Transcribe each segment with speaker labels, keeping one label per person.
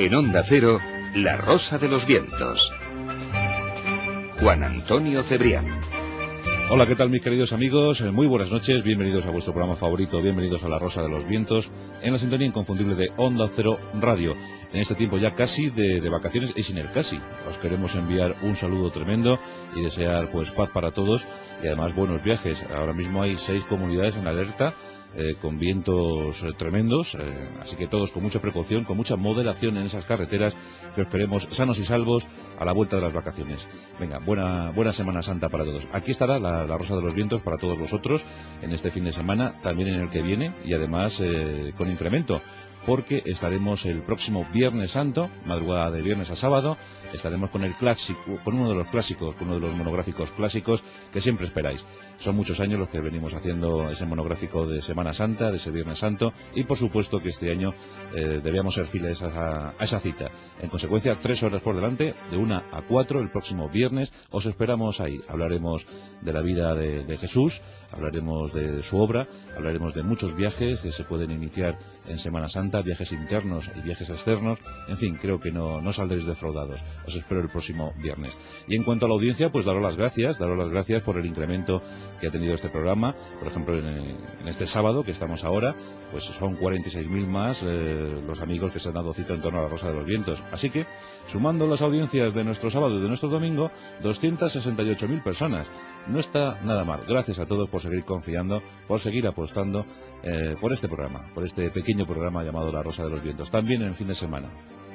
Speaker 1: En Onda Cero, La Rosa de los Vientos. Juan Antonio Cebrián.
Speaker 2: Hola, ¿qué tal mis queridos amigos? Muy buenas noches, bienvenidos a vuestro programa favorito, bienvenidos a La Rosa de los Vientos, en la sintonía inconfundible de Onda Cero Radio. En este tiempo ya casi de vacaciones y sin el casi. Os queremos enviar un saludo tremendo y desear pues paz para todos y además buenos viajes. Ahora mismo hay 6 comunidades en alerta, con vientos tremendos, así que todos con mucha precaución, con mucha moderación en esas carreteras, que os queremos sanos y salvos a la vuelta de las vacaciones. Venga, buena Semana Santa para todos. Aquí estará la Rosa de los Vientos para todos vosotros en este fin de semana, también en el que viene y además con incremento, porque estaremos el próximo Viernes Santo, madrugada de viernes a sábado, estaremos con el clásico, con uno de los clásicos, con uno de los monográficos clásicos que siempre esperáis. Son muchos años los que venimos haciendo ese monográfico de Semana Santa, de ese Viernes Santo, y por supuesto que este año debíamos ser fieles a esa cita. En consecuencia, 3 horas por delante, de 1 a 4, el próximo viernes, os esperamos ahí. Hablaremos de la vida de Jesús, hablaremos de su obra, hablaremos de muchos viajes que se pueden iniciar en Semana Santa, viajes internos y viajes externos. En fin, creo que no saldréis defraudados. Os espero el próximo viernes. Y en cuanto a la audiencia, pues daros las gracias por el incremento que ha tenido este programa. Por ejemplo, en este sábado que estamos ahora, pues son 46.000 más los amigos que se han dado cita en torno a la Rosa de los Vientos. Así que, sumando las audiencias de nuestro sábado y de nuestro domingo, 268.000 personas. No está nada mal. Gracias a todos por seguir confiando, por seguir apostando por este programa, por este pequeño programa llamado La Rosa de los Vientos, también en el fin de semana.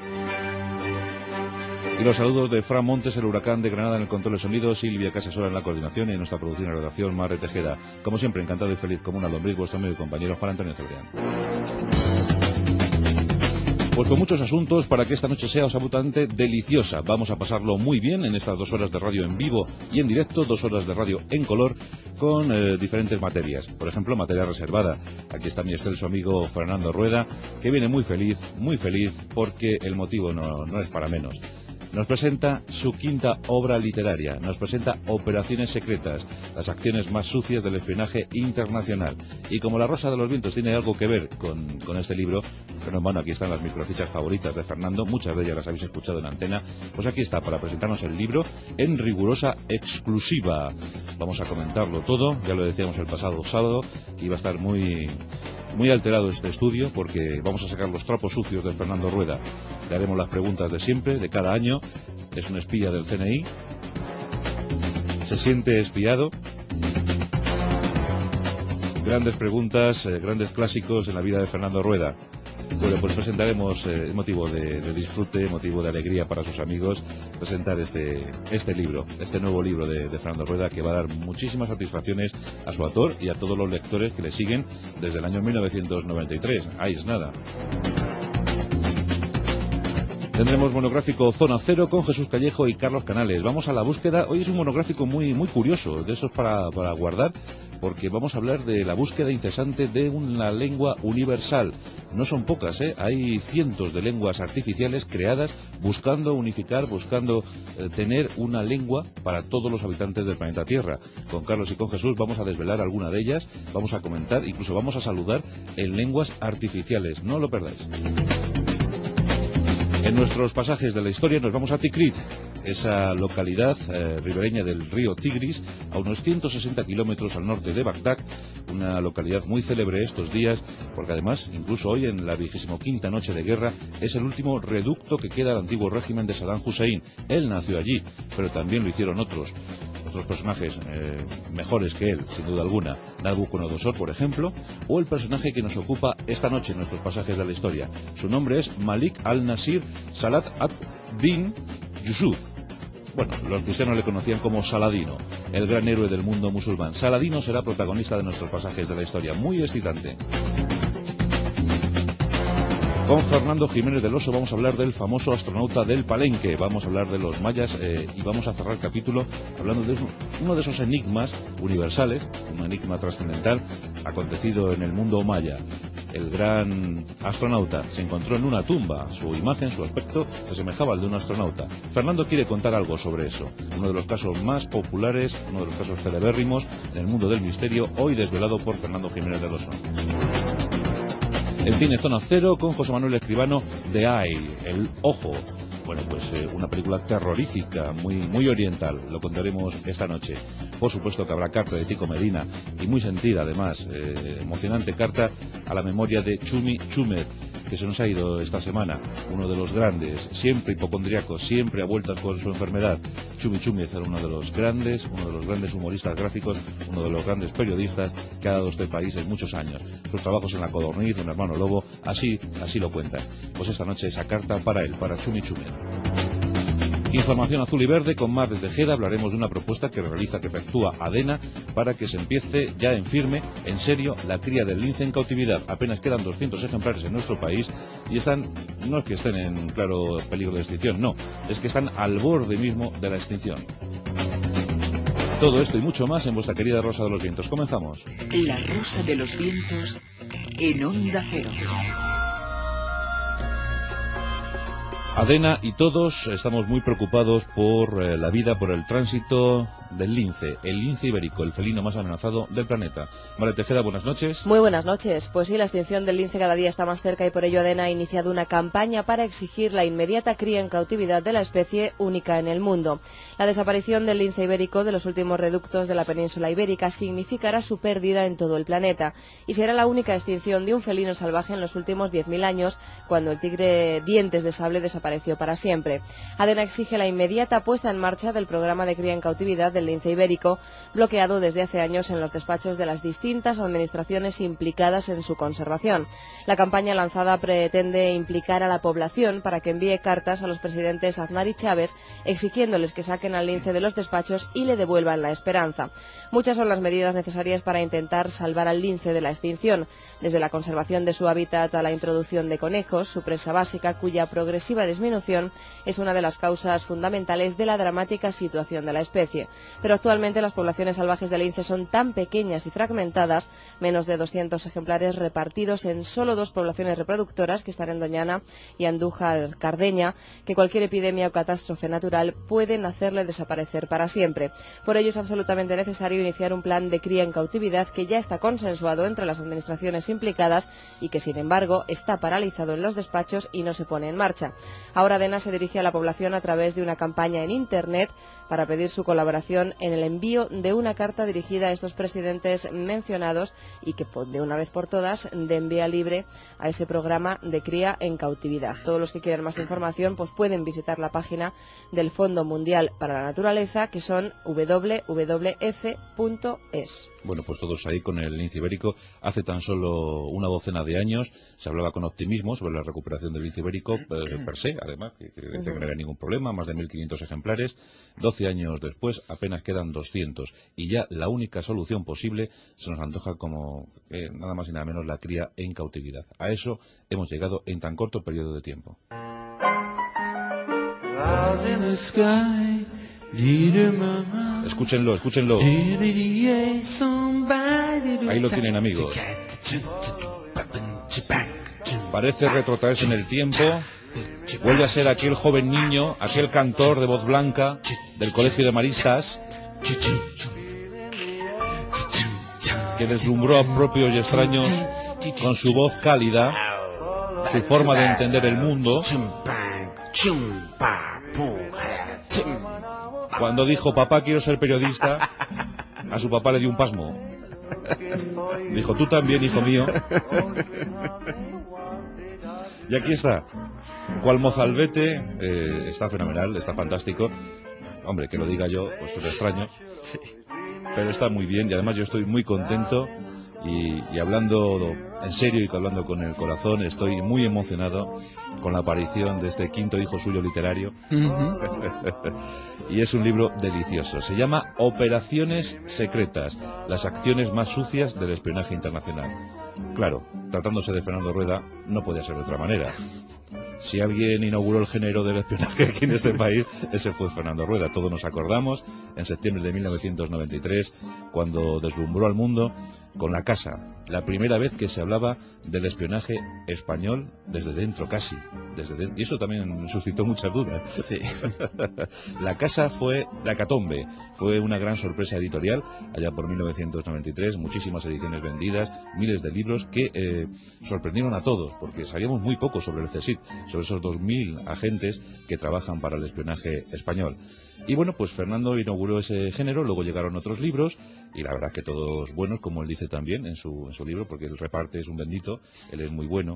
Speaker 2: Y los saludos de Fran Montes, el huracán de Granada en el control de sonido, Silvia Casasola en la coordinación y en nuestra producción y redacción, Marre Tejeda. Como siempre, encantado y feliz como una lombriz, vuestro amigo y compañero Juan Antonio Cebrián. Pues con muchos asuntos para que esta noche sea absolutamente deliciosa. Vamos a pasarlo muy bien en estas 2 horas de radio en vivo y en directo, 2 horas de radio en color, con diferentes materias. Por ejemplo, materia reservada. Aquí está mi excelso amigo Fernando Rueda, que viene muy feliz, porque el motivo no es para menos. Nos presenta su 5ª obra literaria, nos presenta Operaciones Secretas, las acciones más sucias del espionaje internacional. Y como La Rosa de los Vientos tiene algo que ver con este libro, bueno, aquí están las microfichas favoritas de Fernando, muchas de ellas las habéis escuchado en antena, pues aquí está para presentarnos el libro en rigurosa exclusiva. Vamos a comentarlo todo, ya lo decíamos el pasado sábado, que iba a estar muy alterado este estudio porque vamos a sacar los trapos sucios de Fernando Rueda. Le haremos las preguntas de siempre, de cada año. Es un espía del CNI. Se siente espiado. Grandes preguntas, grandes clásicos en la vida de Fernando Rueda. Bueno, pues presentaremos, motivo de disfrute, motivo de alegría para sus amigos, presentar este libro, este nuevo libro de Fernando Rueda, que va a dar muchísimas satisfacciones a su autor y a todos los lectores que le siguen desde el año 1993. Ahí es nada. Tendremos monográfico Zona Cero con Jesús Callejo y Carlos Canales. Vamos a la búsqueda. Hoy es un monográfico muy curioso, de esos para guardar, porque vamos a hablar de la búsqueda incesante de una lengua universal. No son pocas, hay cientos de lenguas artificiales creadas buscando unificar, buscando tener una lengua para todos los habitantes del planeta Tierra. Con Carlos y con Jesús vamos a desvelar alguna de ellas, vamos a comentar, incluso vamos a saludar en lenguas artificiales. No lo perdáis. En nuestros pasajes de la historia nos vamos a Tikrit, esa localidad ribereña del río Tigris, a unos 160 kilómetros al norte de Bagdad, una localidad muy célebre estos días, porque además, incluso hoy en la 25ª noche de guerra, es el último reducto que queda del antiguo régimen de Saddam Hussein. Él nació allí, pero también lo hicieron otros personajes mejores que él, sin duda alguna. Nabucodonosor, por ejemplo, o el personaje que nos ocupa esta noche en nuestros pasajes de la historia. Su nombre es Malik al-Nasir Salat ad-Din Yusuf. Bueno, los cristianos le conocían como Saladino, el gran héroe del mundo musulmán. Saladino será protagonista de nuestros pasajes de la historia. Muy excitante. Con Fernando Jiménez del Oso vamos a hablar del famoso astronauta del Palenque, vamos a hablar de los mayas y vamos a cerrar el capítulo hablando de uno de esos enigmas universales, un enigma trascendental acontecido en el mundo maya. El gran astronauta se encontró en una tumba, su imagen, su aspecto se asemejaba al de un astronauta. Fernando quiere contar algo sobre eso, uno de los casos más populares, uno de los casos celebérrimos en el mundo del misterio, hoy desvelado por Fernando Jiménez del Oso. En cine Zona Cero con José Manuel Escribano, The Eye, el ojo. Bueno, pues una película terrorífica, muy oriental, lo contaremos esta noche. Por supuesto que habrá carta de Tico Medina, y muy sentida además, emocionante carta a la memoria de Chumi Chúmez, que se nos ha ido esta semana, uno de los grandes, siempre hipocondriaco, siempre a vueltas con su enfermedad. Chumi Chúmez era uno de los grandes humoristas gráficos, uno de los grandes periodistas que ha dado este país en muchos años. Sus trabajos en La Codorniz, en Hermano Lobo, así lo cuentan. Pues esta noche esa carta para él, para Chumi Chúmez. Información azul y verde con Mar de Tejeda. Hablaremos de una propuesta que efectúa ADENA para que se empiece ya en firme, en serio, la cría del lince en cautividad. Apenas quedan 200 ejemplares en nuestro país y no es que estén en claro peligro de extinción, no, es que están al borde mismo de la extinción. Todo esto y mucho más en vuestra querida Rosa de los Vientos. Comenzamos.
Speaker 3: La Rosa de los Vientos en Onda Cero.
Speaker 2: ADENA y todos estamos muy preocupados por la vida, por el tránsito del lince, el lince ibérico, el felino más amenazado del planeta. María Tejeda, buenas noches.
Speaker 4: Muy buenas noches. Pues sí, la extinción del lince cada día está más cerca y por ello ADENA ha iniciado una campaña para exigir la inmediata cría en cautividad de la especie única en el mundo. La desaparición del lince ibérico de los últimos reductos de la península ibérica significará su pérdida en todo el planeta y será la única extinción de un felino salvaje en los últimos 10.000 años, cuando el tigre dientes de sable desapareció para siempre. ADENA exige la inmediata puesta en marcha del programa de cría en cautividad del lince ibérico, bloqueado desde hace años en los despachos de las distintas administraciones implicadas en su conservación. La campaña lanzada pretende implicar a la población para que envíe cartas a los presidentes Aznar y Chávez exigiéndoles que saquen al lince de los despachos y le devuelvan la esperanza. Muchas son las medidas necesarias para intentar salvar al lince de la extinción, desde la conservación de su hábitat a la introducción de conejos, su presa básica, cuya progresiva disminución es una de las causas fundamentales de la dramática situación de la especie. Pero actualmente las poblaciones salvajes de lince son tan pequeñas y fragmentadas, menos de 200 ejemplares repartidos en solo 2 poblaciones reproductoras, que están en Doñana y Andújar Cardeña, que cualquier epidemia o catástrofe natural pueden hacerle desaparecer para siempre. Por ello es absolutamente necesario iniciar un plan de cría en cautividad que ya está consensuado entre las administraciones implicadas y que, sin embargo, está paralizado en los despachos y no se pone en marcha. Ahora ADENA se dirige a la población a través de una campaña en Internet para pedir su colaboración en el envío de una carta dirigida a estos presidentes mencionados y que de una vez por todas den vía libre a ese programa de cría en cautividad. Todos los que quieran más información pues pueden visitar la página del Fondo Mundial para la Naturaleza, que son www.f.es.
Speaker 2: Bueno, pues todos ahí con el lince ibérico. Hace tan solo una docena de años se hablaba con optimismo sobre la recuperación del lince ibérico, per se, además, que decía que no había ningún problema, más de 1.500 ejemplares. 12 años después apenas quedan 200 y ya la única solución posible se nos antoja como nada más y nada menos la cría en cautividad. A eso hemos llegado en tan corto periodo de tiempo. Escúchenlo, escúchenlo. Ahí lo tienen, amigos. Parece retrotraerse en el tiempo. Vuelve a ser aquel joven niño, aquel cantor de voz blanca del Colegio de Maristas, que deslumbró a propios y extraños con su voz cálida, su forma de entender el mundo. Cuando dijo: papá, quiero ser periodista, a su papá le dio un pasmo. Dijo: tú también, hijo mío. Y aquí está, cual mozalbete. Está fenomenal, está fantástico. Hombre, que lo diga yo, pues es extraño, pero está muy bien y además yo estoy muy contento y hablando en serio y hablando con el corazón, estoy muy emocionado con la aparición de este quinto hijo suyo literario. Y es un libro delicioso. Se llama Operaciones Secretas, las acciones más sucias del espionaje internacional. Claro, tratándose de Fernando Rueda, no podía ser de otra manera. Si alguien inauguró el género del espionaje aquí en este país, ese fue Fernando Rueda. Todos nos acordamos, en septiembre de 1993, cuando deslumbró al mundo con La Casa, la primera vez que se hablaba del espionaje español desde dentro, casi, desde dentro, y eso también suscitó muchas dudas.
Speaker 5: Sí.
Speaker 2: La Casa fue la hecatombe, fue una gran sorpresa editorial, allá por 1993, muchísimas ediciones vendidas, miles de libros que sorprendieron a todos, porque sabíamos muy poco sobre el CSIC, sobre esos 2000 agentes que trabajan para el espionaje español. Y bueno, pues Fernando inauguró ese género, luego llegaron otros libros, y la verdad que todos buenos, como él dice también en su libro, porque el reparte es un bendito, él es muy bueno,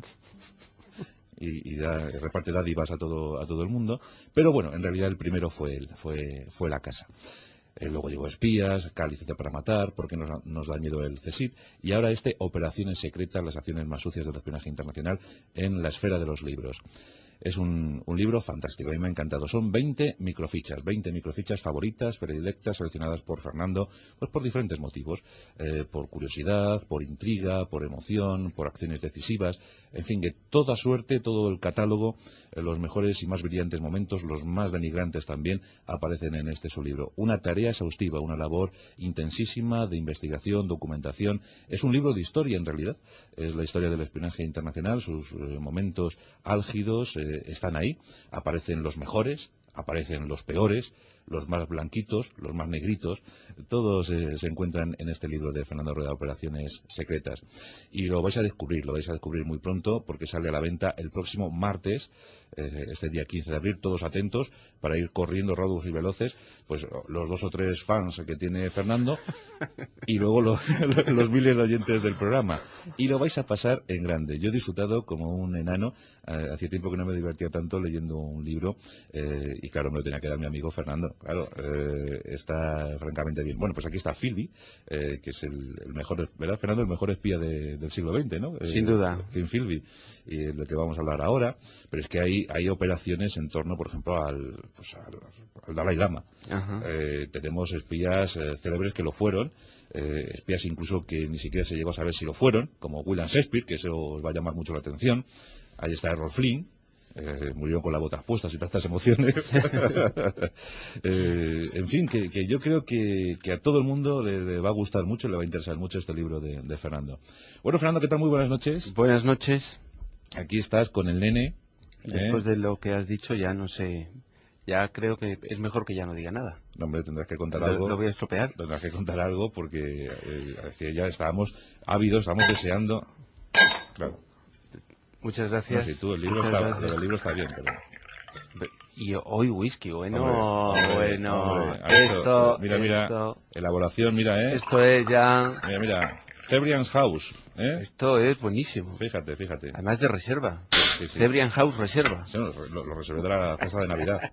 Speaker 2: y reparte dádivas a todo el mundo, pero bueno, en realidad el primero fue La Casa. Luego llegó Espías, Cáliz para matar, porque nos da miedo el CSIC, y ahora Operaciones secretas, las acciones más sucias del espionaje internacional en la esfera de los libros. Es un libro fantástico, a mí me ha encantado. Son 20 microfichas favoritas, predilectas, seleccionadas por Fernando, pues por diferentes motivos, por curiosidad, por intriga, por emoción, por acciones decisivas, en fin, de toda suerte, todo el catálogo, los mejores y más brillantes momentos, los más denigrantes también, aparecen en su libro. Una tarea exhaustiva, una labor intensísima de investigación, documentación. Es un libro de historia, en realidad. Es la historia del espionaje internacional, sus momentos álgidos están ahí. Aparecen los mejores, aparecen los peores, los más blanquitos, los más negritos, todos se encuentran en este libro de Fernando Rueda, Operaciones Secretas. Y lo vais a descubrir muy pronto, porque sale a la venta el próximo martes, este día 15 de abril, todos atentos, para ir corriendo raudos y veloces, pues los 2 o 3 fans que tiene Fernando, y luego los miles de oyentes del programa. Y lo vais a pasar en grande. Yo he disfrutado como un enano, hacía tiempo que no me divertía tanto leyendo un libro, y claro, me lo tenía que dar mi amigo Fernando. Claro, está francamente bien. Bueno, pues aquí está Philby, que es el mejor, ¿verdad, Fernando? El mejor espía del siglo XX, ¿no?
Speaker 5: Sin duda.
Speaker 2: Philby, y del que vamos a hablar ahora. Pero es que hay operaciones en torno, por ejemplo, al Dalai Lama. Tenemos espías célebres que lo fueron, espías incluso que ni siquiera se llegó a saber si lo fueron, como William Shakespeare, que eso os va a llamar mucho la atención. Ahí está Errol Flynn. Murió con las botas puestas y tantas emociones. En fin, que yo creo que a todo el mundo le va a gustar mucho, le va a interesar mucho este libro de Fernando. Bueno, Fernando, ¿qué tal? Muy buenas noches.
Speaker 5: Buenas noches.
Speaker 2: Aquí estás con el nene.
Speaker 5: Después de lo que has dicho, ya no sé. Ya creo que es mejor que ya no diga nada.
Speaker 2: No, hombre, tendrás que contar algo.
Speaker 5: Lo voy a estropear.
Speaker 2: Tendrás que contar algo porque ya estábamos ávidos, estábamos deseando. Claro.
Speaker 5: Muchas gracias.
Speaker 2: No, si tú, el libro está bien, pero...
Speaker 5: Y hoy whisky, bueno,
Speaker 2: hombre,
Speaker 5: esto,
Speaker 2: mira, elaboración, mira,
Speaker 5: esto es ya...
Speaker 2: Mira, Cebrian House,
Speaker 5: Esto es buenísimo.
Speaker 2: Fíjate.
Speaker 5: Además de reserva.
Speaker 2: Sí.
Speaker 5: Cebrian House reserva.
Speaker 2: Sí, lo reservé de la cesta de Navidad.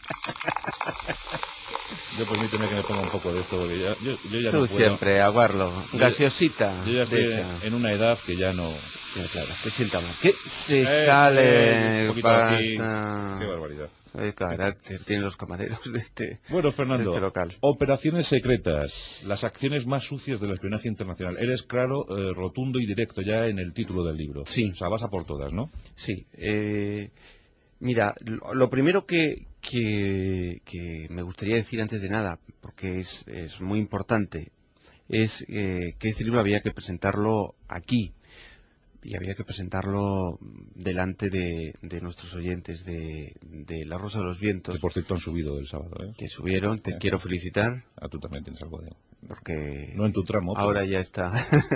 Speaker 2: Yo permíteme que me ponga un poco de esto, porque yo ya
Speaker 5: Tú
Speaker 2: no puedo.
Speaker 5: Siempre, aguarlo. Gaseosita.
Speaker 2: Yo ya estoy en una edad que ya no...
Speaker 5: Claro, que sienta mal. ¿Qué se sale?
Speaker 2: Un poquito aquí. Qué barbaridad.
Speaker 5: El carácter tienen los camareros de este,
Speaker 2: bueno, Fernando,
Speaker 5: de este local.
Speaker 2: Operaciones secretas, las acciones más sucias del espionaje internacional. Eres claro, rotundo y directo ya en el título del libro.
Speaker 5: Sí.
Speaker 2: O sea, vas a por todas, ¿no?
Speaker 5: Sí. Mira, lo primero que me gustaría decir antes de nada, porque es muy importante, es que este libro había que presentarlo aquí. Y había que presentarlo delante de nuestros oyentes de La Rosa de los Vientos.
Speaker 2: Que por cierto han subido el sábado,
Speaker 5: Que subieron, te quiero felicitar.
Speaker 2: Tú también tienes algo de...
Speaker 5: Porque...
Speaker 2: No en tu tramo.
Speaker 5: Ahora ya está.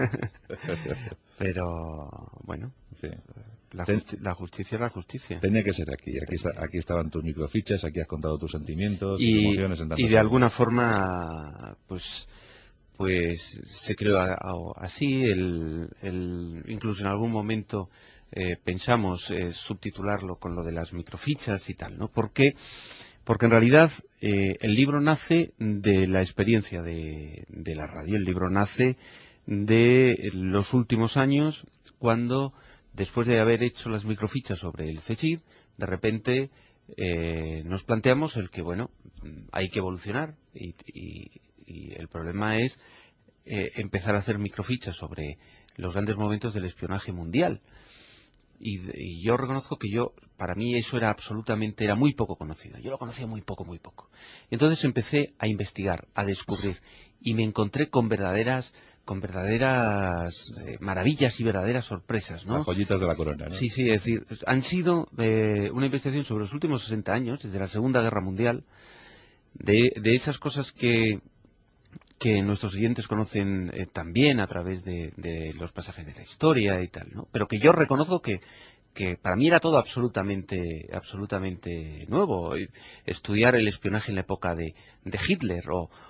Speaker 5: Pero, bueno...
Speaker 2: Sí.
Speaker 5: La justicia es la justicia.
Speaker 2: Tenía que ser aquí. Aquí estaban tus microfichas, aquí has contado tus sentimientos, tus emociones.
Speaker 5: Y de alguna forma, pues se creó así, incluso en algún momento pensamos subtitularlo con lo de las microfichas y tal, ¿no? Porque en realidad el libro nace de la experiencia de la radio, el libro nace de los últimos años, cuando después de haber hecho las microfichas sobre el CSIC, de repente nos planteamos el que, bueno, hay que evolucionar y el problema es empezar a hacer microfichas sobre los grandes momentos del espionaje mundial. Y yo reconozco que para mí eso era muy poco conocido. Yo lo conocía muy poco. Y entonces empecé a investigar, a descubrir, y me encontré con verdaderas maravillas y verdaderas sorpresas, ¿no?
Speaker 2: Las joyitas de la corona, ¿no?
Speaker 5: Sí, es decir, han sido una investigación sobre los últimos 60 años, desde la Segunda Guerra Mundial, de esas cosas que nuestros oyentes conocen también a través de los pasajes de la historia y tal, ¿no? Pero que yo reconozco que para mí era todo absolutamente nuevo. Estudiar el espionaje en la época de Hitler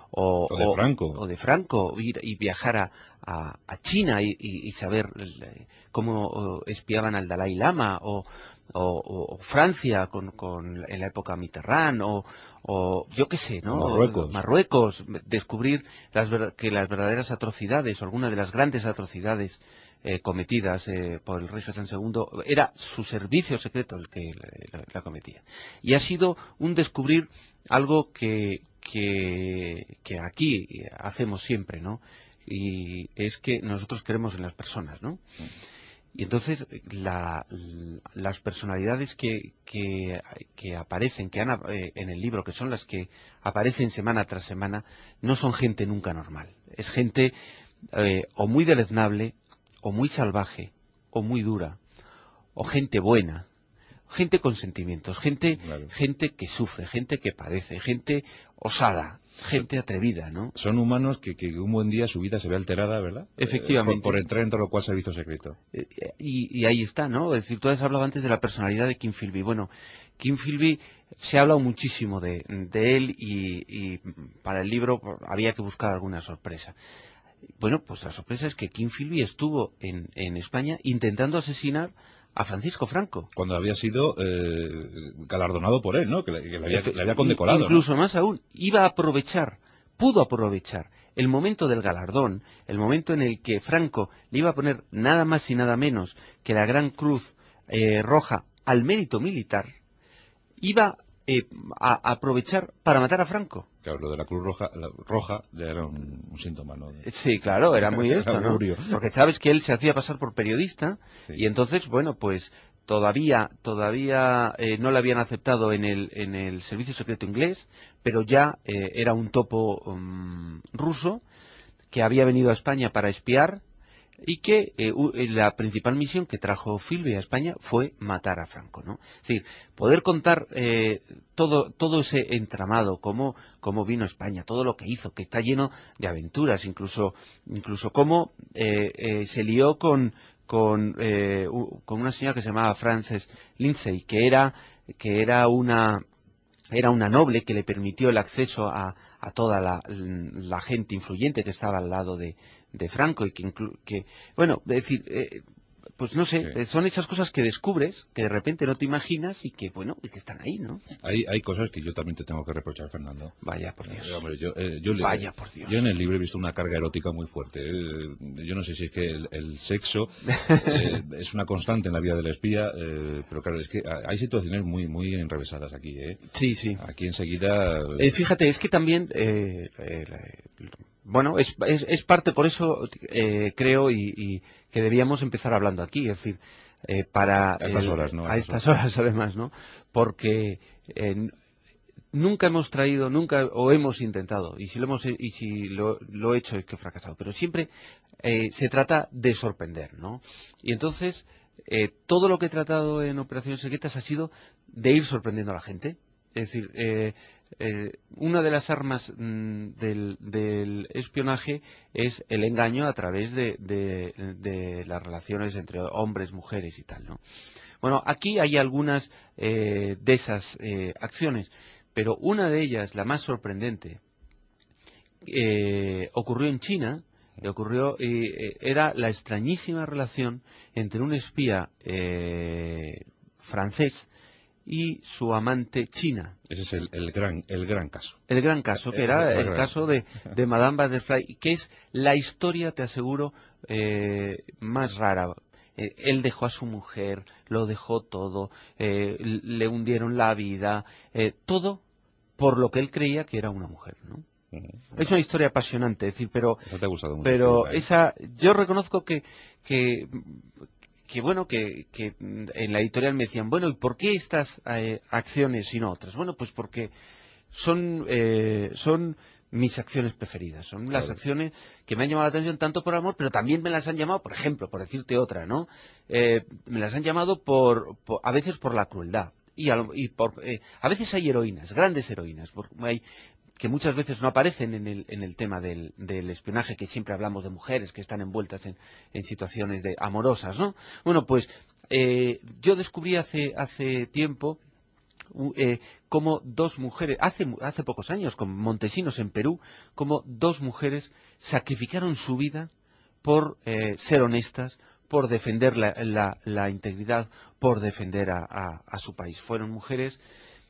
Speaker 5: o de Franco, ir y viajar a China y saber cómo espiaban al Dalai Lama, o Francia en la época Mitterrand, o yo qué sé, ¿no? Marruecos, descubrir que las verdaderas atrocidades, o algunas de las grandes atrocidades cometidas por el rey Hassan II, era su servicio secreto el que la cometía. Y ha sido un descubrir algo que aquí hacemos siempre, ¿no? Y es que nosotros creemos en las personas, ¿no? Y entonces las personalidades que aparecen, en el libro, que son las que aparecen semana tras semana, no son gente nunca normal. Es gente o muy deleznable, o muy salvaje, o muy dura, o gente buena, gente con sentimientos, gente que sufre, gente que padece, gente osada, gente atrevida, ¿no?
Speaker 2: Son humanos que un buen día su vida se ve alterada, ¿verdad?
Speaker 5: Efectivamente.
Speaker 2: Por entrar en todo lo cual servicio secreto.
Speaker 5: Y ahí está, ¿no? Es decir, tú has hablado antes de la personalidad de Kim Philby. Bueno, Kim Philby, se ha hablado muchísimo de él, y para el libro había que buscar alguna sorpresa. Bueno, pues la sorpresa es que Kim Philby estuvo en España intentando asesinar a Francisco Franco.
Speaker 2: Cuando había sido galardonado por él, ¿no? Que le había condecorado.
Speaker 5: Incluso, ¿no? Más aún, pudo aprovechar el momento del galardón, el momento en el que Franco le iba a poner nada más y nada menos que la Gran Cruz Roja al mérito militar, iba a aprovechar para matar a Franco.
Speaker 2: Claro, lo de la Cruz Roja ya era un síntoma, ¿no?
Speaker 5: Sí, claro, era muy esto, ¿no? Porque sabes que él se hacía pasar por periodista, sí. Y entonces, bueno, pues todavía no le habían aceptado en el servicio secreto inglés, pero ya era un topo ruso que había venido a España para espiar, y que la principal misión que trajo Philby a España fue matar a Franco, ¿no? Es decir, poder contar todo ese entramado, cómo vino a España, todo lo que hizo, que está lleno de aventuras, incluso cómo se lió con una señora que se llamaba Frances Lindsay, que era una noble que le permitió el acceso a toda la gente influyente que estaba al lado de Franco, y que bueno, es decir, pues no sé, sí. Son esas cosas que descubres, que de repente no te imaginas, y que, bueno, y que están ahí, ¿no?
Speaker 2: Hay cosas que yo también te tengo que reprochar, Fernando.
Speaker 5: Vaya por Dios.
Speaker 2: Hombre,
Speaker 5: Vaya por Dios.
Speaker 2: Yo en el libro he visto una carga erótica muy fuerte. Yo no sé si es que el sexo es una constante en la vida del espía, pero claro, es que hay situaciones muy, muy enrevesadas aquí, ¿eh?
Speaker 5: Sí, sí.
Speaker 2: Aquí enseguida...
Speaker 5: Fíjate, es que también... bueno, es parte, por eso creo y que debíamos empezar hablando aquí, es decir,
Speaker 2: a estas horas, ¿no?
Speaker 5: A estas horas, además, ¿no? Porque nunca hemos traído, o hemos intentado, y si lo he hecho es que he fracasado, pero siempre se trata de sorprender, ¿no? Y entonces, todo lo que he tratado en Operaciones Secretas ha sido de ir sorprendiendo a la gente. Es decir, una de las armas del espionaje es el engaño a través de las relaciones entre hombres, mujeres y tal, ¿no? Bueno, aquí hay algunas de esas acciones, pero una de ellas, la más sorprendente, ocurrió en China. Era la extrañísima relación entre un espía francés y su amante china.
Speaker 2: Ese es el gran caso.
Speaker 5: El gran caso, que era el caso de Madame Butterfly, que es la historia, te aseguro, más rara. Él dejó a su mujer, lo dejó todo, le hundieron la vida, todo por lo que él creía que era una mujer, ¿no? Es una historia apasionante, es decir, pero...
Speaker 2: Eso te ha gustado mucho.
Speaker 5: Pero yo reconozco que bueno, que en la editorial me decían, bueno, ¿y por qué estas acciones y no otras? Bueno, pues porque son mis acciones preferidas, son las acciones que me han llamado la atención tanto por amor, pero también me las han llamado, por ejemplo, por decirte otra, ¿no? Me las han llamado a veces por la crueldad. A veces hay heroínas, grandes heroínas, que muchas veces no aparecen en el tema del espionaje, que siempre hablamos de mujeres que están envueltas en situaciones amorosas, ¿no? Bueno, pues yo descubrí hace tiempo como dos mujeres, hace pocos años, con Montesinos en Perú, como dos mujeres sacrificaron su vida por ser honestas, por defender la integridad, por defender a su país. Fueron mujeres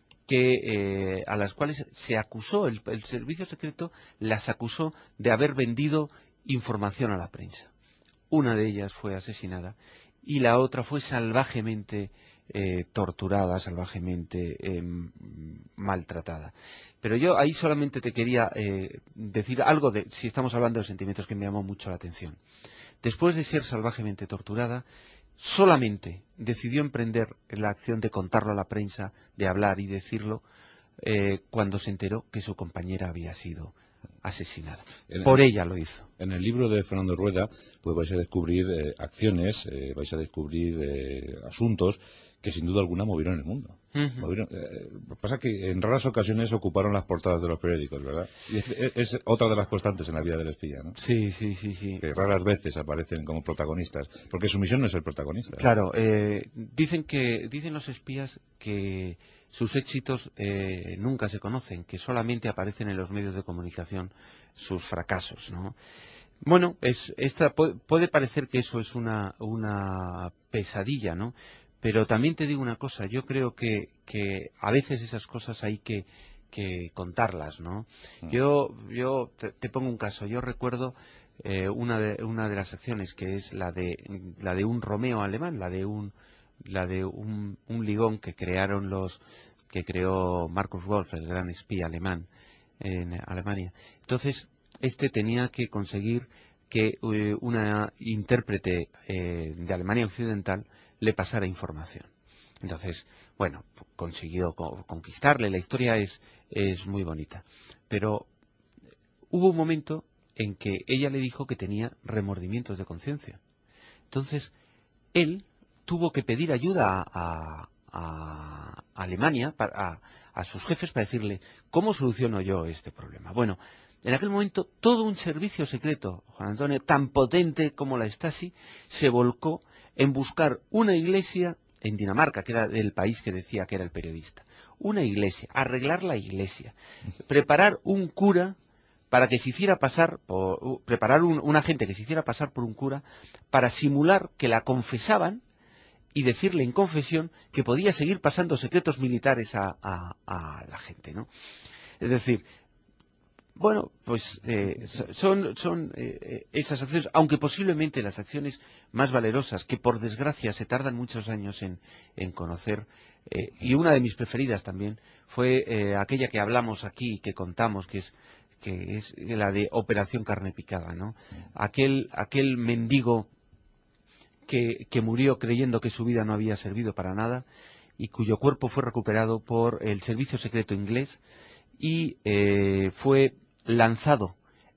Speaker 5: a las cuales se acusó, el servicio secreto las acusó de haber vendido información a la prensa. Una de ellas fue asesinada y la otra fue salvajemente torturada, salvajemente maltratada. Pero yo ahí solamente te quería decir algo si estamos hablando de sentimientos, que me llamó mucho la atención. Después de ser salvajemente torturada, solamente decidió emprender la acción de contarlo a la prensa, de hablar y decirlo, cuando se enteró que su compañera había sido asesinada. Por ella lo hizo.
Speaker 2: En el libro de Fernando Rueda, pues vais a descubrir acciones, vais a descubrir asuntos que sin duda alguna movieron el mundo. Pasa que en raras ocasiones ocuparon las portadas de los periódicos, ¿verdad? Y es otra de las constantes en la vida del espía, ¿no?
Speaker 5: Sí.
Speaker 2: Que raras veces aparecen como protagonistas, porque su misión no es ser protagonista.
Speaker 5: Claro, dicen los espías que sus éxitos nunca se conocen, que solamente aparecen en los medios de comunicación sus fracasos, ¿no? Bueno, puede parecer que eso es una pesadilla, ¿no? Pero también te digo una cosa, yo creo que a veces esas cosas hay que contarlas, ¿no? Yo te pongo un caso. Yo recuerdo una de las acciones, que es la de un Romeo alemán, la de un ligón que creó Markus Wolf, el gran espía alemán en Alemania. Entonces, tenía que conseguir que una intérprete de Alemania Occidental le pasara información. Entonces, bueno, consiguió conquistarle. La historia es muy bonita. Pero hubo un momento en que ella le dijo que tenía remordimientos de conciencia. Entonces, él tuvo que pedir ayuda a Alemania, a sus jefes, para decirle, ¿cómo soluciono yo este problema? Bueno, en aquel momento todo un servicio secreto, Juan Antonio, tan potente como la Stasi, se volcó en buscar una iglesia en Dinamarca, que era del país que decía que era el periodista. Una iglesia, arreglar la iglesia, preparar un cura para que se hiciera pasar preparar un agente que se hiciera pasar por un cura para simular que la confesaban y decirle en confesión que podía seguir pasando secretos militares a la gente, ¿no? Es decir, bueno, pues son esas acciones, aunque posiblemente las acciones más valerosas, que por desgracia se tardan muchos años en conocer, y una de mis preferidas también fue aquella que hablamos aquí, que contamos, que es la de Operación Carne Picada, ¿no? Aquel mendigo que murió creyendo que su vida no había servido para nada y cuyo cuerpo fue recuperado por el servicio secreto inglés y fue lanzado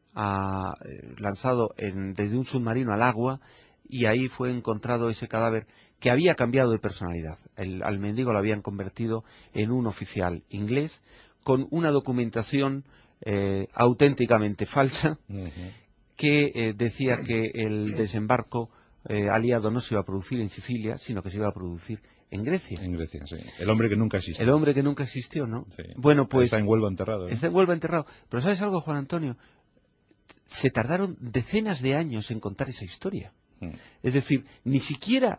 Speaker 5: desde un submarino al agua, y ahí fue encontrado ese cadáver, que había cambiado de personalidad. Al mendigo lo habían convertido en un oficial inglés con una documentación auténticamente falsa, que decía que el desembarco aliado no se iba a producir en Sicilia, sino que se iba a producir en Grecia.
Speaker 2: En Grecia, sí. El hombre que nunca existió.
Speaker 5: El hombre que nunca existió, ¿no?
Speaker 2: Sí.
Speaker 5: Bueno, pues
Speaker 2: está en Huelva enterrado, ¿no?
Speaker 5: Está en Huelva enterrado. Pero ¿sabes algo, Juan Antonio? Se tardaron decenas de años en contar esa historia. Es decir, ni siquiera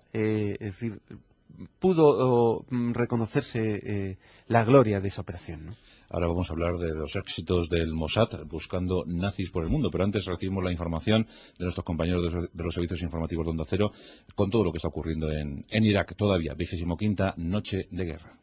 Speaker 5: pudo reconocerse la gloria de esa operación, ¿no?
Speaker 2: Ahora vamos a hablar de los éxitos del Mossad buscando nazis por el mundo, pero antes recibimos la información de nuestros compañeros de los servicios informativos de Onda Cero con todo lo que está ocurriendo en Irak, todavía 25ª noche de guerra.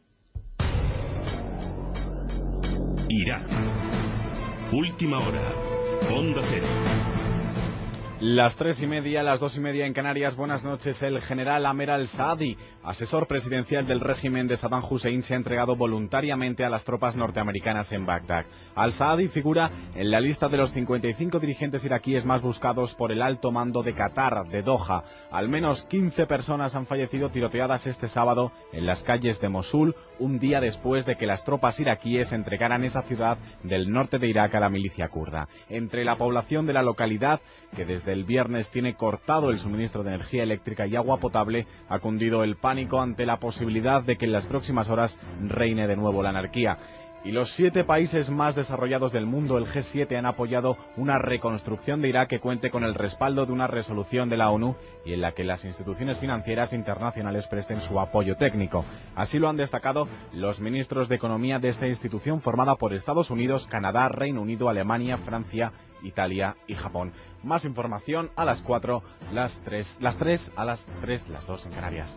Speaker 6: Irak. Última hora. Onda Cero. Las 3:30, las 2:30 en Canarias. Buenas noches. El general Amer al-Saadi, asesor presidencial del régimen de Saddam Hussein, se ha entregado voluntariamente a las tropas norteamericanas en Bagdad. Al-Saadi figura en la lista de los 55 dirigentes iraquíes más buscados por el alto mando de Qatar, de Doha. Al menos 15 personas han fallecido tiroteadas este sábado en las calles de Mosul, un día después de que las tropas iraquíes entregaran esa ciudad del norte de Irak a la milicia kurda. Entre la población de la localidad, que desde el viernes tiene cortado el suministro de energía eléctrica y agua potable, ha cundido el pánico ante la posibilidad de que en las próximas horas reine de nuevo la anarquía. Y los 7 países más desarrollados del mundo, el G7, han apoyado una reconstrucción de Irak que cuente con el respaldo de una resolución de la ONU y en la que las instituciones financieras internacionales presten su apoyo técnico. Así lo han destacado los ministros de Economía de esta institución, formada por Estados Unidos, Canadá, Reino Unido, Alemania, Francia, Italia y Japón. Más información a las 4, las 3, a las 3, las 2 en Canarias.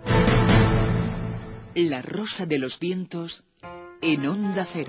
Speaker 3: La Rosa de los Vientos en Onda Cero.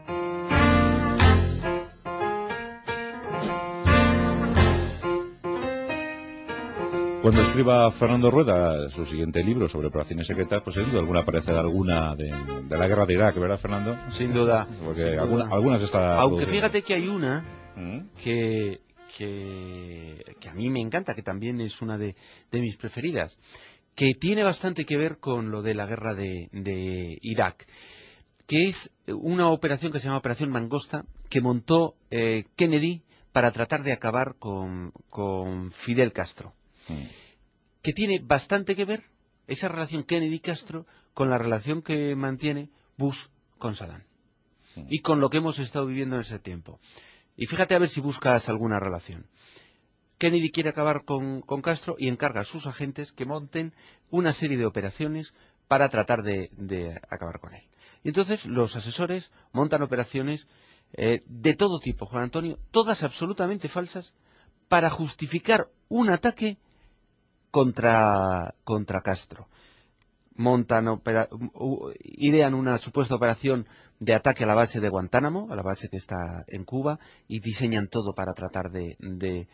Speaker 2: Cuando escriba Fernando Rueda su siguiente libro sobre operaciones secretas, pues sin duda alguna aparecerá alguna de la guerra de Irak, ¿verdad, Fernando?
Speaker 5: Sin duda.
Speaker 2: Porque
Speaker 5: sin
Speaker 2: algunas está...
Speaker 5: Aunque fíjate que hay una que a mí me encanta, que también es una de mis preferidas, que tiene bastante que ver con lo de la guerra de Irak, que es una operación que se llama Operación Mangosta, que montó Kennedy para tratar de acabar con Fidel Castro, que tiene bastante que ver esa relación Kennedy-Castro con la relación que mantiene Bush con Saddam y con lo que hemos estado viviendo en ese tiempo. Y fíjate a ver si buscas alguna relación. Kennedy quiere acabar con Castro y encarga a sus agentes que monten una serie de operaciones para tratar de acabar con él. Y entonces los asesores montan operaciones de todo tipo, Juan Antonio, todas absolutamente falsas, para justificar un ataque contra Castro. Idean una supuesta operación de ataque a la base de Guantánamo, a la base que está en Cuba, y diseñan todo para tratar de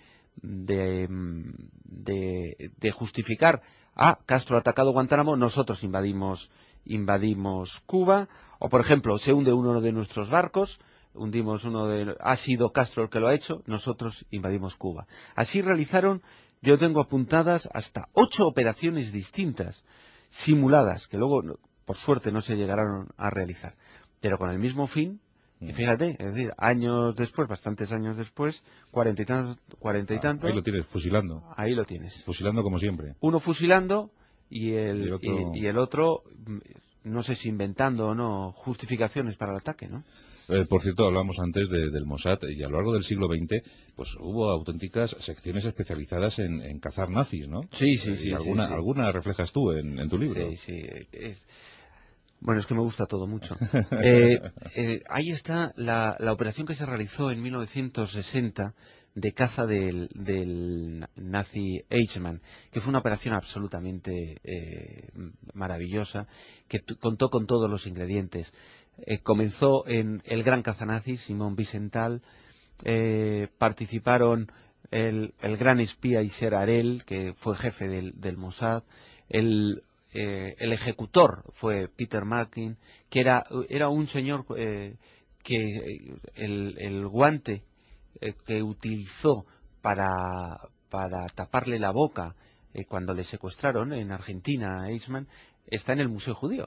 Speaker 5: justificar: Castro ha atacado Guantánamo, nosotros invadimos Cuba. O por ejemplo, se hunde uno de nuestros barcos, ha sido Castro el que lo ha hecho, nosotros invadimos Cuba. Así realizaron, yo tengo apuntadas hasta 8 operaciones distintas, simuladas, que luego por suerte no se llegaron a realizar, pero con el mismo fin. Y fíjate, es decir, años después, bastantes años después, 40 y tantos.
Speaker 2: Ahí lo tienes, fusilando.
Speaker 5: Ahí lo tienes.
Speaker 2: Fusilando como siempre.
Speaker 5: Uno fusilando y el otro, no sé si inventando o no, justificaciones para el ataque, ¿no?
Speaker 2: Por cierto, hablábamos antes del Mossad, y a lo largo del siglo XX pues hubo auténticas secciones especializadas en cazar nazis, ¿no?
Speaker 5: Sí.
Speaker 2: ¿Alguna reflejas tú en tu libro?
Speaker 5: Sí. Bueno, es que me gusta todo mucho. Ahí está la operación que se realizó en 1960 de caza del nazi Eichmann, que fue una operación absolutamente maravillosa, que contó con todos los ingredientes. Comenzó en el gran cazanazi, Simón Wiesenthal, participaron el gran espía Isser Harel, que fue jefe del Mossad, el ejecutor fue Peter Mackin, que era un señor que el guante que utilizó para taparle la boca cuando le secuestraron en Argentina a Eichmann está en el Museo Judío.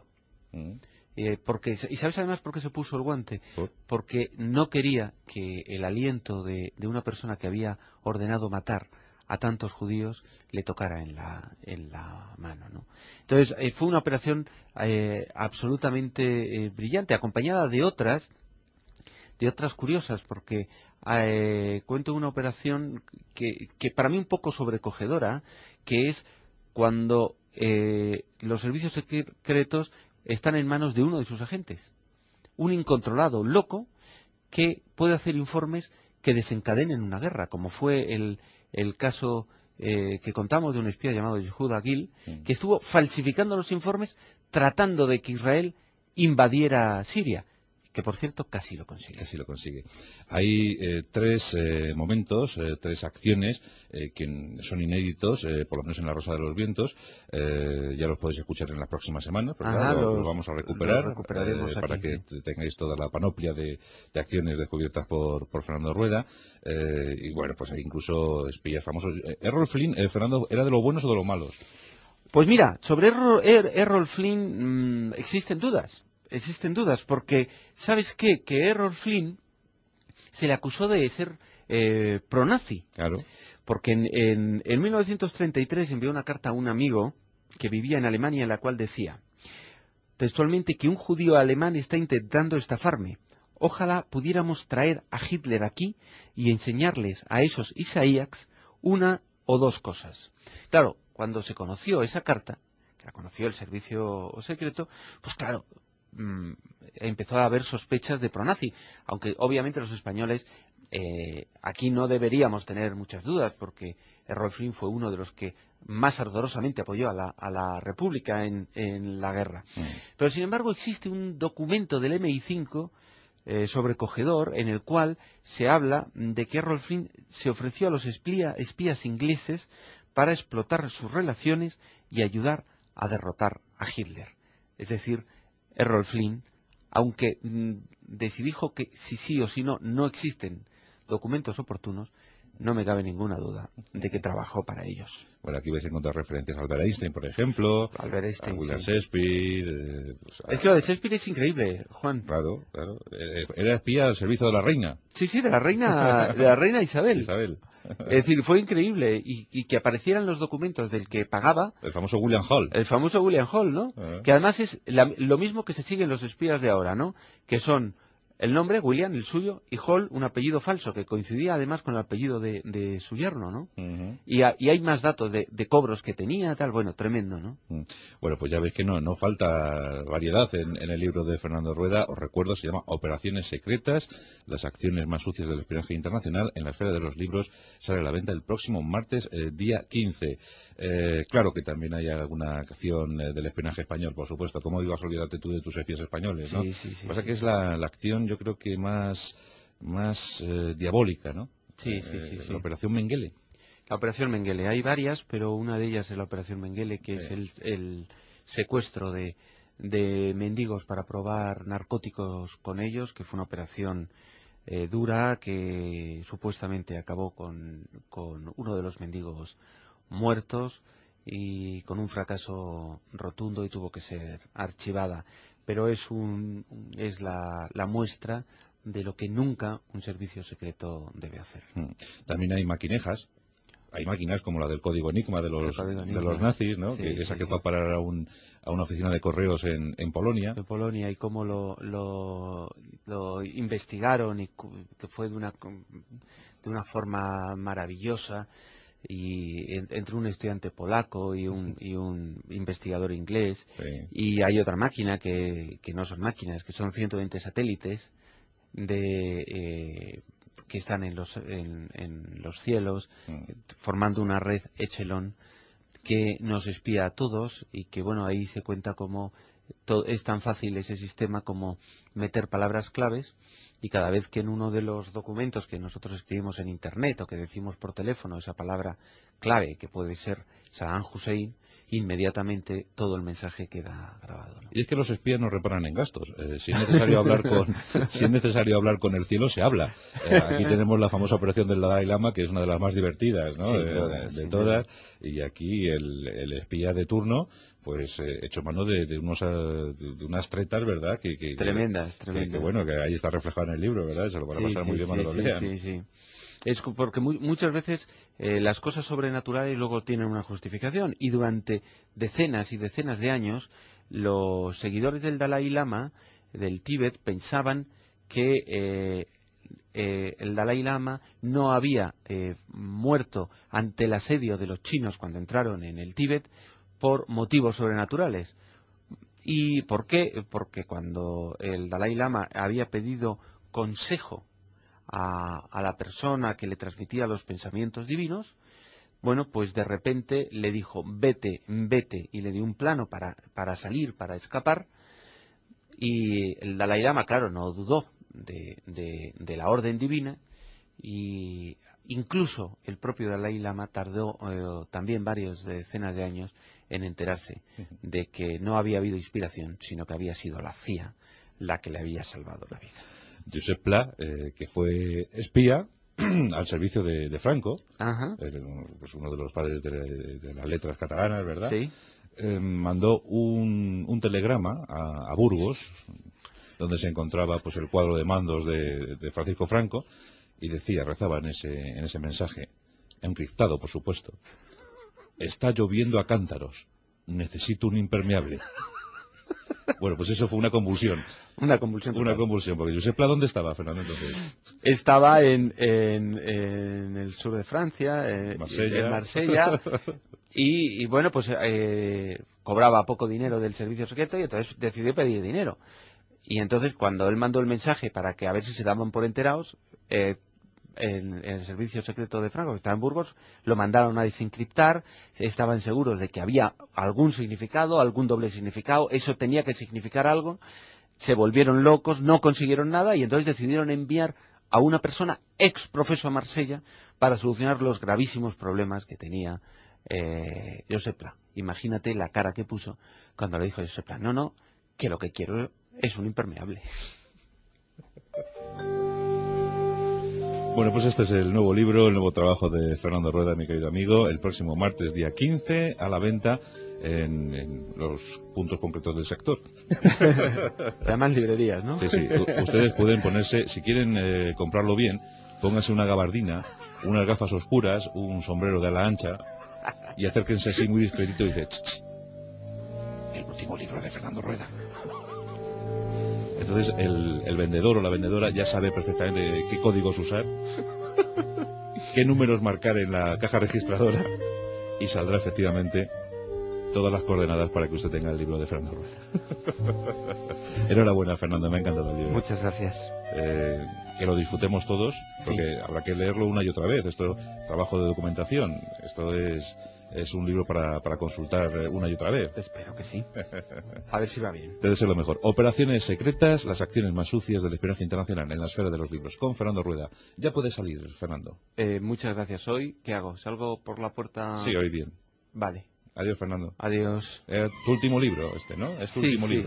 Speaker 5: ¿Y sabes además por qué se puso el guante? Porque no quería que el aliento de una persona que había ordenado matar a tantos judíos le tocara en la mano, ¿no? Entonces fue una operación absolutamente brillante, acompañada de otras curiosas, porque cuento una operación que para mí un poco sobrecogedora, que es cuando los servicios secretos están en manos de uno de sus agentes, un incontrolado loco que puede hacer informes que desencadenen una guerra, como fue el caso que contamos de un espía llamado Yehuda Gil, que estuvo falsificando los informes tratando de que Israel invadiera Siria, que por cierto casi lo consigue.
Speaker 2: Casi lo consigue. Hay tres momentos, tres acciones que son inéditos, por lo menos en La Rosa de los Vientos. Ya los podéis escuchar en las próximas semanas, ¿verdad?
Speaker 5: Ajá,
Speaker 2: Los vamos a recuperar
Speaker 5: recuperaremos
Speaker 2: para
Speaker 5: aquí,
Speaker 2: que tengáis toda la panoplia de acciones descubiertas por Fernando Rueda. Y bueno, pues hay incluso espías famosos. Errol Flynn, Fernando, ¿era de los buenos o de los malos?
Speaker 5: Pues mira, sobre Errol Flynn existen dudas. Existen dudas, porque, ¿sabes qué? Que Errol Flynn se le acusó de ser pronazi.
Speaker 2: Claro.
Speaker 5: Porque en 1933 envió una carta a un amigo que vivía en Alemania, en la cual decía textualmente que un judío alemán está intentando estafarme. Ojalá pudiéramos traer a Hitler aquí y enseñarles a esos Isaías una o dos cosas. Claro, cuando se conoció esa carta, que la conoció el servicio secreto, pues claro, empezó a haber sospechas de pronazi, aunque obviamente los españoles aquí no deberíamos tener muchas dudas, porque Errol Flynn fue uno de los que más ardorosamente apoyó a la República en la guerra. Pero sin embargo existe un documento del MI5 sobrecogedor en el cual se habla de que Errol Flynn se ofreció a los espías ingleses para explotar sus relaciones y ayudar a derrotar a Hitler. Es decir, Errol Flynn, aunque dijo que si sí o si no, no existen documentos oportunos, no me cabe ninguna duda de que trabajó para ellos.
Speaker 2: Bueno, aquí vais a encontrar referencias a Albert Einstein, por ejemplo,
Speaker 5: Albert Einstein,
Speaker 2: a William
Speaker 5: sí.
Speaker 2: Shakespeare.
Speaker 5: Es que lo de Shakespeare es increíble, Juan.
Speaker 2: Claro, claro. Era espía al servicio de la reina.
Speaker 5: Sí, de la reina Isabel.
Speaker 2: Isabel.
Speaker 5: Es decir, fue increíble y que aparecieran los documentos del que pagaba.
Speaker 2: El famoso William Hall.
Speaker 5: El famoso William Hall, ¿no? Que además es lo mismo que se siguen los espías de ahora, ¿no? Que son el nombre, William, el suyo, y Hall, un apellido falso, que coincidía además con el apellido de su yerno, ¿no? Y hay más datos de cobros que tenía, tal, bueno, tremendo, ¿no?
Speaker 2: Bueno, pues ya veis que no falta variedad en el libro de Fernando Rueda. Os recuerdo, se llama Operaciones Secretas, las acciones más sucias del espionaje internacional. En la Esfera de los Libros sale a la venta el próximo martes, día 15. Claro que también hay alguna acción del espionaje español, por supuesto. ¿Cómo ibas a olvidarte tú de tus espías españoles, no?
Speaker 5: Sí.
Speaker 2: Lo que pasa es que es la acción, yo creo que más diabólica, ¿no?
Speaker 5: Sí.
Speaker 2: La Operación Mengele.
Speaker 5: La Operación Mengele. Hay varias, pero una de ellas es la Operación Mengele, que es el secuestro de mendigos para probar narcóticos con ellos, que fue una operación dura que supuestamente acabó con uno de los mendigos muertos y con un fracaso rotundo y tuvo que ser archivada. Pero es la muestra de lo que nunca un servicio secreto debe hacer.
Speaker 2: También hay maquinejas. Hay máquinas como la del código Enigma de los nazis, ¿no?
Speaker 5: Sí,
Speaker 2: esa que fue a parar a una oficina de correos en Polonia.
Speaker 5: En Polonia, y cómo lo investigaron, y que fue de una forma maravillosa, y entre un estudiante polaco y un investigador inglés.
Speaker 2: Sí.
Speaker 5: Y hay otra máquina que no son máquinas, que son 120 satélites que están en los cielos, formando una red Echelon que nos espía a todos, y que bueno, ahí se cuenta cómo es tan fácil ese sistema como meter palabras claves, y cada vez que en uno de los documentos que nosotros escribimos en internet o que decimos por teléfono esa palabra clave, que puede ser Saddam Hussein, inmediatamente todo el mensaje queda grabado, ¿no?
Speaker 2: Y es que los espías no reparan en gastos. Si es necesario hablar con el cielo, se habla. Aquí tenemos la famosa operación del Dalai Lama, que es una de las más divertidas, ¿no? de todas. Y aquí el espía de turno, pues hecho mano de unas tretas, ¿verdad?
Speaker 5: Tremendas.
Speaker 2: Que bueno, que ahí está reflejado en el libro, ¿verdad? Se lo van a pasar muy bien cuando lo lean.
Speaker 5: Sí. Es porque muchas veces las cosas sobrenaturales luego tienen una justificación, y durante decenas y decenas de años los seguidores del Dalai Lama, del Tíbet, pensaban que el Dalai Lama no había muerto ante el asedio de los chinos cuando entraron en el Tíbet por motivos sobrenaturales. ¿Y por qué? Porque cuando el Dalai Lama había pedido consejo a la persona que le transmitía los pensamientos divinos, bueno, pues de repente le dijo vete, y le dio un plano para salir, para escapar. Y el Dalai Lama, claro, no dudó de la orden divina, y incluso el propio Dalai Lama tardó también varias decenas de años en enterarse de que no había habido inspiración, sino que había sido la CIA la que le había salvado la vida.
Speaker 2: Josep Pla, que fue espía al servicio de Franco, pues uno de los padres de las letras catalanas, ¿verdad?
Speaker 5: Sí.
Speaker 2: Mandó un telegrama a Burgos, donde se encontraba pues el cuadro de mandos de Francisco Franco, y rezaba en ese mensaje, encriptado por supuesto: está lloviendo a cántaros, necesito un impermeable. Bueno, pues eso fue una convulsión.
Speaker 5: Una convulsión.
Speaker 2: Una convulsión, porque Josep Pla, ¿dónde estaba, Fernando, entonces?
Speaker 5: Estaba en el sur de Francia, en Marsella, y bueno, pues cobraba poco dinero del servicio secreto, y entonces decidió pedir dinero. Y entonces, cuando él mandó el mensaje para que a ver si se daban por enterados, en el servicio secreto de Franco, que estaba en Burgos, lo mandaron a desencriptar. Estaban seguros de que había algún significado, algún doble significado, eso tenía que significar algo. Se volvieron locos, no consiguieron nada, y entonces decidieron enviar a una persona ex profeso a Marsella para solucionar los gravísimos problemas que tenía Josep Pla. Imagínate la cara que puso cuando le dijo a Josep Pla: no, que lo que quiero es un impermeable.
Speaker 2: Bueno, pues este es el nuevo libro, el nuevo trabajo de Fernando Rueda, mi querido amigo, el próximo martes, día 15, a la venta en los puntos concretos del sector.
Speaker 5: Se llaman librerías, ¿no?
Speaker 2: Sí. Ustedes pueden ponerse, si quieren comprarlo bien, pónganse una gabardina, unas gafas oscuras, un sombrero de ala ancha, y acérquense así muy discretito y dice: ch, el último libro de Fernando Rueda. Entonces el vendedor o la vendedora ya sabe perfectamente qué códigos usar, qué números marcar en la caja registradora, y saldrá efectivamente todas las coordenadas para que usted tenga el libro de Fernando Rueda. Enhorabuena, Fernando, me ha encantado el libro.
Speaker 5: Muchas gracias.
Speaker 2: Que lo disfrutemos todos, porque habrá que leerlo una y otra vez. Esto es trabajo de documentación, esto es un libro para consultar una y otra vez.
Speaker 5: Espero que sí. A ver si va bien.
Speaker 2: Te deseo lo mejor. Operaciones secretas, las acciones más sucias del espionaje internacional en la esfera de los libros, con Fernando Rueda. Ya puedes salir, Fernando.
Speaker 5: Muchas gracias. ¿Hoy qué hago? ¿Salgo por la puerta?
Speaker 2: Sí, hoy bien.
Speaker 5: Vale.
Speaker 2: Adiós, Fernando.
Speaker 5: Adiós.
Speaker 2: Tu último libro, ¿no? Es tu último libro.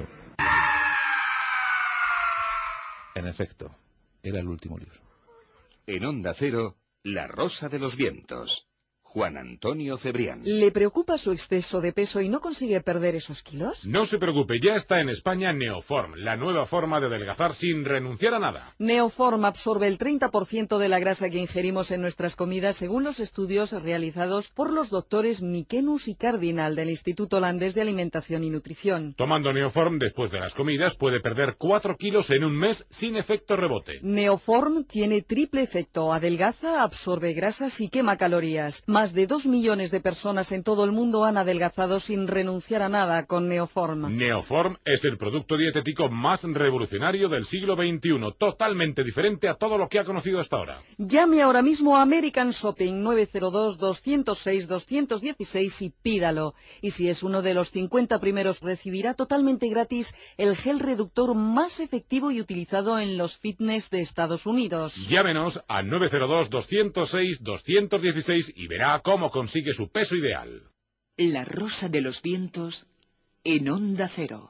Speaker 2: En efecto, era el último libro.
Speaker 1: En Onda Cero, La Rosa de los Vientos. Juan Antonio Cebrián.
Speaker 7: ¿Le preocupa su exceso de peso y no consigue perder esos kilos?
Speaker 8: No se preocupe, ya está en España Neoform, la nueva forma de adelgazar sin renunciar a nada.
Speaker 7: Neoform absorbe el 30% de la grasa que ingerimos en nuestras comidas, según los estudios realizados por los doctores Mikenus y Cardinal del Instituto Holandés de Alimentación y Nutrición.
Speaker 8: Tomando Neoform después de las comidas puede perder 4 kilos en un mes sin efecto rebote.
Speaker 7: Neoform tiene triple efecto: adelgaza, absorbe grasas y quema calorías. Más de 2 millones de personas en todo el mundo han adelgazado sin renunciar a nada con Neoform.
Speaker 8: Neoform es el producto dietético más revolucionario del siglo XXI, totalmente diferente a todo lo que ha conocido hasta ahora.
Speaker 7: Llame ahora mismo a American Shopping 902-206-216 y pídalo. Y si es uno de los 50 primeros, recibirá totalmente gratis el gel reductor más efectivo y utilizado en los fitness de Estados Unidos.
Speaker 8: Llámenos al 902-206-216 y verá cómo consigue su peso ideal.
Speaker 3: La Rosa de los Vientos en Onda Cero.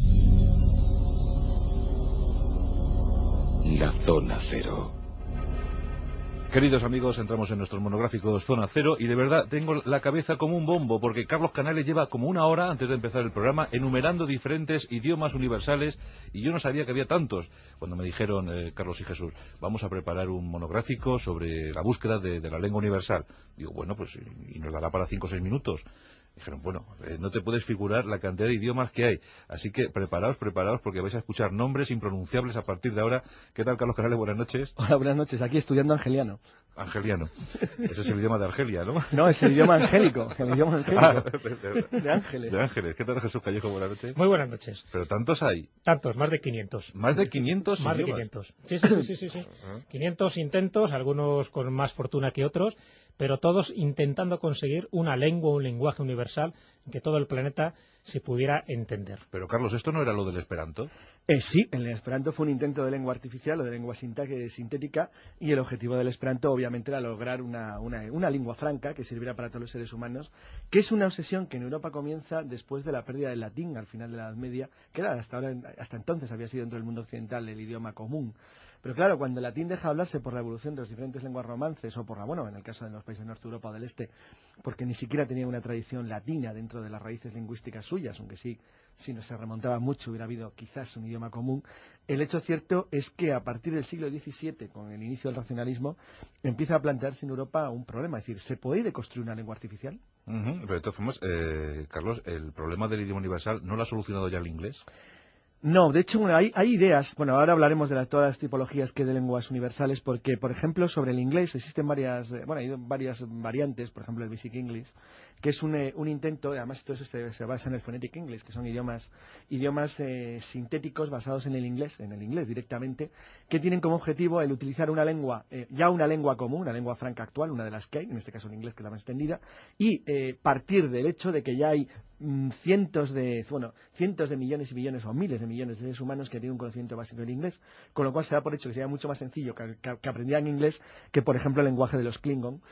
Speaker 1: La Zona Cero.
Speaker 2: Queridos amigos, entramos en nuestros monográficos Zona Cero y de verdad tengo la cabeza como un bombo porque Carlos Canales lleva como una hora antes de empezar el programa enumerando diferentes idiomas universales y yo no sabía que había tantos. Cuando me dijeron, Carlos y Jesús, vamos a preparar un monográfico sobre la búsqueda de la lengua universal. Digo, bueno, pues y nos dará para 5 o 6 minutos. Dijeron, bueno, no te puedes figurar la cantidad de idiomas que hay. Así que preparaos, porque vais a escuchar nombres impronunciables a partir de ahora. ¿Qué tal, Carlos Canales? Buenas noches.
Speaker 9: Hola, buenas noches. Aquí estudiando angeliano.
Speaker 2: Angeliano. Ese es el idioma de Argelia, ¿no?
Speaker 9: No, es el idioma angélico. El idioma angélico. De ángeles.
Speaker 2: De ángeles. ¿Qué tal, Jesús Callejo? Buenas noches.
Speaker 10: Muy buenas noches.
Speaker 2: ¿Pero tantos hay?
Speaker 10: Tantos, más de 500.
Speaker 2: ¿Más de 500
Speaker 10: Más
Speaker 2: idiomas?
Speaker 10: de 500. Sí. 500 intentos, algunos con más fortuna que otros, pero todos intentando conseguir una lengua, un lenguaje universal que todo el planeta se pudiera entender.
Speaker 2: Pero Carlos, ¿esto no era lo del Esperanto?
Speaker 9: Sí, el Esperanto fue un intento de lengua artificial o de lengua sintética, y el objetivo del Esperanto obviamente era lograr una lengua franca que sirviera para todos los seres humanos, que es una obsesión que en Europa comienza después de la pérdida del latín al final de la Edad Media, que era hasta entonces había sido dentro del mundo occidental el idioma común. Pero claro, cuando el latín deja de hablarse por la evolución de las diferentes lenguas romances, o en el caso de los países de Norte Europa o del Este, porque ni siquiera tenía una tradición latina dentro de las raíces lingüísticas suyas, aunque sí, si no se remontaba mucho, hubiera habido quizás un idioma común. El hecho cierto es que a partir del siglo XVII, con el inicio del racionalismo, empieza a plantearse en Europa un problema. Es decir, ¿se puede construir una lengua artificial?
Speaker 2: Pero de todas formas, Carlos, el problema del idioma universal, ¿no lo ha solucionado ya el inglés?
Speaker 9: No, de hecho hay ideas, ahora hablaremos de todas las tipologías que hay de lenguas universales, porque, por ejemplo, sobre el inglés existen hay varias variantes, por ejemplo el Basic English, que es un intento, además todo eso se basa en el Phonetic English, que son idiomas sintéticos basados en el inglés directamente, que tienen como objetivo el utilizar una lengua, ya una lengua común, una lengua franca actual, una de las que hay, en este caso el inglés, que es la más extendida, y partir del hecho de que ya hay cientos de millones y millones o miles de millones de seres humanos que tienen un conocimiento básico del inglés, con lo cual se da por hecho que sería mucho más sencillo que aprendieran inglés que, por ejemplo, el lenguaje de los Klingon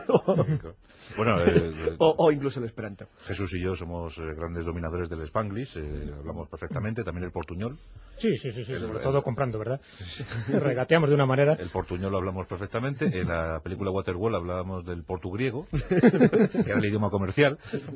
Speaker 9: o incluso el Esperanto.
Speaker 2: Jesús y yo somos grandes dominadores del Spanglish, hablamos perfectamente, también el portuñol.
Speaker 10: Sí, sobre todo comprando, ¿verdad? Regateamos de una manera.
Speaker 2: El portuñol lo hablamos perfectamente. En la película Waterworld hablábamos del portugriego, que era el idioma comercial.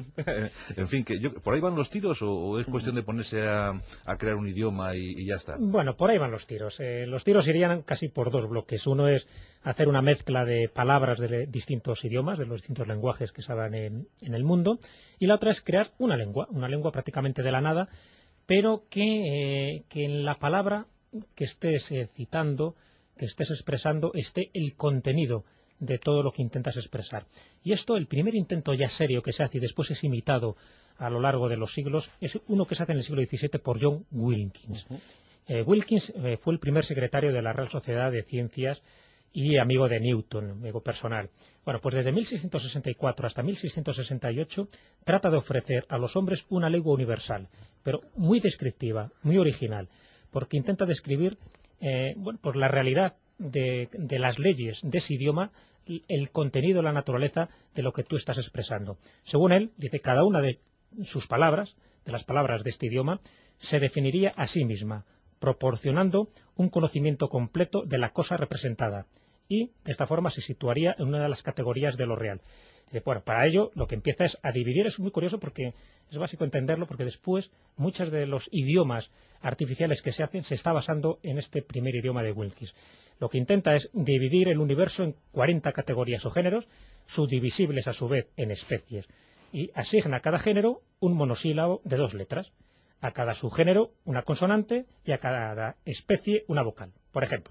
Speaker 2: En fin, ¿por ahí van los tiros o es cuestión de ponerse a crear un idioma y ya está?
Speaker 10: Bueno, por ahí van los tiros. Los tiros irían casi por dos bloques. Uno es hacer una mezcla de palabras de distintos idiomas, de los distintos lenguajes que se hablan en el mundo, y la otra es crear una lengua prácticamente de la nada, pero que en la palabra que estés citando, que estés expresando, esté el contenido de todo lo que intentas expresar. Y esto, el primer intento ya serio que se hace y después es imitado a lo largo de los siglos, es uno que se hace en el siglo XVII por John Wilkins. Wilkins fue el primer secretario de la Real Sociedad de Ciencias y amigo de Newton, amigo personal. Bueno, pues desde 1664 hasta 1668 trata de ofrecer a los hombres una lengua universal, pero muy descriptiva, muy original, porque intenta describir pues la realidad de las leyes de ese idioma, el contenido, la naturaleza de lo que tú estás expresando. Según él, dice, cada una de sus palabras, de las palabras de este idioma, se definiría a sí misma, proporcionando un conocimiento completo de la cosa representada, y de esta forma se situaría en una de las categorías de lo real. Bueno, para ello lo que empieza es a dividir. Es muy curioso porque es básico entenderlo, porque después muchos de los idiomas artificiales que se hacen se está basando en este primer idioma de Wilkins. Lo que intenta es dividir el universo en 40 categorías o géneros, subdivisibles a su vez en especies, y asigna a cada género un monosílabo de 2 letras, a cada subgénero una consonante y a cada especie una vocal. Por ejemplo,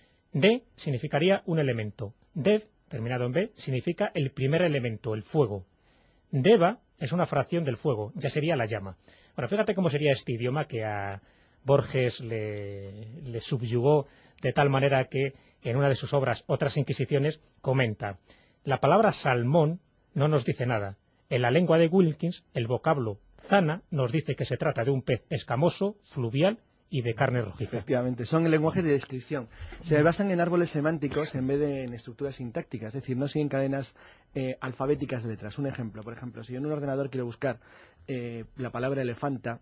Speaker 10: D significaría un elemento. Dev, terminado en B, significa el primer elemento, el fuego. Deva es una fracción del fuego, ya sería la llama. Bueno, fíjate cómo sería este idioma que a Borges le subyugó de tal manera que en una de sus obras, Otras Inquisiciones, comenta: la palabra salmón no nos dice nada. En la lengua de Wilkins, el vocablo zana nos dice que se trata de un pez escamoso, fluvial y de carne rojiza.
Speaker 9: Efectivamente, son lenguajes de descripción. Se basan en árboles semánticos en vez de en estructuras sintácticas, es decir, no siguen cadenas alfabéticas de letras. Un ejemplo, por ejemplo, si yo en un ordenador quiero buscar la palabra elefanta,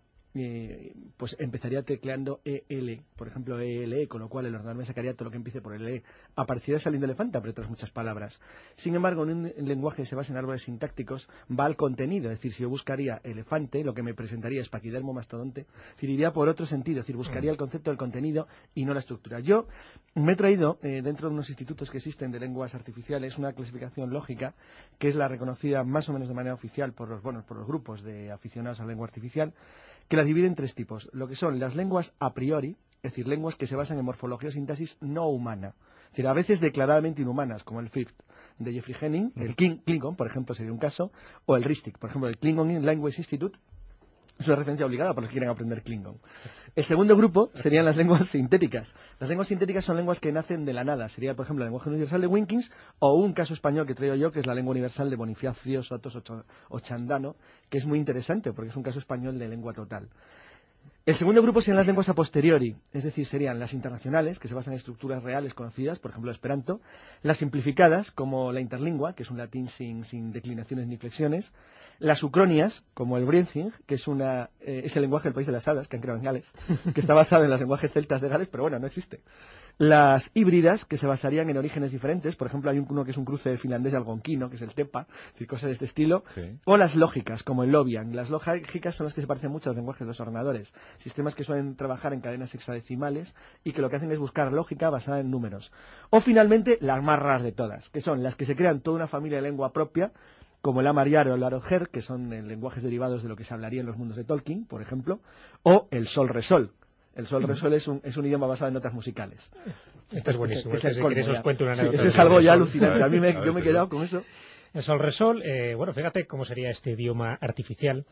Speaker 9: pues empezaría tecleando EL, por ejemplo ELE, con lo cual el ordenador me sacaría todo lo que empiece por el E. Aparecería saliendo elefanta, pero otras muchas palabras. Sin embargo, en un lenguaje que se basa en árboles sintácticos, va al contenido, es decir, si yo buscaría elefante, lo que me presentaría es paquidermo mastodonte, es decir, iría por otro sentido, es decir, buscaría el concepto del contenido y no la estructura. Yo me he traído, dentro de unos institutos que existen de lenguas artificiales, una clasificación lógica, que es la reconocida más o menos de manera oficial por los grupos de aficionados a la lengua artificial, que la divide en 3 tipos, lo que son las lenguas a priori, es decir, lenguas que se basan en morfología o sintaxis no humana, es decir, a veces declaradamente inhumanas, como el Fifth de Jeffrey Henning, el Klingon, por ejemplo, sería un caso, o el RISTIC, por ejemplo, el Klingon Language Institute, Es una referencia obligada para los que quieren aprender Klingon. El segundo grupo serían las lenguas sintéticas. Las lenguas sintéticas son lenguas que nacen de la nada. Sería, por ejemplo, el lenguaje universal de Wilkins o un caso español que traigo yo, que es la lengua universal de Bonifacio Sotos Ochandano, que es muy interesante porque es un caso español de lengua total. El segundo grupo serían las lenguas a posteriori, es decir, serían las internacionales, que se basan en estructuras reales conocidas, por ejemplo, Esperanto, las simplificadas, como la interlingua, que es un latín sin declinaciones ni flexiones, las ucronias, como el Brienzing, que es el lenguaje del país de las hadas, que han creado en Gales, que está basado en los lenguajes celtas de Gales, pero bueno, no existe. Las híbridas, que se basarían en orígenes diferentes, por ejemplo, hay uno que es un cruce finlandés y algonquino, que es el tepa, es decir, cosas de este estilo, sí. O las lógicas, como el Lobian. Las lógicas son las que se parecen mucho a los lenguajes de los ordenadores, sistemas que suelen trabajar en cadenas hexadecimales y que lo que hacen es buscar lógica basada en números. O finalmente, las más raras de todas, que son las que se crean toda una familia de lengua propia, como el Amariar o el Arojer, que son lenguajes derivados de lo que se hablaría en los mundos de Tolkien, por ejemplo, o el Sol-Resol. El Sol-Resol es un idioma basado en notas musicales.
Speaker 10: Este es buenísimo. Si queréis os cuento una anécdota.
Speaker 9: Sí, es algo ya alucinante. Yo me he quedado con eso.
Speaker 10: El Sol-Resol, bueno, fíjate cómo sería este idioma artificial,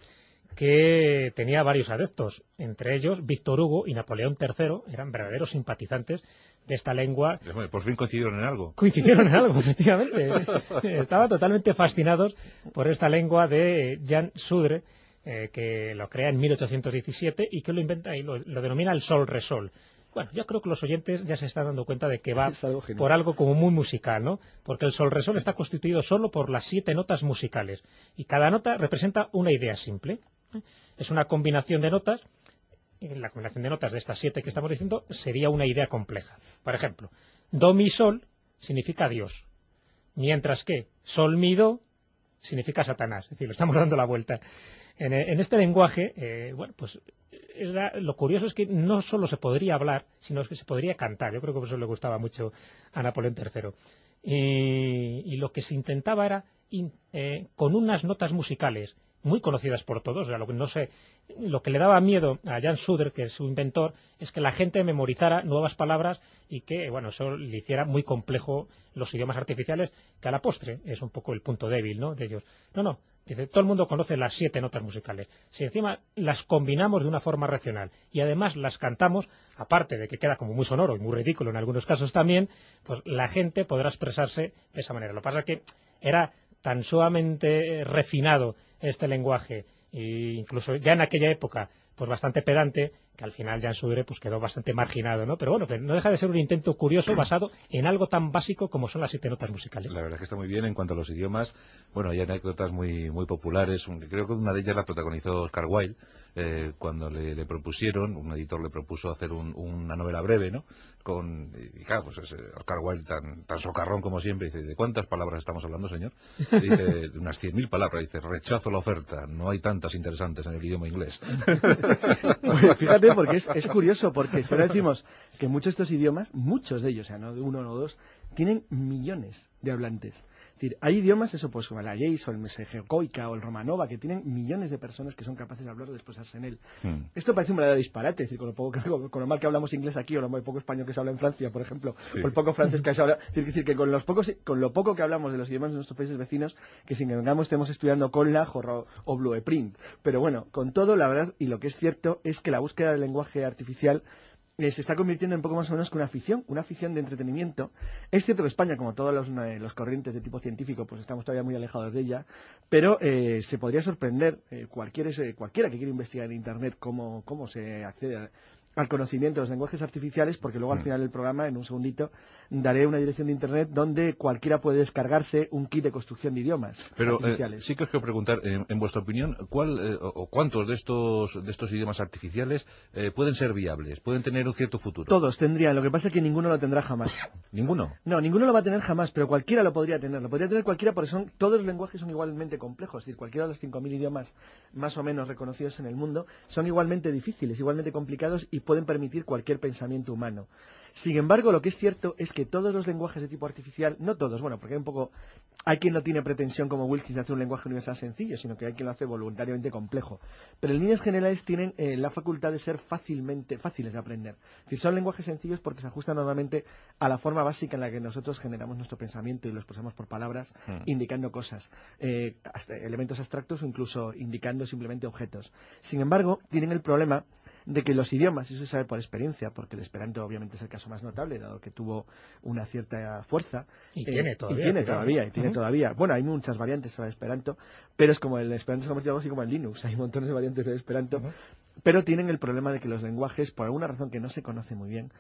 Speaker 10: que tenía varios adeptos. Entre ellos, Víctor Hugo y Napoleón III eran verdaderos simpatizantes de esta lengua.
Speaker 2: Por fin coincidieron en algo.
Speaker 10: Coincidieron en algo, efectivamente. Estaban totalmente fascinados por esta lengua de Jan Sudre, que lo crea en 1817 y que lo inventa y lo denomina el Sol-Resol. Bueno, yo creo que los oyentes ya se están dando cuenta de que va por algo como muy musical, ¿no? Porque el Sol-Resol está constituido solo por las 7 notas musicales y cada nota representa una idea simple. Es una combinación de notas. La combinación de notas de estas 7 que estamos diciendo sería una idea compleja. Por ejemplo, Do, Mi, Sol significa Dios, mientras que Sol, Mi, Do significa Satanás. Es decir, lo estamos dando la vuelta. En este lenguaje, bueno, pues lo curioso es que no solo se podría hablar, sino que se podría cantar. Yo creo que por eso le gustaba mucho a Napoleón III. Y lo que se intentaba era, con unas notas musicales muy conocidas por todos, o sea, lo que le daba miedo a Jan Sudre, que es su inventor, es que la gente memorizara nuevas palabras y que, bueno, eso le hiciera muy complejo los idiomas artificiales, que a la postre es un poco el punto débil, ¿no?, de ellos. No. Dice, todo el mundo conoce las 7 notas musicales. Si encima las combinamos de una forma racional y además las cantamos, aparte de que queda como muy sonoro y muy ridículo en algunos casos también, pues la gente podrá expresarse de esa manera. Lo que pasa es que era tan sumamente refinado este lenguaje, e incluso ya en aquella época, pues bastante pedante, que al final Jan Sudre pues quedó bastante marginado, ¿no? Pero bueno, que no deja de ser un intento curioso basado en algo tan básico como son las 7 notas musicales.
Speaker 2: La verdad es que está muy bien en cuanto a los idiomas. Bueno, hay anécdotas muy populares. Creo que una de ellas la protagonizó Oscar Wilde, cuando le propusieron, un editor le propuso hacer una novela breve, ¿no? Y claro, pues Oscar Wilde tan socarrón como siempre, dice, ¿de cuántas palabras estamos hablando, señor? Dice, de unas 100.000 palabras. Dice, rechazo la oferta, no hay tantas interesantes en el idioma inglés.
Speaker 9: Bueno, fíjate, porque es curioso, porque si ahora decimos que muchos de estos idiomas, muchos de ellos, o sea, no de uno o dos, tienen millones de hablantes. Es decir, hay idiomas, eso pues como el Ayéis o el Mesegecoica o el Romanova, que tienen millones de personas que son capaces de hablar o de expresarse en él. Esto parece un verdadero disparate, es decir, con lo mal que hablamos inglés aquí o lo poco español que se habla en Francia, por ejemplo, o el poco francés que se habla. Es decir, que con lo poco que hablamos de los idiomas de nuestros países vecinos, que sin embargo estemos estudiando Conlag o Blueprint. Pero bueno, con todo, la verdad, y lo que es cierto, es que la búsqueda del lenguaje artificial se está convirtiendo en poco más o menos que una afición de entretenimiento. Es cierto que España, como todos los corrientes de tipo científico, pues estamos todavía muy alejados de ella, pero se podría sorprender cualquiera que quiera investigar en Internet cómo se accede al conocimiento de los lenguajes artificiales, porque luego al final del programa, en un segundito, daré una dirección de Internet donde cualquiera puede descargarse un kit de construcción de idiomas artificiales.
Speaker 2: Sí que os quiero preguntar, en vuestra opinión, ¿cuál o cuántos de estos idiomas artificiales pueden ser viables, pueden tener un cierto futuro?
Speaker 9: Todos tendrían, lo que pasa es que ninguno lo tendrá jamás.
Speaker 2: ¿Ninguno?
Speaker 9: No, ninguno lo va a tener jamás, pero cualquiera lo podría tener. Lo podría tener cualquiera porque todos los lenguajes son igualmente complejos. Es decir, cualquiera de los 5.000 idiomas más o menos reconocidos en el mundo son igualmente difíciles, igualmente complicados y pueden permitir cualquier pensamiento humano. Sin embargo, lo que es cierto es que todos los lenguajes de tipo artificial, no todos, bueno, porque hay quien no tiene pretensión como Wilkins de hacer un lenguaje universal sencillo, sino que hay quien lo hace voluntariamente complejo. Pero en líneas generales tienen la facultad de ser fáciles de aprender. Es decir, son lenguajes sencillos porque se ajustan normalmente a la forma básica en la que nosotros generamos nuestro pensamiento y lo expresamos por palabras, indicando cosas, hasta elementos abstractos o incluso indicando simplemente objetos. Sin embargo, tienen el problema de que los idiomas, y eso se sabe por experiencia, porque el esperanto obviamente es el caso más notable, dado que tuvo una cierta fuerza.
Speaker 10: Y tiene todavía.
Speaker 9: Bueno, hay muchas variantes sobre el esperanto, pero es como el esperanto se ha convertido algo así como el Linux, hay montones de variantes del esperanto, pero tienen el problema de que los lenguajes, por alguna razón que no se conoce muy bien,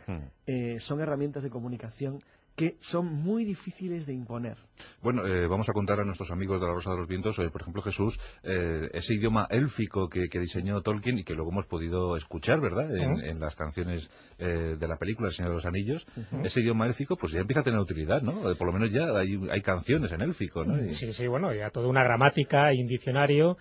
Speaker 9: son herramientas de comunicación que son muy difíciles de imponer.
Speaker 2: Bueno, vamos a contar a nuestros amigos de la Rosa de los Vientos, por ejemplo, Jesús, ese idioma élfico que diseñó Tolkien y que luego hemos podido escuchar, ¿verdad?, en las canciones de la película El Señor de los Anillos. Ese idioma élfico pues ya empieza a tener utilidad, ¿no? Por lo menos ya hay canciones en élfico, ¿no?
Speaker 10: Sí, bueno, ya toda una gramática y un diccionario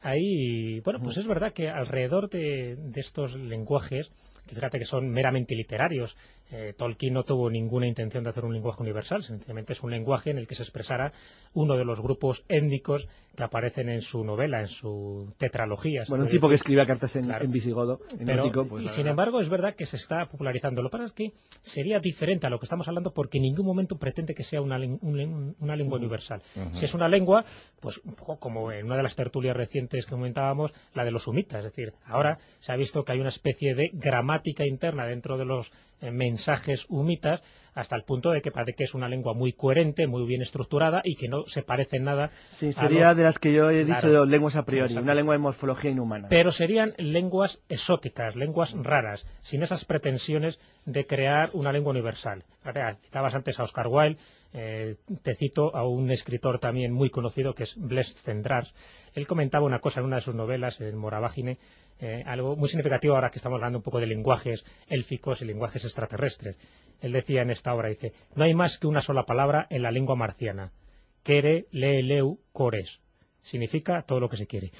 Speaker 10: ahí. Bueno, pues es verdad que alrededor de estos lenguajes, que fíjate que son meramente literarios, Tolkien no tuvo ninguna intención de hacer un lenguaje universal, sencillamente es un lenguaje en el que se expresara uno de los grupos étnicos que aparecen en su novela, en su tetralogía.
Speaker 9: Bueno, un tipo que escribía cartas en visigodo, en ético, pues,
Speaker 10: y sin embargo es verdad que se está popularizando. Lo que pasa es que sería diferente a lo que estamos hablando porque en ningún momento pretende que sea una lengua universal. Si es una lengua, pues un poco como en una de las tertulias recientes que comentábamos, la de los sumitas, es decir, ahora se ha visto que hay una especie de gramática interna dentro de los mensajes humitas, hasta el punto de que parece que es una lengua muy coherente, muy bien estructurada y que no se parece en nada.
Speaker 9: Sí, sería de las que yo he dicho lenguas a priori, una lengua de morfología inhumana.
Speaker 10: Pero serían lenguas exóticas, lenguas raras, sin esas pretensiones de crear una lengua universal. Citabas antes a Oscar Wilde, te cito a un escritor también muy conocido que es Blaise Cendrars. Él comentaba una cosa en una de sus novelas, en Moravágine, algo muy significativo ahora que estamos hablando un poco de lenguajes élficos y lenguajes extraterrestres. Él decía en esta obra, dice, no hay más que una sola palabra en la lengua marciana, Kere Leeleu Kores. Significa todo lo que se quiere.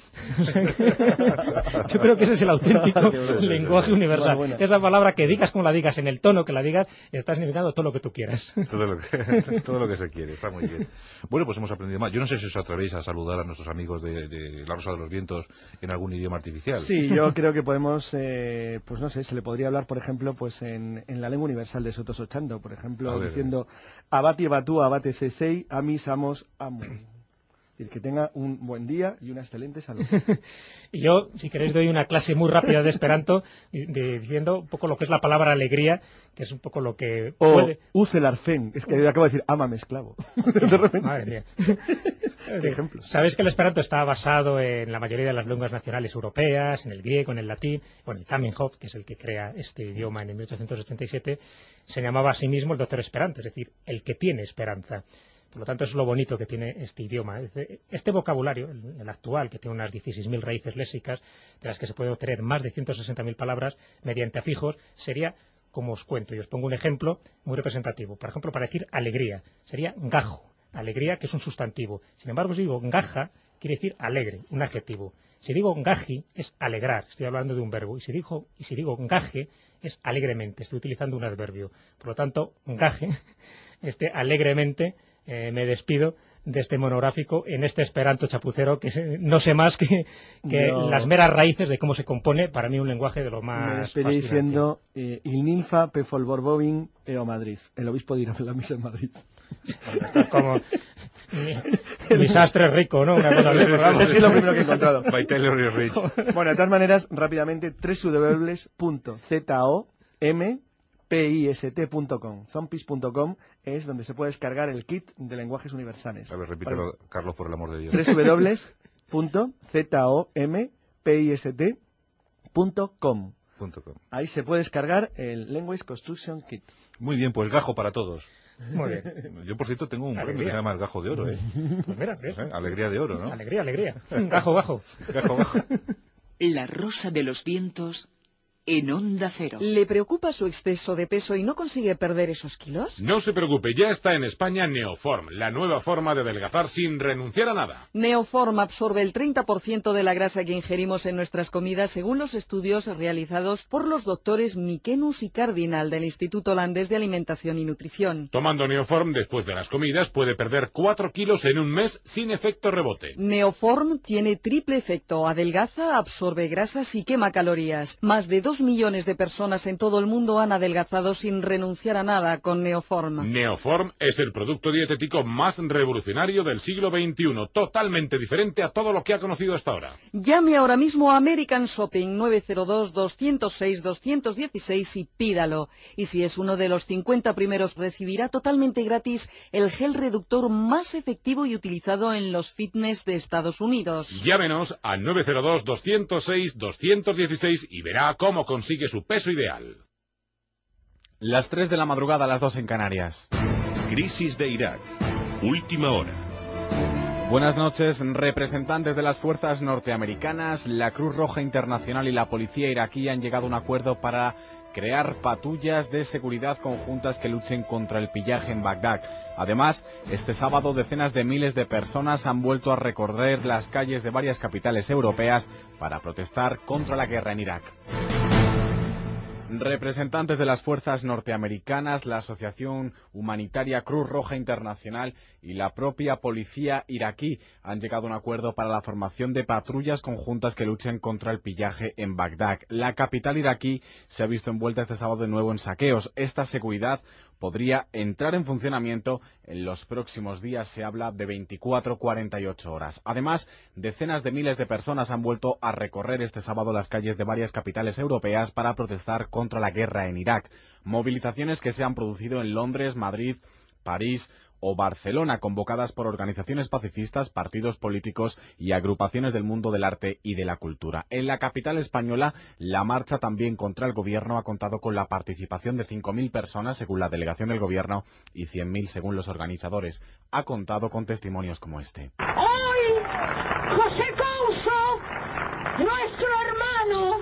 Speaker 10: Yo creo que ese es el auténtico lenguaje universal. Bueno. Esa palabra que digas como la digas, en el tono que la digas, está significando todo lo que tú quieras.
Speaker 2: Todo lo que se quiere, está muy bien. Bueno, pues hemos aprendido más. Yo no sé si os atrevéis a saludar a nuestros amigos de La Rosa de los Vientos en algún idioma artificial.
Speaker 9: Sí, yo creo que podemos, pues no sé, se le podría hablar, por ejemplo, pues en la lengua universal de Soto Sochando, por ejemplo, diciendo abati batú, abate cecei, amis amos amo. Que tenga un buen día y una excelente salud.
Speaker 10: Y yo, si queréis, doy una clase muy rápida de esperanto, diciendo un poco lo que es la palabra alegría, que es un poco lo que puede...
Speaker 9: Ucelarfen, es que acabo de decir, ámame esclavo.
Speaker 10: Madre mía. Ejemplo. Sabéis que el esperanto está basado en la mayoría de las lenguas nacionales europeas, en el griego, en el latín. Bueno, Zamenhof, que es el que crea este idioma en 1887, se llamaba a sí mismo el doctor esperanto, es decir, el que tiene esperanza. Por lo tanto, eso es lo bonito que tiene este idioma. Este vocabulario, el actual, que tiene unas 16.000 raíces léxicas, de las que se puede obtener más de 160.000 palabras mediante afijos, sería, como os cuento, y os pongo un ejemplo muy representativo. Por ejemplo, para decir alegría, sería gajo. Alegría, que es un sustantivo. Sin embargo, si digo gaja, quiere decir alegre, un adjetivo. Si digo gaji, es alegrar, estoy hablando de un verbo. Y si digo gaje, es alegremente, estoy utilizando un adverbio. Por lo tanto, gaje, alegremente... me despido de este monográfico en este esperanto chapucero que no sé más que las meras raíces de cómo se compone para mí un lenguaje de lo más
Speaker 9: me estoy diciendo il ninfa pe folborbovin eo Madrid, el obispo dirá la misa en Madrid.
Speaker 10: Como mi sastre rico, ¿no? Una cosa así.
Speaker 9: Es lo primero que he encontrado.
Speaker 2: By Taylor y Rich.
Speaker 9: Bueno, de todas maneras, rápidamente, www.zomPist.com. Zompis.com es donde se puede descargar el kit de lenguajes universales.
Speaker 2: A ver, repítelo, Carlos, por el amor de Dios.
Speaker 9: www.zompist.com. Ahí se puede descargar el Language Construction Kit.
Speaker 2: Muy bien, pues gajo para todos.
Speaker 10: Muy bien.
Speaker 2: Yo, por cierto, tengo un premio que se llama el gajo de oro, ¿eh?
Speaker 10: Pues mira,
Speaker 2: alegría de oro, ¿no?
Speaker 10: Alegría. Gajo.
Speaker 3: La Rosa de los Vientos en Onda Cero.
Speaker 7: ¿Le preocupa su exceso de peso y no consigue perder esos kilos?
Speaker 8: No se preocupe, ya está en España Neoform, la nueva forma de adelgazar sin renunciar a nada.
Speaker 7: Neoform absorbe el 30% de la grasa que ingerimos en nuestras comidas, según los estudios realizados por los doctores Mikenus y Cardinal del Instituto Holandés de Alimentación y Nutrición.
Speaker 8: Tomando Neoform después de las comidas puede perder 4 kilos en un mes sin efecto rebote.
Speaker 7: Neoform tiene triple efecto: adelgaza, absorbe grasas y quema calorías. Más de 2 millones de personas en todo el mundo han adelgazado sin renunciar a nada con Neoform.
Speaker 8: Neoform es el producto dietético más revolucionario del siglo XXI, totalmente diferente a todo lo que ha conocido hasta ahora.
Speaker 7: Llame ahora mismo a American Shopping 902-206-216 y pídalo. Y si es uno de los 50 primeros, recibirá totalmente gratis el gel reductor más efectivo y utilizado en los fitness de Estados Unidos.
Speaker 8: Llámenos al 902-206-216 y verá cómo consigue su peso ideal.
Speaker 6: Las 3 de la madrugada, las 2 en Canarias.
Speaker 1: Crisis de Irak. Última hora.
Speaker 6: Buenas noches. Representantes de las fuerzas norteamericanas, la Cruz Roja Internacional y la policía iraquí han llegado a un acuerdo para crear patrullas de seguridad conjuntas que luchen contra el pillaje en Bagdad. Además, este sábado decenas de miles de personas han vuelto a recorrer las calles de varias capitales europeas para protestar contra la guerra en Irak. Representantes de las fuerzas norteamericanas, la Asociación Humanitaria Cruz Roja Internacional y la propia policía iraquí han llegado a un acuerdo para la formación de patrullas conjuntas que luchen contra el pillaje en Bagdad. La capital iraquí se ha visto envuelta este sábado de nuevo en saqueos. Esta seguridad podría entrar en funcionamiento en los próximos días, se habla de 24-48 horas. Además, decenas de miles de personas han vuelto a recorrer este sábado las calles de varias capitales europeas para protestar contra la guerra en Irak. Movilizaciones que se han producido en Londres, Madrid, París o Barcelona, convocadas por organizaciones pacifistas, partidos políticos y agrupaciones del mundo del arte y de la cultura. En la capital española, la marcha también contra el gobierno ha contado con la participación de 5.000 personas, según la delegación del gobierno, y 100.000 según los organizadores. Ha contado con testimonios como este.
Speaker 11: Hoy, José Couso, nuestro hermano,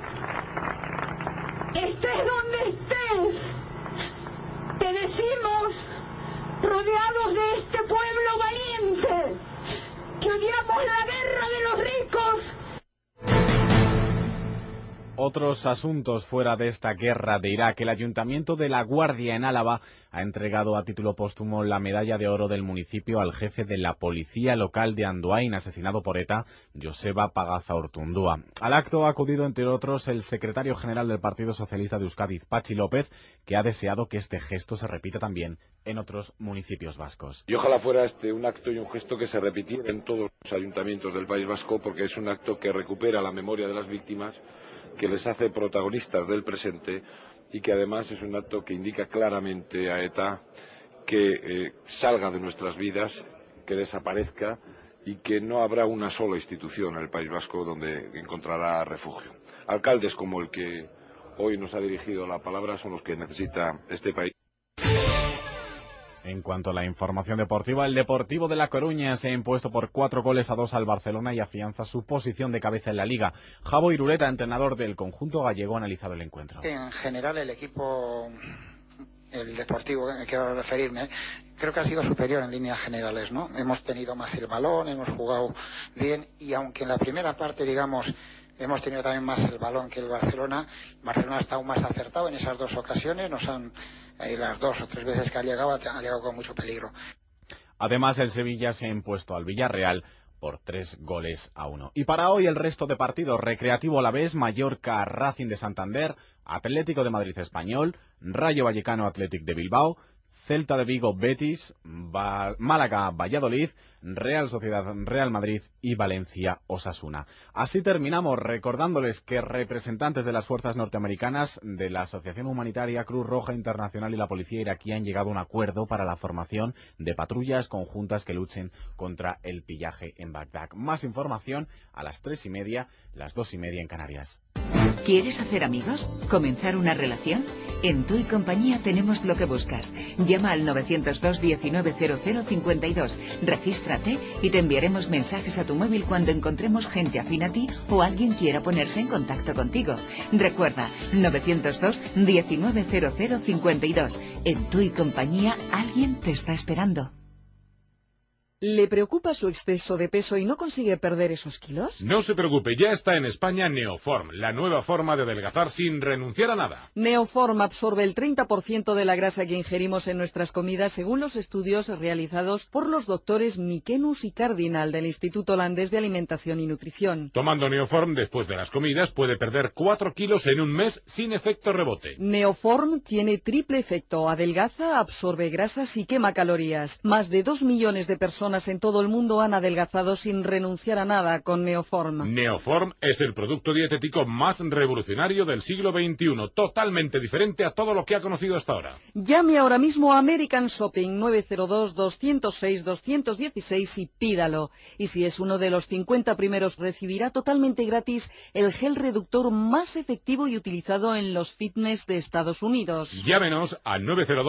Speaker 11: estés donde estés, te decimos, rodeados de este pueblo valiente, que odiamos la guerra de los ricos.
Speaker 6: Otros asuntos fuera de esta guerra de Irak. El Ayuntamiento de La Guardia en Álava ha entregado a título póstumo la medalla de oro del municipio al jefe de la policía local de Andoain, asesinado por ETA, Joseba Pagazaurtundúa. Al acto ha acudido, entre otros, el secretario general del Partido Socialista de Euskadi, Patxi López, que ha deseado que este gesto se repita también en otros municipios vascos.
Speaker 12: Y ojalá fuera un acto y un gesto que se repitiera en todos los ayuntamientos del País Vasco, porque es un acto que recupera la memoria de las víctimas, que les hace protagonistas del presente y que además es un acto que indica claramente a ETA que salga de nuestras vidas, que desaparezca y que no habrá una sola institución en el País Vasco donde encontrará refugio. Alcaldes como el que hoy nos ha dirigido la palabra son los que necesita este país.
Speaker 6: En cuanto a la información deportiva, el Deportivo de La Coruña se ha impuesto por 4-2 al Barcelona y afianza su posición de cabeza en la Liga. Javo Irureta, entrenador del conjunto gallego, ha analizado el encuentro.
Speaker 13: En general, el equipo, el Deportivo, quiero referirme, creo que ha sido superior en líneas generales, ¿no? Hemos tenido más el balón, hemos jugado bien y aunque en la primera parte, digamos, hemos tenido también más el balón que el Barcelona ha estado más acertado en esas dos ocasiones, las 2 o 3 veces que ha llegado con mucho peligro.
Speaker 6: Además, el Sevilla se ha impuesto al Villarreal por 3-1. Y para hoy el resto de partidos: Recreativo Alavés, Mallorca, Racing de Santander, Atlético de Madrid Español, Rayo Vallecano Athletic de Bilbao, Celta de Vigo Betis, Málaga Valladolid, Real Sociedad Real Madrid y Valencia Osasuna. Así terminamos recordándoles que representantes de las fuerzas norteamericanas, de la Asociación Humanitaria Cruz Roja Internacional y la policía iraquí han llegado a un acuerdo para la formación de patrullas conjuntas que luchen contra el pillaje en Bagdad. Más información a las 3:30, las 2:30 en Canarias.
Speaker 3: ¿Quieres hacer amigos? ¿Comenzar una relación? En Tu y Compañía tenemos lo que buscas. Llama al 902 190052, regístrate y te enviaremos mensajes a tu móvil cuando encontremos gente afín a ti o alguien quiera ponerse en contacto contigo. Recuerda, 902 190052. En Tu y Compañía alguien te está esperando.
Speaker 7: ¿Le preocupa su exceso de peso y no consigue perder esos kilos?
Speaker 8: No se preocupe, ya está en España Neoform, la nueva forma de adelgazar sin renunciar a nada.
Speaker 7: Neoform absorbe el 30% de la grasa que ingerimos en nuestras comidas según los estudios realizados por los doctores Mikenus y Cardinal del Instituto Holandés de Alimentación y Nutrición.
Speaker 8: Tomando Neoform después de las comidas puede perder 4 kilos en un mes sin efecto rebote.
Speaker 7: Neoform tiene triple efecto, adelgaza, absorbe grasas y quema calorías. Más de 2 millones de personas en todo el mundo han adelgazado sin renunciar a nada con Neoform.
Speaker 8: Neoform es el producto dietético más revolucionario del siglo XXI, totalmente diferente a todo lo que ha conocido hasta ahora.
Speaker 7: Llame ahora mismo a American Shopping 902-206-216 y pídalo. Y si es uno de los 50 primeros, recibirá totalmente gratis el gel reductor más efectivo y utilizado en los fitness de Estados Unidos.
Speaker 8: Llámenos al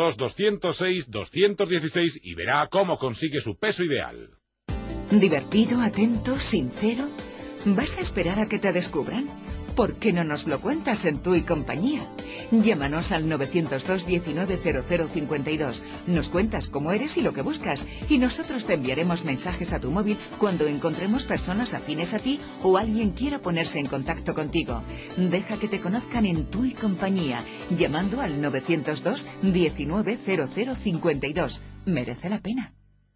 Speaker 8: 902-206-216 y verá cómo consigue su peso ideal.
Speaker 3: ¿Divertido, atento, sincero? ¿Vas a esperar a que te descubran? ¿Por qué no nos lo cuentas en Tu y Compañía? Llámanos al 902 190052. Nos cuentas cómo eres y lo que buscas, y nosotros te enviaremos mensajes a tu móvil cuando encontremos personas afines a ti o alguien quiera ponerse en contacto contigo. Deja que te conozcan en Tu y Compañía, llamando al 902 190052. Merece la pena.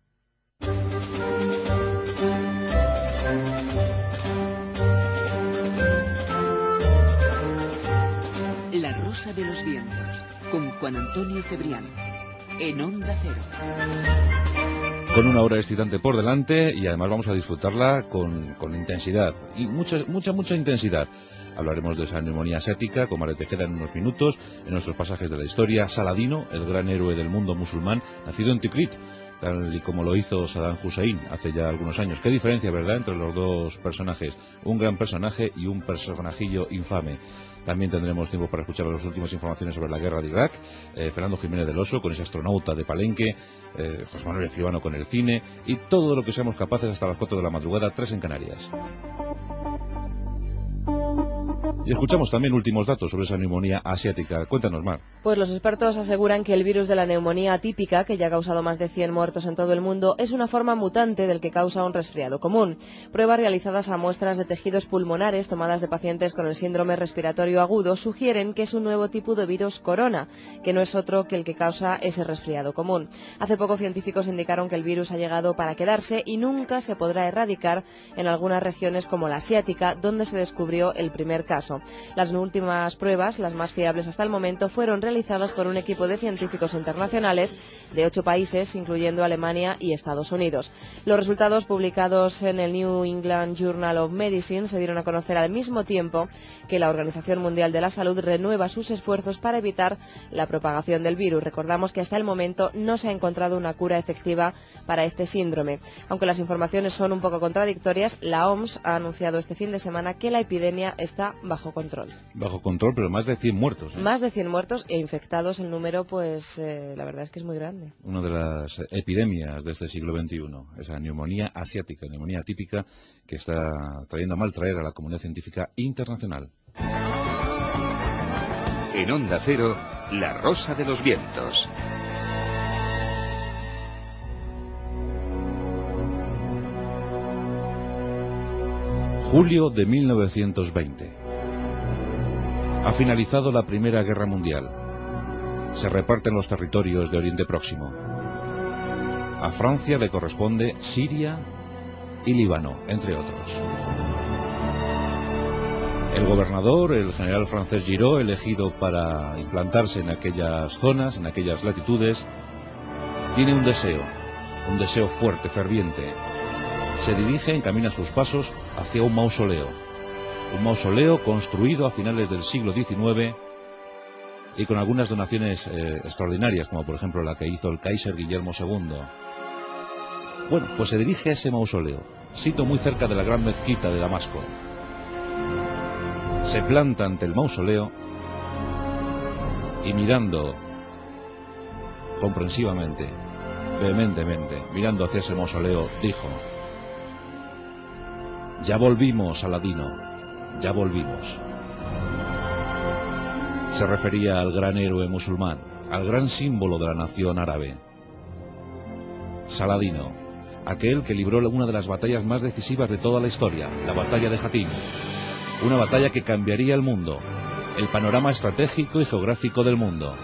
Speaker 3: La Rosa de los Vientos, con Juan Antonio Cebrián, en Onda Cero.
Speaker 2: Con una hora excitante por delante y además vamos a disfrutarla con intensidad, y mucha intensidad. Hablaremos de esa neumonía asiática con María Tejeda en unos minutos, en nuestros pasajes de la historia, Saladino, el gran héroe del mundo musulmán, nacido en Tikrit, tal y como lo hizo Saddam Hussein hace ya algunos años. Qué diferencia, ¿verdad?, entre los dos personajes. Un gran personaje y un personajillo infame. También tendremos tiempo para escuchar las últimas informaciones sobre la guerra de Irak, Fernando Jiménez del Oso con ese astronauta de Palenque, José Manuel Escribano con el cine y todo lo que seamos capaces hasta las 4 de la madrugada, 3 en Canarias. Y escuchamos también últimos datos sobre esa neumonía asiática. Cuéntanos, Mar.
Speaker 4: Pues los expertos aseguran que el virus de la neumonía atípica, que ya ha causado más de 100 muertos en todo el mundo, es una forma mutante del que causa un resfriado común. Pruebas realizadas a muestras de tejidos pulmonares tomadas de pacientes con el síndrome respiratorio agudo sugieren que es un nuevo tipo de virus corona, que no es otro que el que causa ese resfriado común. Hace poco científicos indicaron que el virus ha llegado para quedarse y nunca se podrá erradicar en algunas regiones como la asiática, donde se descubrió el primer caso. Las últimas pruebas, las más fiables hasta el momento, fueron realizadas por un equipo de científicos internacionales de 8 países, incluyendo Alemania y Estados Unidos. Los resultados publicados en el New England Journal of Medicine se dieron a conocer al mismo tiempo que la Organización Mundial de la Salud renueva sus esfuerzos para evitar la propagación del virus. Recordamos que hasta el momento no se ha encontrado una cura efectiva para este síndrome. Aunque las informaciones son un poco contradictorias, la OMS ha anunciado este fin de semana que la epidemia está bajo control.
Speaker 2: Bajo control, pero más de 100 muertos.
Speaker 4: Más de 100 muertos e infectados, el número, pues la verdad es que es muy grande.
Speaker 2: Una de las epidemias de este siglo XXI, esa neumonía asiática, neumonía atípica, que está trayendo a mal traer a la comunidad científica internacional.
Speaker 1: En Onda Cero, La Rosa de los Vientos.
Speaker 2: Julio de 1920. Ha finalizado la Primera Guerra Mundial. Se reparten los territorios de Oriente Próximo. A Francia le corresponde Siria y Líbano, entre otros. El gobernador, el general francés Giraud, elegido para implantarse en aquellas zonas, en aquellas latitudes, tiene un deseo fuerte, ferviente. Se dirige, encamina sus pasos hacia un mausoleo construido a finales del siglo XIX y con algunas donaciones extraordinarias, como por ejemplo la que hizo el Kaiser Guillermo II. Bueno, pues se dirige a ese mausoleo, sito muy cerca de la gran mezquita de Damasco. Se planta ante el mausoleo y mirando comprensivamente, vehementemente, mirando hacia ese mausoleo, dijo: ya volvimos, Saladino, ya volvimos. Se refería al gran héroe musulmán, al gran símbolo de la nación árabe. Saladino, aquel que libró una de las batallas más decisivas de toda la historia, la batalla de Jatín. Una batalla que cambiaría el mundo, el panorama estratégico y geográfico del mundo.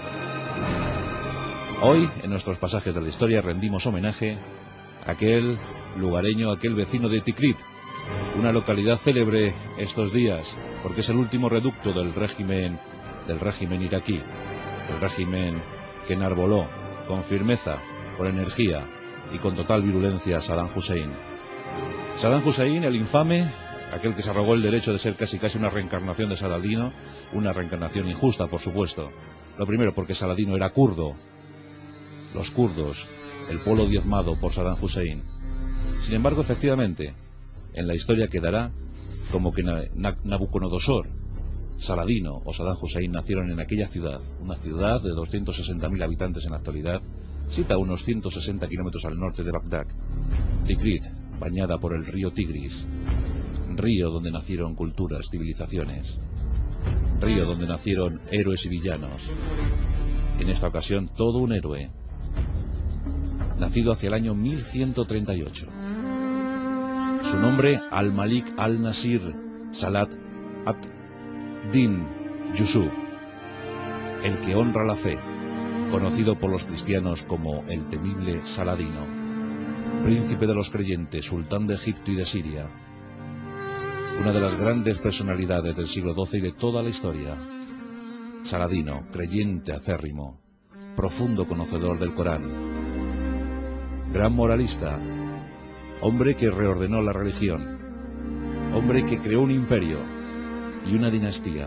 Speaker 2: Hoy, en nuestros pasajes de la historia, rendimos homenaje a aquel lugareño, aquel vecino de Tikrit, una localidad célebre estos días, porque es el último reducto del régimen iraquí, el régimen que enarboló con firmeza, con energía y con total virulencia Saddam Hussein. Saddam Hussein, el infame, aquel que se arrogó el derecho de ser casi una reencarnación de Saladino, una reencarnación injusta, por supuesto. Lo primero, porque Saladino era kurdo, los kurdos, el pueblo diezmado por Saddam Hussein. Sin embargo, efectivamente, en la historia quedará como que Nabucodonosor, Saladino o Saddam Hussein nacieron en aquella ciudad, una ciudad de 260.000 habitantes en la actualidad, situada a unos 160 kilómetros al norte de Bagdad, Tikrit, bañada por el río Tigris, río donde nacieron culturas, civilizaciones, río donde nacieron héroes y villanos. En esta ocasión todo un héroe, nacido hacia el año 1138. Su nombre, Al-Malik al-Nasir Salat ad-Din Yusuf, el que honra la fe, conocido por los cristianos como el temible Saladino, príncipe de los creyentes, sultán de Egipto y de Siria, una de las grandes personalidades del siglo XII y de toda la historia. Saladino, creyente acérrimo, profundo conocedor del Corán, gran moralista, hombre que reordenó la religión, hombre que creó un imperio y una dinastía.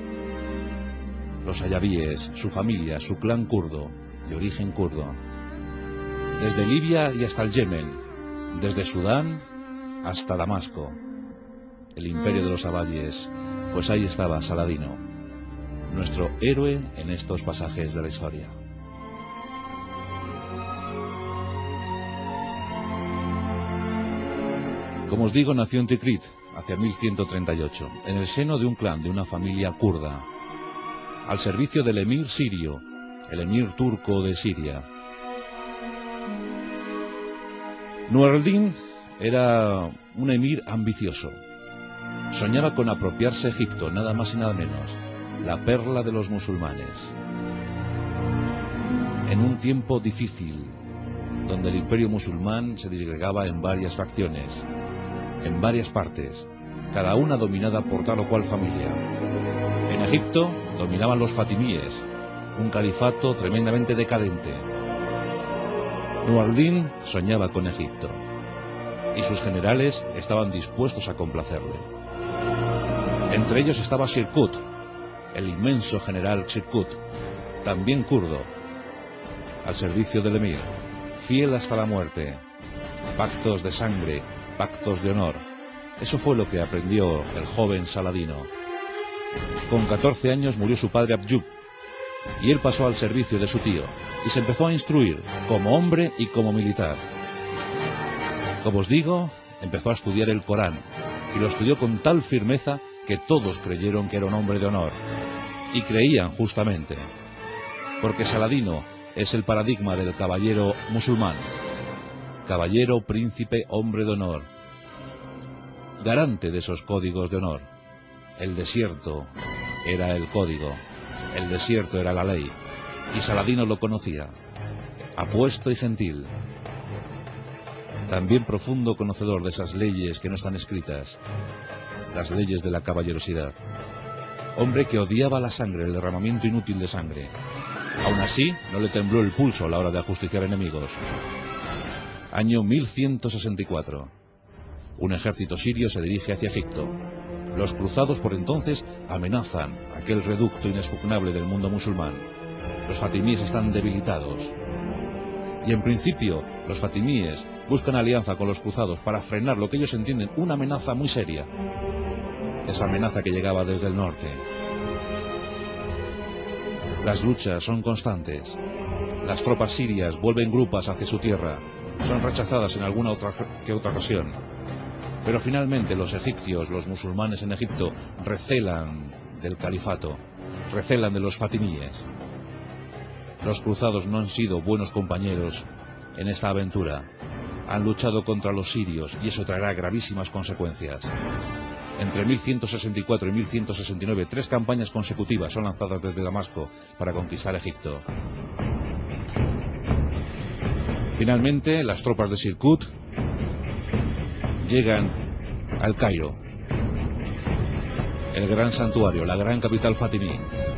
Speaker 2: Los ayabíes, su familia, su clan kurdo, de origen kurdo, desde Libia y hasta el Yemen, desde Sudán hasta Damasco, el imperio de los ayabíes, pues ahí estaba Saladino, nuestro héroe en estos pasajes de la historia. Como os digo, nació en Tikrit, hacia 1138, en el seno de un clan, de una familia kurda, al servicio del emir sirio, el emir turco de Siria. Nur al-Din era un emir ambicioso. Soñaba con apropiarse Egipto, nada más y nada menos, la perla de los musulmanes. En un tiempo difícil, donde el imperio musulmán se disgregaba en varias facciones, en varias partes, cada una dominada por tal o cual familia. En Egipto dominaban los fatimíes, un califato tremendamente decadente. Nur al-Din soñaba con Egipto, y sus generales estaban dispuestos a complacerle. Entre ellos estaba Shirkut, el inmenso general Shirkut, también kurdo, al servicio del emir, fiel hasta la muerte, pactos de sangre, pactos de honor. Eso fue lo que aprendió el joven Saladino. Con 14 años murió su padre Abdjuk, y él pasó al servicio de su tío, y se empezó a instruir como hombre y como militar. Como os digo, empezó a estudiar el Corán, y lo estudió con tal firmeza que todos creyeron que era un hombre de honor, y creían justamente, porque Saladino es el paradigma del caballero musulmán, caballero, príncipe, hombre de honor, garante de esos códigos de honor. El desierto era el código, el desierto era la ley, y Saladino lo conocía, apuesto y gentil, también profundo conocedor de esas leyes que no están escritas, las leyes de la caballerosidad. Hombre que odiaba la sangre, el derramamiento inútil de sangre. Aún así, no le tembló el pulso a la hora de ajusticiar enemigos. Año 1164. Un ejército sirio se dirige hacia Egipto. Los cruzados por entonces amenazan aquel reducto inexpugnable del mundo musulmán. Los fatimíes están debilitados. Y en principio, los fatimíes buscan alianza con los cruzados para frenar lo que ellos entienden una amenaza muy seria. Esa amenaza que llegaba desde el norte. Las luchas son constantes. Las tropas sirias vuelven grupas hacia su tierra. Son rechazadas en alguna otra ocasión. Pero finalmente los egipcios, los musulmanes en Egipto, recelan del califato, recelan de los fatimíes. Los cruzados no han sido buenos compañeros en esta aventura. Han luchado contra los sirios y eso traerá gravísimas consecuencias. Entre 1164 y 1169, 3 campañas consecutivas son lanzadas desde Damasco para conquistar Egipto. Finalmente, las tropas de Sirkut llegan al Cairo, el gran santuario, la gran capital fatimí.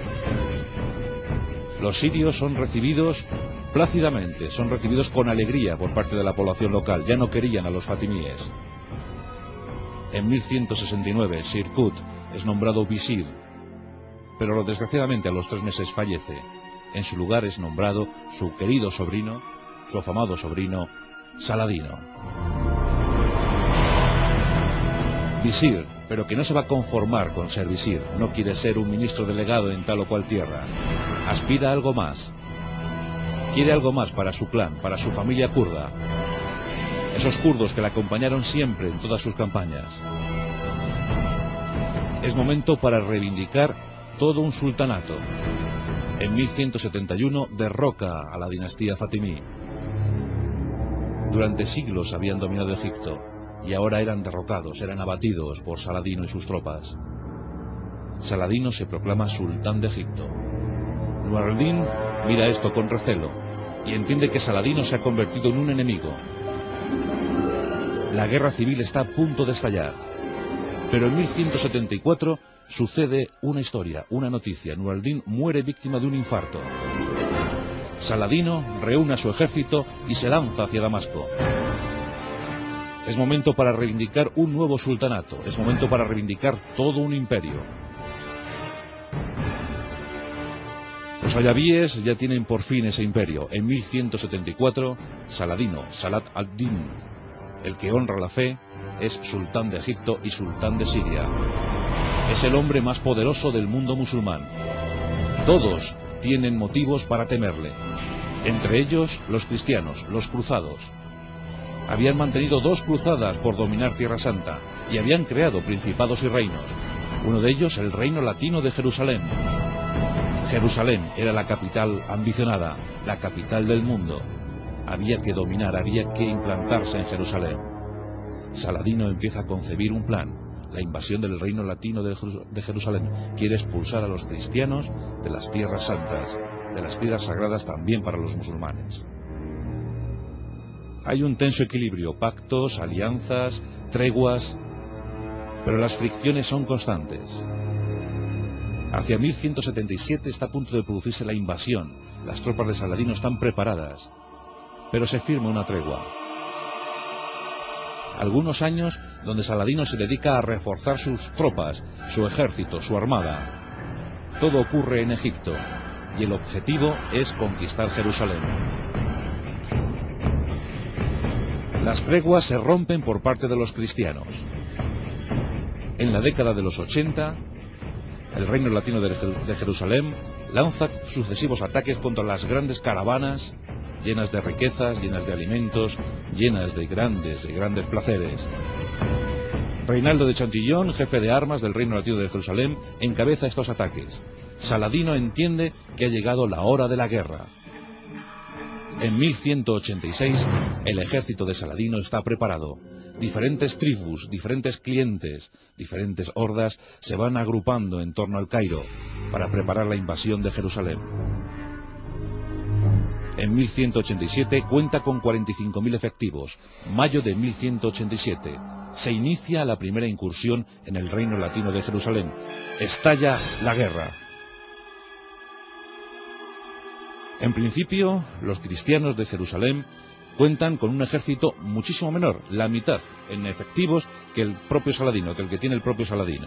Speaker 2: Los sirios son recibidos plácidamente, son recibidos con alegría por parte de la población local. Ya no querían a los fatimíes. En 1169, Sirkut es nombrado visir, pero desgraciadamente a los 3 meses fallece. En su lugar es nombrado su querido sobrino, su afamado sobrino, Saladino. Visir, pero que no se va a conformar con ser visir. No quiere ser un ministro delegado en tal o cual tierra. Aspira a algo más. Quiere algo más para su clan, para su familia kurda. Esos kurdos que le acompañaron siempre en todas sus campañas. Es momento para reivindicar todo un sultanato. En 1171 derroca a la dinastía fatimí. Durante siglos habían dominado Egipto y ahora eran derrocados, eran abatidos por Saladino y sus tropas. Saladino se proclama sultán de Egipto. Nur al-Din mira esto con recelo y entiende que Saladino se ha convertido en un enemigo. La guerra civil está a punto de estallar. Pero en 1174 sucede una historia, una noticia. Nur al-Din muere víctima de un infarto. Saladino reúne a su ejército y se lanza hacia Damasco. Es momento para reivindicar un nuevo sultanato. Es momento para reivindicar todo un imperio. Los ayabíes ya tienen por fin ese imperio. En 1174, Saladino, Salat ad-Din, el que honra la fe, es sultán de Egipto y sultán de Siria. Es el hombre más poderoso del mundo musulmán. Todos tienen motivos para temerle. Entre ellos, los cristianos, los cruzados. Habían mantenido 2 cruzadas por dominar Tierra Santa y habían creado principados y reinos. Uno de ellos, el reino latino de Jerusalén. Jerusalén era la capital ambicionada, la capital del mundo. Había que dominar, había que implantarse en Jerusalén. Saladino empieza a concebir un plan, la invasión del reino latino de Jerusalén. Quiere expulsar a los cristianos de las tierras santas, de las tierras sagradas también para los musulmanes. Hay un tenso equilibrio, pactos, alianzas, treguas, pero las fricciones son constantes. Hacia 1177 está a punto de producirse la invasión. Las tropas de Saladino están preparadas, pero se firma una tregua. Algunos años donde Saladino se dedica a reforzar sus tropas, su ejército, su armada. Todo ocurre en Egipto y el objetivo es conquistar Jerusalén. Las treguas se rompen por parte de los cristianos. En la década de los 80, el reino latino de Jerusalén lanza sucesivos ataques contra las grandes caravanas llenas de riquezas, llenas de alimentos, llenas de grandes placeres. Reinaldo de Chantillon, jefe de armas del reino latino de Jerusalén, encabeza estos ataques. Saladino entiende que ha llegado la hora de la guerra. En 1186, el ejército de Saladino está preparado. Diferentes tribus, diferentes clientes, diferentes hordas se van agrupando en torno al Cairo para preparar la invasión de Jerusalén. En 1187 cuenta con 45.000 efectivos. Mayo de 1187 se inicia la primera incursión en el reino latino de Jerusalén. Estalla la guerra. En principio, los cristianos de Jerusalén cuentan con un ejército muchísimo menor, la mitad en efectivos que el propio Saladino, que el que tiene el propio Saladino.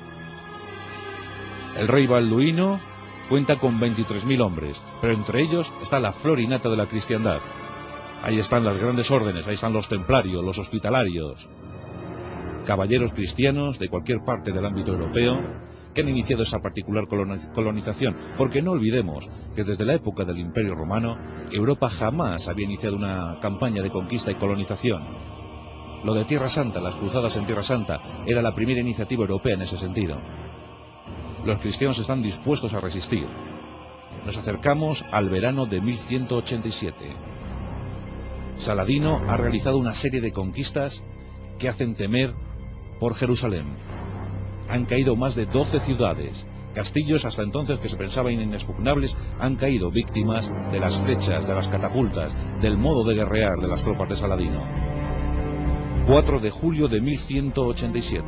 Speaker 2: El rey balduino cuenta con 23.000 hombres, pero entre ellos está la flor y nata de la cristiandad. Ahí están las grandes órdenes, ahí están los templarios, los hospitalarios, caballeros cristianos de cualquier parte del ámbito europeo que han iniciado esa particular colonización, porque no olvidemos que desde la época del Imperio Romano, Europa jamás había iniciado una campaña de conquista y colonización. Lo de Tierra Santa, las cruzadas en Tierra Santa, era la primera iniciativa europea en ese sentido. Los cristianos están dispuestos a resistir. Nos acercamos al verano de 1187. Saladino ha realizado una serie de conquistas que hacen temer por Jerusalén. Han caído más de 12 ciudades. Castillos hasta entonces que se pensaban inexpugnables han caído víctimas de las flechas, de las catapultas, del modo de guerrear de las tropas de Saladino. 4 de julio de 1187.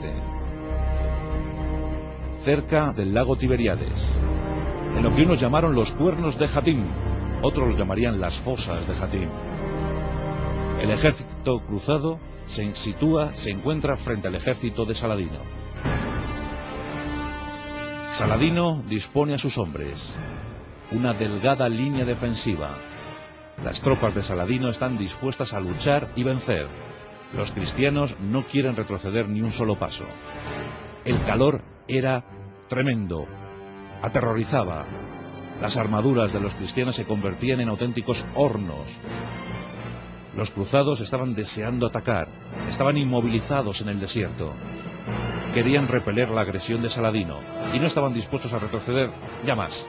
Speaker 2: Cerca del lago Tiberíades, en lo que unos llamaron los cuernos de Jatim, otros lo llamarían las fosas de Jatim. El ejército cruzado se encuentra frente al ejército de Saladino. Saladino dispone a sus hombres una delgada línea defensiva. Las tropas de Saladino están dispuestas a luchar y vencer. Los cristianos no quieren retroceder ni un solo paso. El calor era tremendo, aterrorizaba. Las armaduras de los cristianos se convertían en auténticos hornos. Los cruzados estaban deseando atacar, estaban inmovilizados en el desierto. Querían repeler la agresión de Saladino y no estaban dispuestos a retroceder ya más.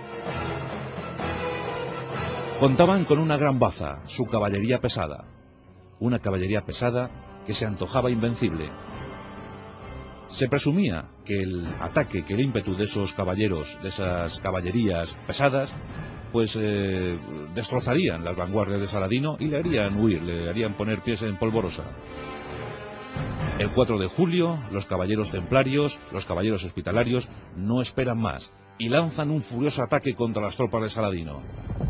Speaker 2: Contaban con una gran baza, su caballería pesada. Una caballería pesada que se antojaba invencible. Se presumía que el ataque, que el ímpetu de esos caballeros, de esas caballerías pesadas, pues destrozarían las vanguardias de Saladino y le harían huir, le harían poner pies en polvorosa. El 4 de julio, los caballeros templarios, los caballeros hospitalarios, no esperan más y lanzan un furioso ataque contra las tropas de Saladino.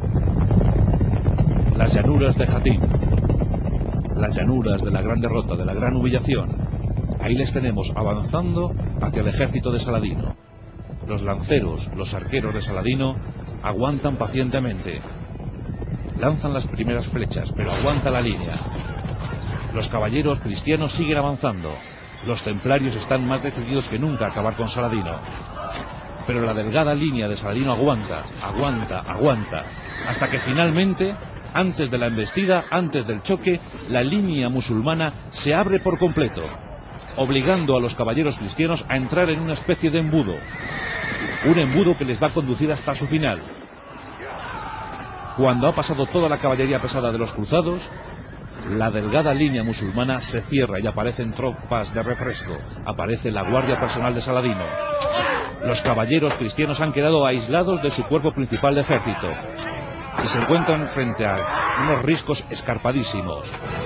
Speaker 2: Las llanuras de Jatim, las llanuras de la gran derrota, de la gran humillación. Ahí les tenemos avanzando hacia el ejército de Saladino. Los lanceros, los arqueros de Saladino aguantan pacientemente. Lanzan las primeras flechas, pero aguanta la línea. Los caballeros cristianos siguen avanzando. Los templarios están más decididos que nunca a acabar con Saladino. Pero la delgada línea de Saladino aguanta, hasta que finalmente, antes de la embestida, antes del choque, la línea musulmana se abre por completo, obligando a los caballeros cristianos a entrar en una especie de embudo. Un embudo que les va a conducir hasta su final. Cuando ha pasado toda la caballería pesada de los cruzados, la delgada línea musulmana se cierra y aparecen tropas de refresco. Aparece la guardia personal de Saladino. Los caballeros cristianos han quedado aislados de su cuerpo principal de ejército y se encuentran frente a unos riscos escarpadísimos.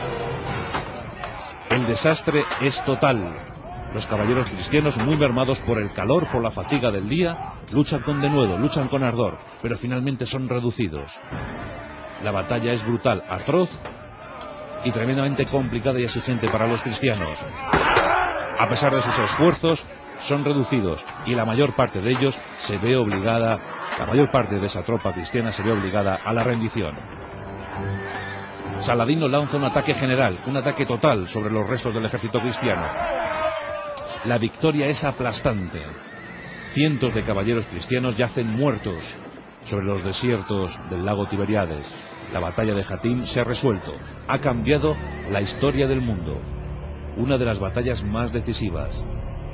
Speaker 2: El desastre es total. Los caballeros cristianos, muy mermados por el calor, por la fatiga del día, luchan con denuedo, luchan con ardor, pero finalmente son reducidos. La batalla es brutal, atroz y tremendamente complicada y exigente para los cristianos. A pesar de sus esfuerzos, son reducidos y la mayor parte de ellos se ve obligada, la mayor parte de esa tropa cristiana se ve obligada a la rendición. Saladino lanza un ataque general, un ataque total sobre los restos del ejército cristiano. La victoria es aplastante. Cientos de caballeros cristianos yacen muertos sobre los desiertos del lago Tiberíades. La batalla de Jatim se ha resuelto, ha cambiado la historia del mundo. Una de las batallas más decisivas.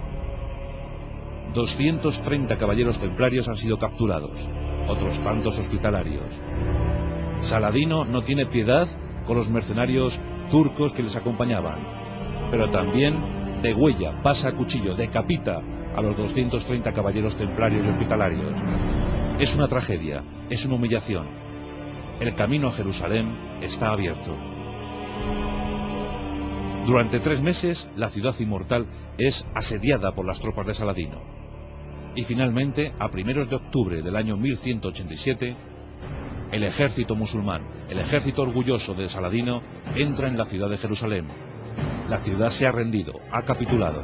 Speaker 2: 230 caballeros templarios han sido capturados, otros tantos hospitalarios. Saladino no tiene piedad con los mercenarios turcos que les acompañaban, pero también degüella, pasa a cuchillo, decapita a los 230 caballeros templarios y hospitalarios. Es una tragedia, es una humillación. El camino a Jerusalén está abierto. Durante 3 meses, la ciudad inmortal es asediada por las tropas de Saladino. Y finalmente, a primeros de octubre del año 1187, el ejército musulmán, el ejército orgulloso de Saladino, entra en la ciudad de Jerusalén. La ciudad se ha rendido, ha capitulado.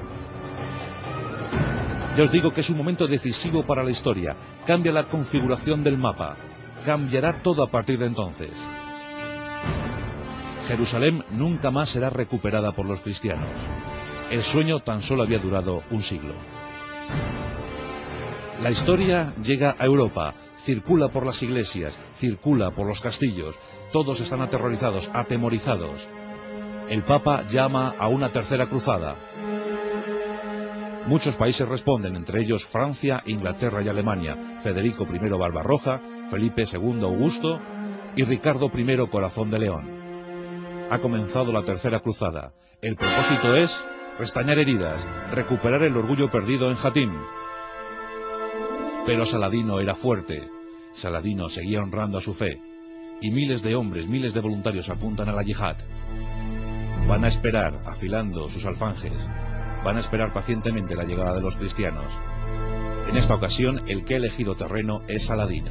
Speaker 2: Ya os digo que es un momento decisivo para la historia. Cambia la configuración del mapa. Cambiará todo a partir de entonces. Jerusalén nunca más será recuperada por los cristianos. El sueño tan solo había durado un siglo. La historia llega a Europa, circula por las iglesias, circula por los castillos. Todos están aterrorizados, atemorizados. El Papa llama a una tercera cruzada. Muchos países responden, entre ellos Francia, Inglaterra y Alemania, Federico I Barbarroja, Felipe II Augusto y Ricardo I Corazón de León. Ha comenzado la tercera cruzada. El propósito es restañar heridas, recuperar el orgullo perdido en Jatín. Pero Saladino era fuerte. Saladino seguía honrando a su fe. Y miles de hombres, miles de voluntarios apuntan a la yihad. Van a esperar, afilando sus alfanjes. Van a esperar pacientemente la llegada de los cristianos. En esta ocasión, el que ha elegido terreno es Saladino.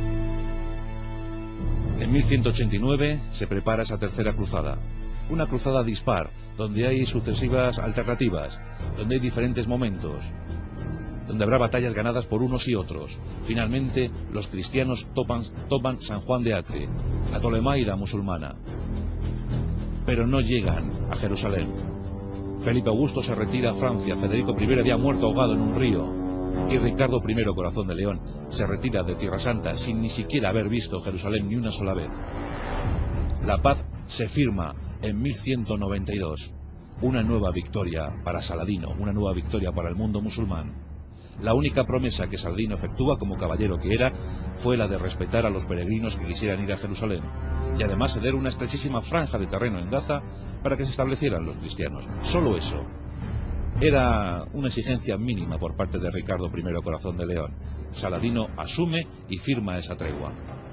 Speaker 2: En 1189 se prepara esa tercera cruzada. Una cruzada dispar, donde hay sucesivas alternativas, donde hay diferentes momentos, donde habrá batallas ganadas por unos y otros. Finalmente, los cristianos toman San Juan de Acre, la Ptolemaida musulmana, pero no llegan a Jerusalén. Felipe Augusto se retira a Francia, Federico I había muerto ahogado en un río, y Ricardo I Corazón de León se retira de Tierra Santa sin ni siquiera haber visto Jerusalén ni una sola vez. La paz se firma en 1192, una nueva victoria para Saladino, una nueva victoria para el mundo musulmán. La única promesa que Saladino efectúa como caballero que era fue la de respetar a los peregrinos que quisieran ir a Jerusalén y además ceder una estrechísima franja de terreno en Gaza para que se establecieran los cristianos. Solo eso. Era una exigencia mínima por parte de Ricardo I Corazón de León. Saladino asume y firma esa tregua.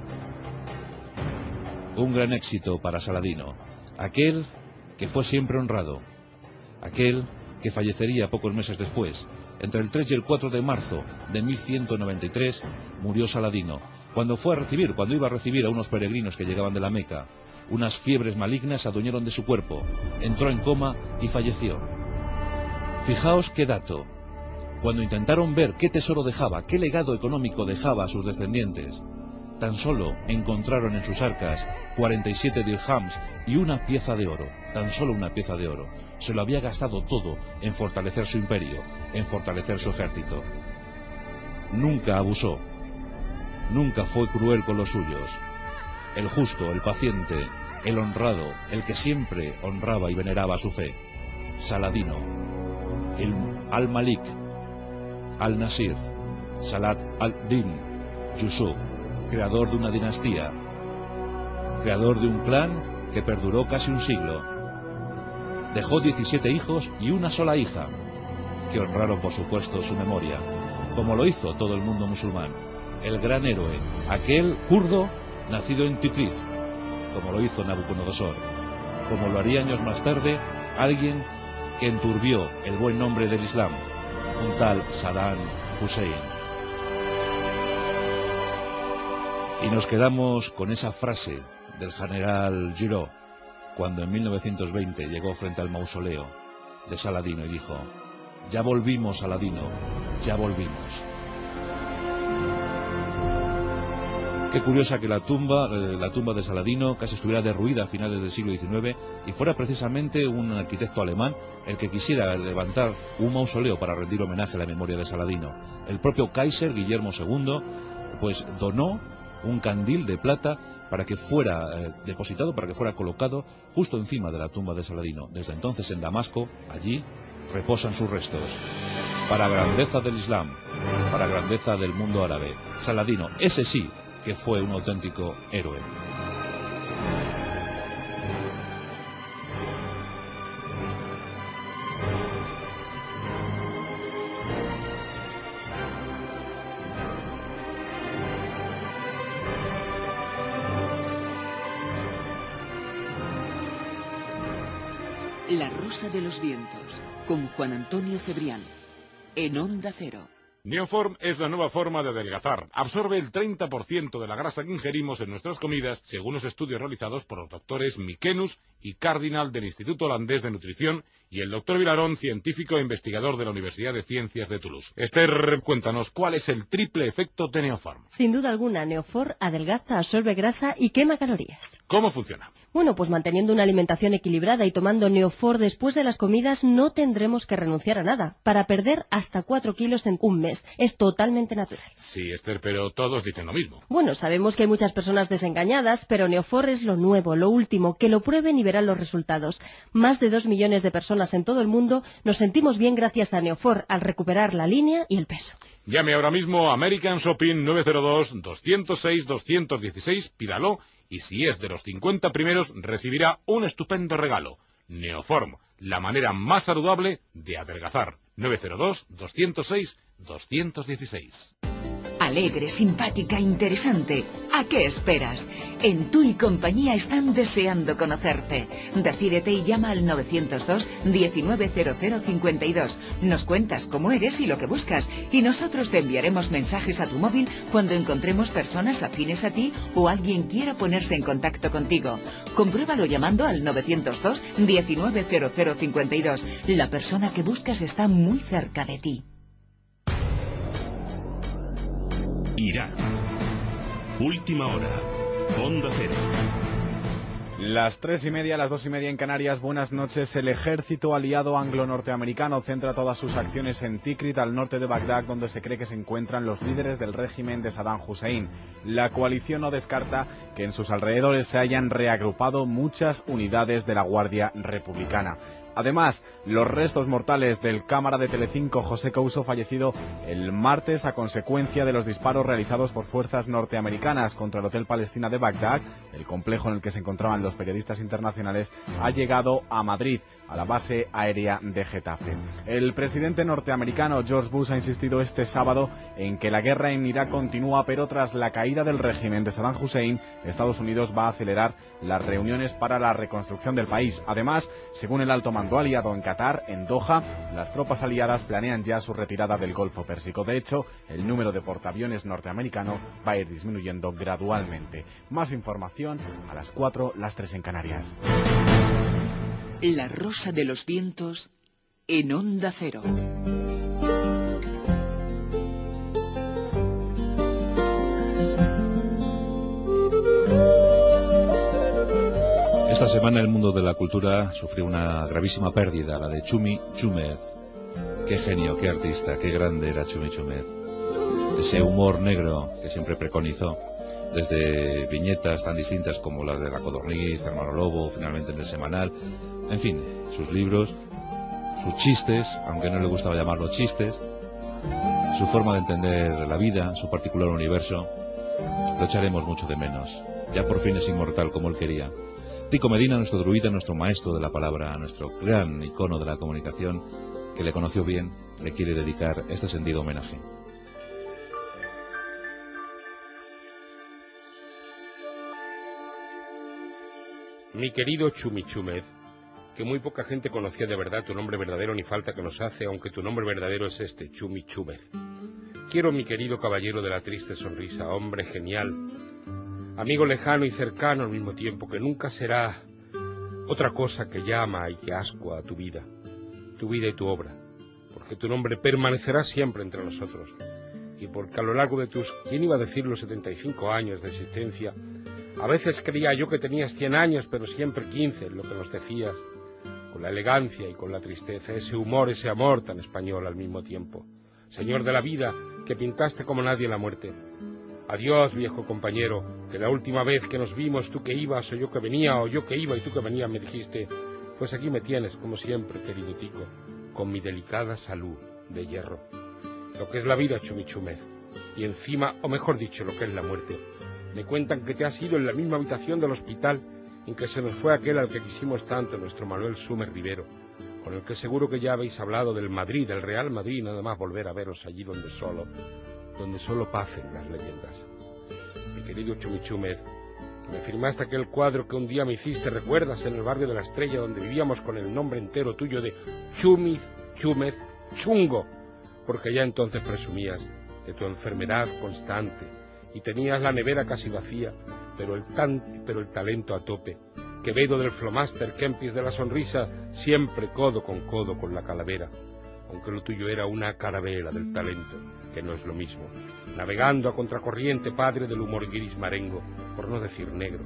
Speaker 2: Un gran éxito para Saladino, aquel que fue siempre honrado, aquel que fallecería pocos meses después. Entre el 3 y el 4 de marzo de 1193 murió Saladino, cuando iba a recibir a unos peregrinos que llegaban de la Meca. Unas fiebres malignas se adueñaron de su cuerpo, entró en coma y falleció. Fijaos qué dato. Cuando intentaron ver qué tesoro dejaba, qué legado económico dejaba a sus descendientes, tan solo encontraron en sus arcas 47 dirhams y una pieza de oro, tan solo una pieza de oro. Se lo había gastado todo en fortalecer su imperio, en fortalecer su ejército. Nunca abusó, nunca fue cruel con los suyos. El justo, el paciente, el honrado, el que siempre honraba y veneraba su fe. Saladino, el al-Malik, al-Nasir, Salat al-Din, Yusuf, creador de una dinastía, creador de un clan que perduró casi un siglo. Dejó 17 hijos y una sola hija, que honraron por supuesto su memoria, como lo hizo todo el mundo musulmán. El gran héroe, aquel kurdo nacido en Tikrit, como lo hizo Nabucodonosor, como lo haría años más tarde alguien que enturbió el buen nombre del Islam, un tal Saddam Hussein. Y nos quedamos con esa frase del general Giraud, cuando en 1920 llegó frente al mausoleo de Saladino y dijo: ya volvimos, Saladino, ya volvimos. Qué curiosa que la tumba de Saladino casi estuviera derruida a finales del siglo XIX y fuera precisamente un arquitecto alemán el que quisiera levantar un mausoleo para rendir homenaje a la memoria de Saladino. El propio Kaiser Guillermo II pues donó un candil de plata para que fuera depositado, para que fuera colocado justo encima de la tumba de Saladino. Desde entonces en Damasco, allí reposan sus restos. Para grandeza del Islam, para grandeza del mundo árabe, Saladino, ese sí que fue un auténtico héroe.
Speaker 3: La Rosa de los Vientos, con Juan Antonio Cebrián, en Onda Cero.
Speaker 8: Neoform es la nueva forma de adelgazar. Absorbe el 30% de la grasa que ingerimos en nuestras comidas, según los estudios realizados por los doctores Mikenus y Cardinal del Instituto Holandés de Nutrición y el doctor Vilarón, científico e investigador de la Universidad de Ciencias de Toulouse. Esther, cuéntanos, ¿cuál es el triple efecto de Neoform?
Speaker 14: Sin duda alguna, Neoform adelgaza, absorbe grasa y quema calorías.
Speaker 8: ¿Cómo funciona?
Speaker 4: Bueno, pues manteniendo una alimentación equilibrada y tomando Neofor después de las comidas no tendremos que renunciar a nada, para perder hasta 4 kilos en un mes. Es totalmente natural.
Speaker 8: Sí, Esther, pero todos dicen lo mismo.
Speaker 4: Bueno, sabemos que hay muchas personas desengañadas, pero Neofor es lo nuevo, lo último, que lo prueben y verán los resultados. Más de 2 millones de personas en todo el mundo nos sentimos bien gracias a Neofor al recuperar la línea y el peso.
Speaker 8: Llame ahora mismo a American Shopping 902-206-216, pídalo, y si es de los 50 primeros, recibirá un estupendo regalo. Neoform, la manera más saludable de adelgazar. 902-206-216.
Speaker 3: Alegre, simpática, interesante. ¿A qué esperas? En Tu y Compañía están deseando conocerte. Decídete y llama al 902 190052. Nos cuentas cómo eres y lo que buscas, y nosotros te enviaremos mensajes a tu móvil cuando encontremos personas afines a ti o alguien quiera ponerse en contacto contigo. Compruébalo llamando al 902 190052. La persona que buscas está muy cerca de ti.
Speaker 14: Irán. Última hora. Onda Cero.
Speaker 6: Las 3:30, las 2:30 en Canarias. Buenas noches. El ejército aliado anglo-norteamericano centra todas sus acciones en Tikrit, al norte de Bagdad, donde se cree que se encuentran los líderes del régimen de Saddam Hussein. La coalición no descarta que en sus alrededores se hayan reagrupado muchas unidades de la Guardia Republicana. Además, los restos mortales del cámara de Telecinco José Couso, fallecido el martes a consecuencia de los disparos realizados por fuerzas norteamericanas contra el Hotel Palestina de Bagdad, el complejo en el que se encontraban los periodistas internacionales, ha llegado a Madrid, a la base aérea de Getafe. El presidente norteamericano George Bush ha insistido este sábado en que la guerra en Irak continúa, pero tras la caída del régimen de Saddam Hussein, Estados Unidos va a acelerar las reuniones para la reconstrucción del país. Además, según el alto mando aliado en Qatar, en Doha, las tropas aliadas planean ya su retirada del Golfo Pérsico. De hecho, el número de portaaviones norteamericano va a ir disminuyendo gradualmente. Más información a las 4, las 3 en Canarias.
Speaker 3: La Rosa de los Vientos en Onda Cero.
Speaker 2: Esta semana el mundo de la cultura sufrió una gravísima pérdida, la de Chumi Chúmez. Qué genio, qué artista, qué grande era Chumi Chúmez. Ese humor negro que siempre preconizó, desde viñetas tan distintas como las de La Codorniz, Hermano Lobo, finalmente en El Semanal, en fin, sus libros, sus chistes, aunque no le gustaba llamarlos chistes, su forma de entender la vida, su particular universo, lo echaremos mucho de menos. Ya por fin es inmortal como él quería. Tico Medina, nuestro druida, nuestro maestro de la palabra, nuestro gran icono de la comunicación, que le conoció bien, le quiere dedicar este sentido homenaje.
Speaker 15: Mi querido Chumi Chúmez, que muy poca gente conocía de verdad tu nombre verdadero, ni falta que nos hace, aunque tu nombre verdadero es este, Chumi Chúmez. Quiero, mi querido caballero de la triste sonrisa, hombre genial, amigo lejano y cercano al mismo tiempo, que nunca será otra cosa que llama y que ascua a tu vida y tu obra, porque tu nombre permanecerá siempre entre nosotros, y porque a lo largo de tus, ¿quién iba a decir los 75 años de existencia? A veces creía yo que tenías 100 años, pero siempre 15, lo que nos decías, con la elegancia y con la tristeza, ese humor, ese amor tan español al mismo tiempo. Señor de la vida, que pintaste como nadie la muerte. Adiós, viejo compañero, que la última vez que nos vimos, tú que ibas o yo que venía, o yo que iba y tú que venía, me dijiste, pues aquí me tienes, como siempre, querido Tico, con mi delicada salud de hierro. Lo que es la vida, Chumi Chúmez, y encima, o mejor dicho, lo que es la muerte. Me cuentan que te has ido en la misma habitación del hospital en que se nos fue aquel al que quisimos tanto, nuestro Manuel Sumer Rivero, con el que seguro que ya habéis hablado del Madrid, del Real Madrid, nada más volver a veros allí donde solo pacen las leyendas. Mi querido Chumi Chúmez, me firmaste aquel cuadro que un día me hiciste, ¿recuerdas? En el barrio de la Estrella, donde vivíamos con el nombre entero tuyo de Chumi Chúmez Chungo, porque ya entonces presumías de tu enfermedad constante, y tenías la nevera casi vacía, pero el talento a tope. Quevedo del Flomaster, Kempis de la Sonrisa, siempre codo con la calavera, aunque lo tuyo era una carabela del talento, que no es lo mismo. Navegando a contracorriente, padre del humor gris marengo, por no decir negro,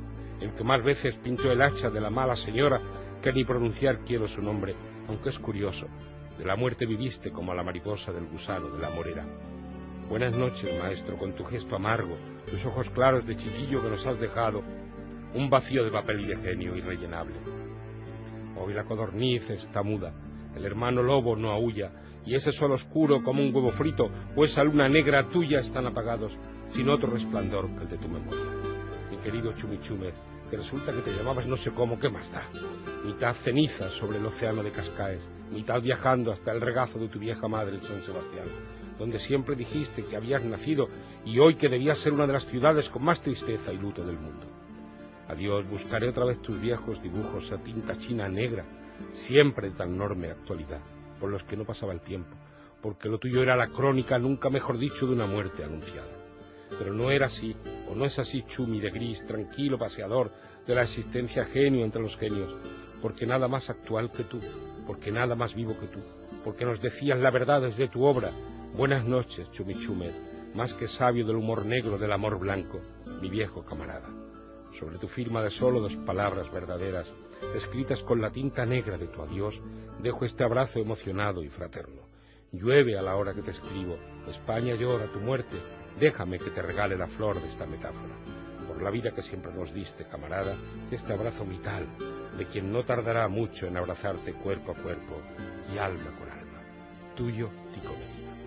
Speaker 15: el que más veces pintó el hacha de la mala señora que ni pronunciar quiero su nombre, aunque es curioso. De la muerte viviste como a la mariposa del gusano de la morera. Buenas noches, maestro, con tu gesto amargo, tus ojos claros de chiquillo que nos has dejado, un vacío de papel y de genio irrellenable. Hoy la codorniz está muda, el hermano lobo no aúlla, y ese sol oscuro como un huevo frito o esa luna negra tuya están apagados, sin otro resplandor que el de tu memoria. Mi querido Chumichúmez, que resulta que te llamabas no sé cómo, ¿qué más da? Mitad cenizas sobre el océano de Cascaes, mitad viajando hasta el regazo de tu vieja madre en San Sebastián, donde siempre dijiste que habías nacido y hoy que debías ser una de las ciudades con más tristeza y luto del mundo. Adiós, buscaré otra vez tus viejos dibujos a tinta china negra, siempre de tan enorme actualidad, por los que no pasaba el tiempo, porque lo tuyo era la crónica, nunca mejor dicho, de una muerte anunciada. Pero no era así, o no es así, Chumi de gris, tranquilo paseador de la existencia genio entre los genios, porque nada más actual que tú, porque nada más vivo que tú, porque nos decías la verdad desde tu obra. Buenas noches, Chumichúmez, más que sabio del humor negro del amor blanco, mi viejo camarada. Sobre tu firma de solo 2 palabras verdaderas, escritas con la tinta negra de tu adiós, dejo este abrazo emocionado y fraterno. Llueve a la hora que te escribo, España llora tu muerte, déjame que te regale la flor de esta metáfora. Por la vida que siempre nos diste, camarada, este abrazo vital, de quien no tardará mucho en abrazarte cuerpo a cuerpo y alma con alma. Tuyo, Tico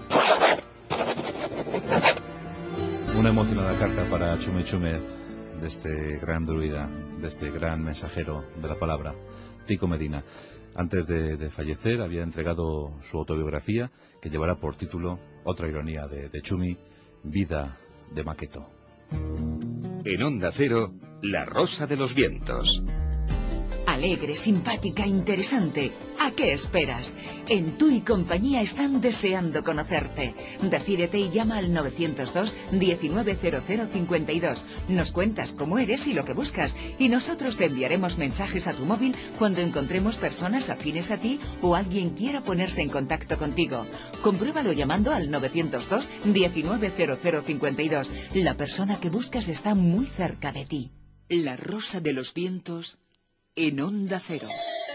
Speaker 15: Medina.
Speaker 2: Una emocionada carta para Chumichúmez, de este gran druida, de este gran mensajero de la palabra, Tico Medina. Antes de fallecer había entregado su autobiografía, que llevará por título, otra ironía de Chumi, Vida de Maqueto.
Speaker 1: En Onda Cero, La Rosa de los Vientos.
Speaker 3: Alegre, simpática, interesante. ¿A qué esperas? En Tu y Compañía están deseando conocerte. Decídete y llama al 902 190052. Nos cuentas cómo eres y lo que buscas, y nosotros te enviaremos mensajes a tu móvil cuando encontremos personas afines a ti o alguien quiera ponerse en contacto contigo. Compruébalo llamando al 902 190052. La persona que buscas está muy cerca de ti. La Rosa de los Vientos en Onda Cero.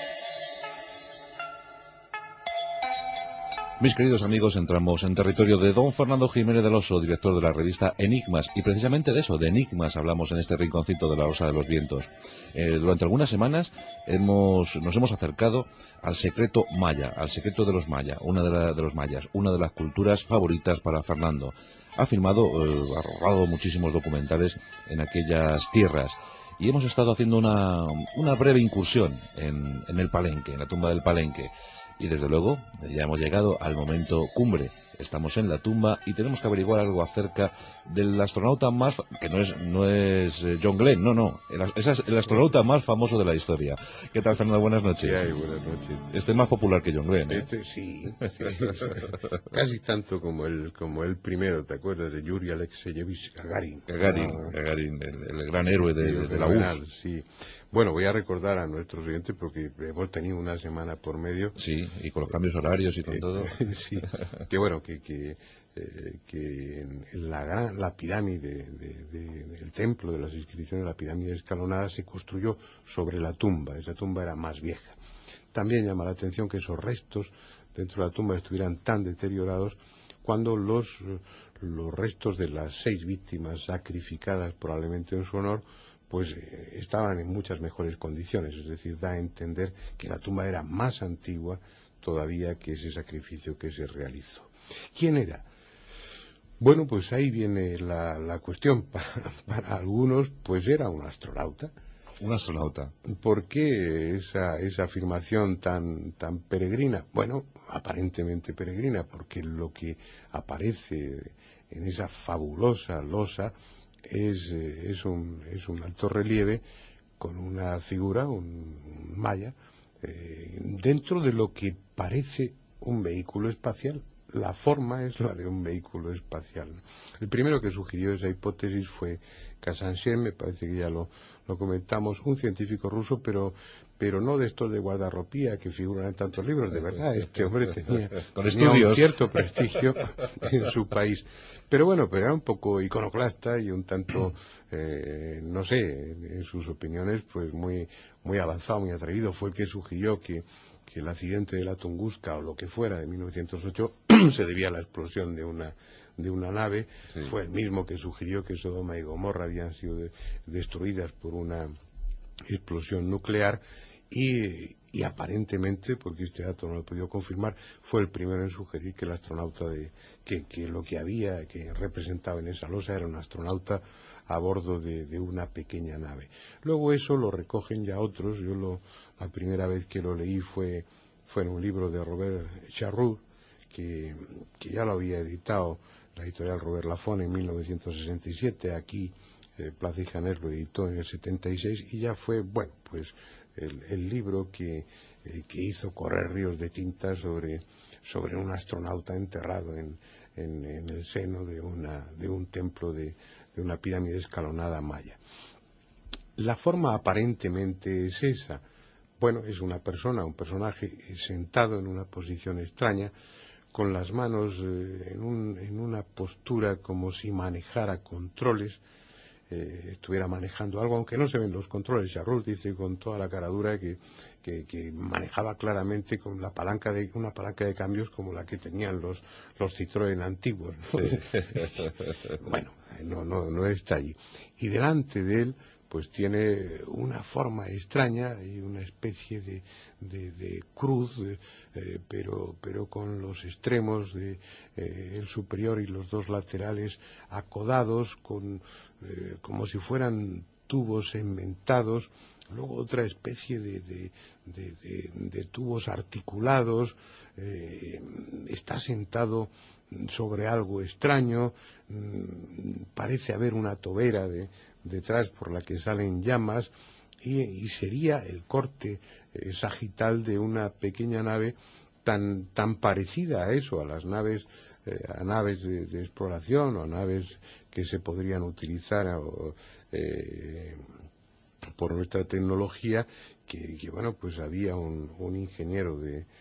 Speaker 2: Mis queridos amigos, entramos en territorio de don Fernando Jiménez del Oso, director de la revista Enigmas, y precisamente de eso, de enigmas, hablamos en este rinconcito de la Rosa de los Vientos. Durante algunas semanas nos hemos acercado al secreto maya, al secreto de los mayas, una de las culturas favoritas para Fernando. Ha filmado, ha rodado muchísimos documentales en aquellas tierras. Y hemos estado haciendo una breve incursión en el Palenque, en la tumba del Palenque. Y desde luego ya hemos llegado al momento cumbre. Estamos en la tumba y tenemos que averiguar algo acerca del astronauta más... que no es John Glenn, no. Es el astronauta más famoso de la historia. ¿Qué tal, Fernando? Buenas noches.
Speaker 16: Sí, buenas noches.
Speaker 2: Este es más popular que John Glenn, ¿eh?
Speaker 16: Sí. Casi tanto como el primero, ¿te acuerdas? De Yuri Alexeyevich Gagarin.
Speaker 2: Gagarin, el gran héroe de la URSS.
Speaker 16: Sí. Bueno, voy a recordar a nuestros oyentes porque hemos tenido una semana por medio.
Speaker 2: Sí, y con los cambios horarios y con todo.
Speaker 16: Sí, que bueno, que la pirámide el templo de las inscripciones, la pirámide escalonada, se construyó sobre la tumba. Esa tumba era más vieja. También llama la atención que esos restos dentro de la tumba estuvieran tan deteriorados cuando los restos de las 6 víctimas sacrificadas probablemente en su honor pues estaban en muchas mejores condiciones. Es decir, da a entender que la tumba era más antigua todavía que ese sacrificio que se realizó. ¿Quién era? Bueno, pues ahí viene la cuestión. Para algunos, pues era un astronauta.
Speaker 2: Un astronauta.
Speaker 16: ¿Por qué esa afirmación tan peregrina? Bueno, aparentemente peregrina, porque lo que aparece en esa fabulosa losa es un alto relieve con una figura, un maya, dentro de lo que parece un vehículo espacial. la forma es la de un vehículo espacial. El primero que sugirió esa hipótesis fue Kazantsev, me parece que ya lo comentamos, un científico ruso, pero no de estos de guardarropía que figuran en tantos libros, de verdad, este hombre tenía un cierto prestigio en su país. Pero bueno, pero era un poco iconoclasta y un tanto, no sé, en sus opiniones, pues muy avanzado, muy atrevido. Fue el que sugirió que el accidente de la Tunguska o lo que fuera de 1908 se debía a la explosión de una nave. Sí. Fue el mismo que sugirió que Sodoma y Gomorra habían sido destruidas por una explosión nuclear y aparentemente, porque este dato no lo he podido confirmar, fue el primero en sugerir que el astronauta que lo que representaba en esa losa era un astronauta a bordo de una pequeña nave. Luego eso lo recogen ya otros. La primera vez que lo leí fue en un libro de Robert Charroux, que ya lo había editado la editorial Robert Laffont en 1967. Aquí Plaza y Janer lo editó en el 76 y ya fue, bueno, pues el libro que hizo correr ríos de tinta sobre un astronauta enterrado en el seno de un templo de una pirámide escalonada maya. La forma aparentemente es esa. Bueno, es un personaje sentado en una posición extraña, con las manos en una postura como si manejara controles, estuviera manejando algo, aunque no se ven los controles. Charroux dice con toda la caradura que manejaba claramente con una palanca de cambios como la que tenían los Citroën antiguos, ¿no? Sí. Bueno, no está allí. Y delante de él pues tiene una forma extraña y una especie de cruz, pero con los extremos el superior y los dos laterales acodados, como si fueran tubos enmentados. Luego otra especie de tubos articulados. Está sentado sobre algo extraño. Parece haber una tobera detrás por la que salen llamas, y sería el corte sagital de una pequeña nave tan parecida a eso, a las naves, a naves de exploración o naves que se podrían utilizar por nuestra tecnología, que bueno, pues había un ingeniero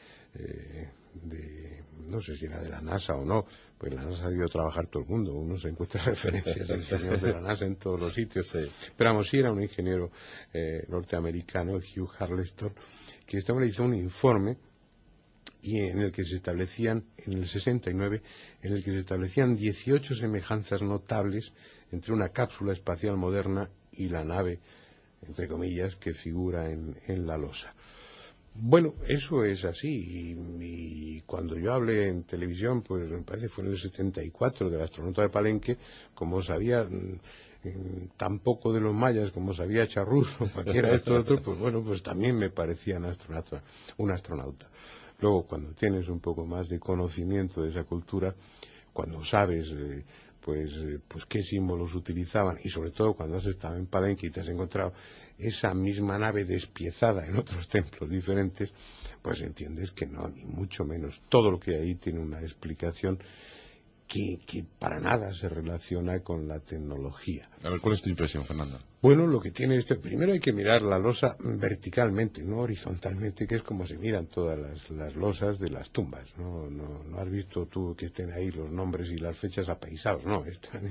Speaker 16: no sé si era de la NASA o no, pues la NASA ha debido trabajar todo el mundo, uno se encuentra referencias de ingenieros de la NASA en todos los sitios, sí. Pero vamos, sí era un ingeniero norteamericano, Hugh Harleston, que este hombre hizo un informe y en el que se establecían, en el 69, en el que se establecían 18 semejanzas notables entre una cápsula espacial moderna y la nave, entre comillas, que figura en la losa. Bueno, eso es así, y cuando yo hablé en televisión, pues me parece fue en el 74 del astronauta de Palenque, como sabía tan poco de los mayas como sabía Charroux o cualquiera de estos otros, pues bueno, pues también me parecía un astronauta. Luego, cuando tienes un poco más de conocimiento de esa cultura, cuando sabes pues qué símbolos utilizaban, y sobre todo cuando has estado en Palenque y te has encontrado esa misma nave despiezada en otros templos diferentes, pues entiendes que no, ni mucho menos. Todo lo que hay ahí tiene una explicación que para nada se relaciona con la tecnología.
Speaker 2: A ver, ¿cuál es tu impresión, Fernando?
Speaker 16: Bueno, lo que tiene primero hay que mirar la losa verticalmente, no horizontalmente, que es como se miran todas las losas de las tumbas. No has visto tú que estén ahí los nombres y las fechas apaisados, no, están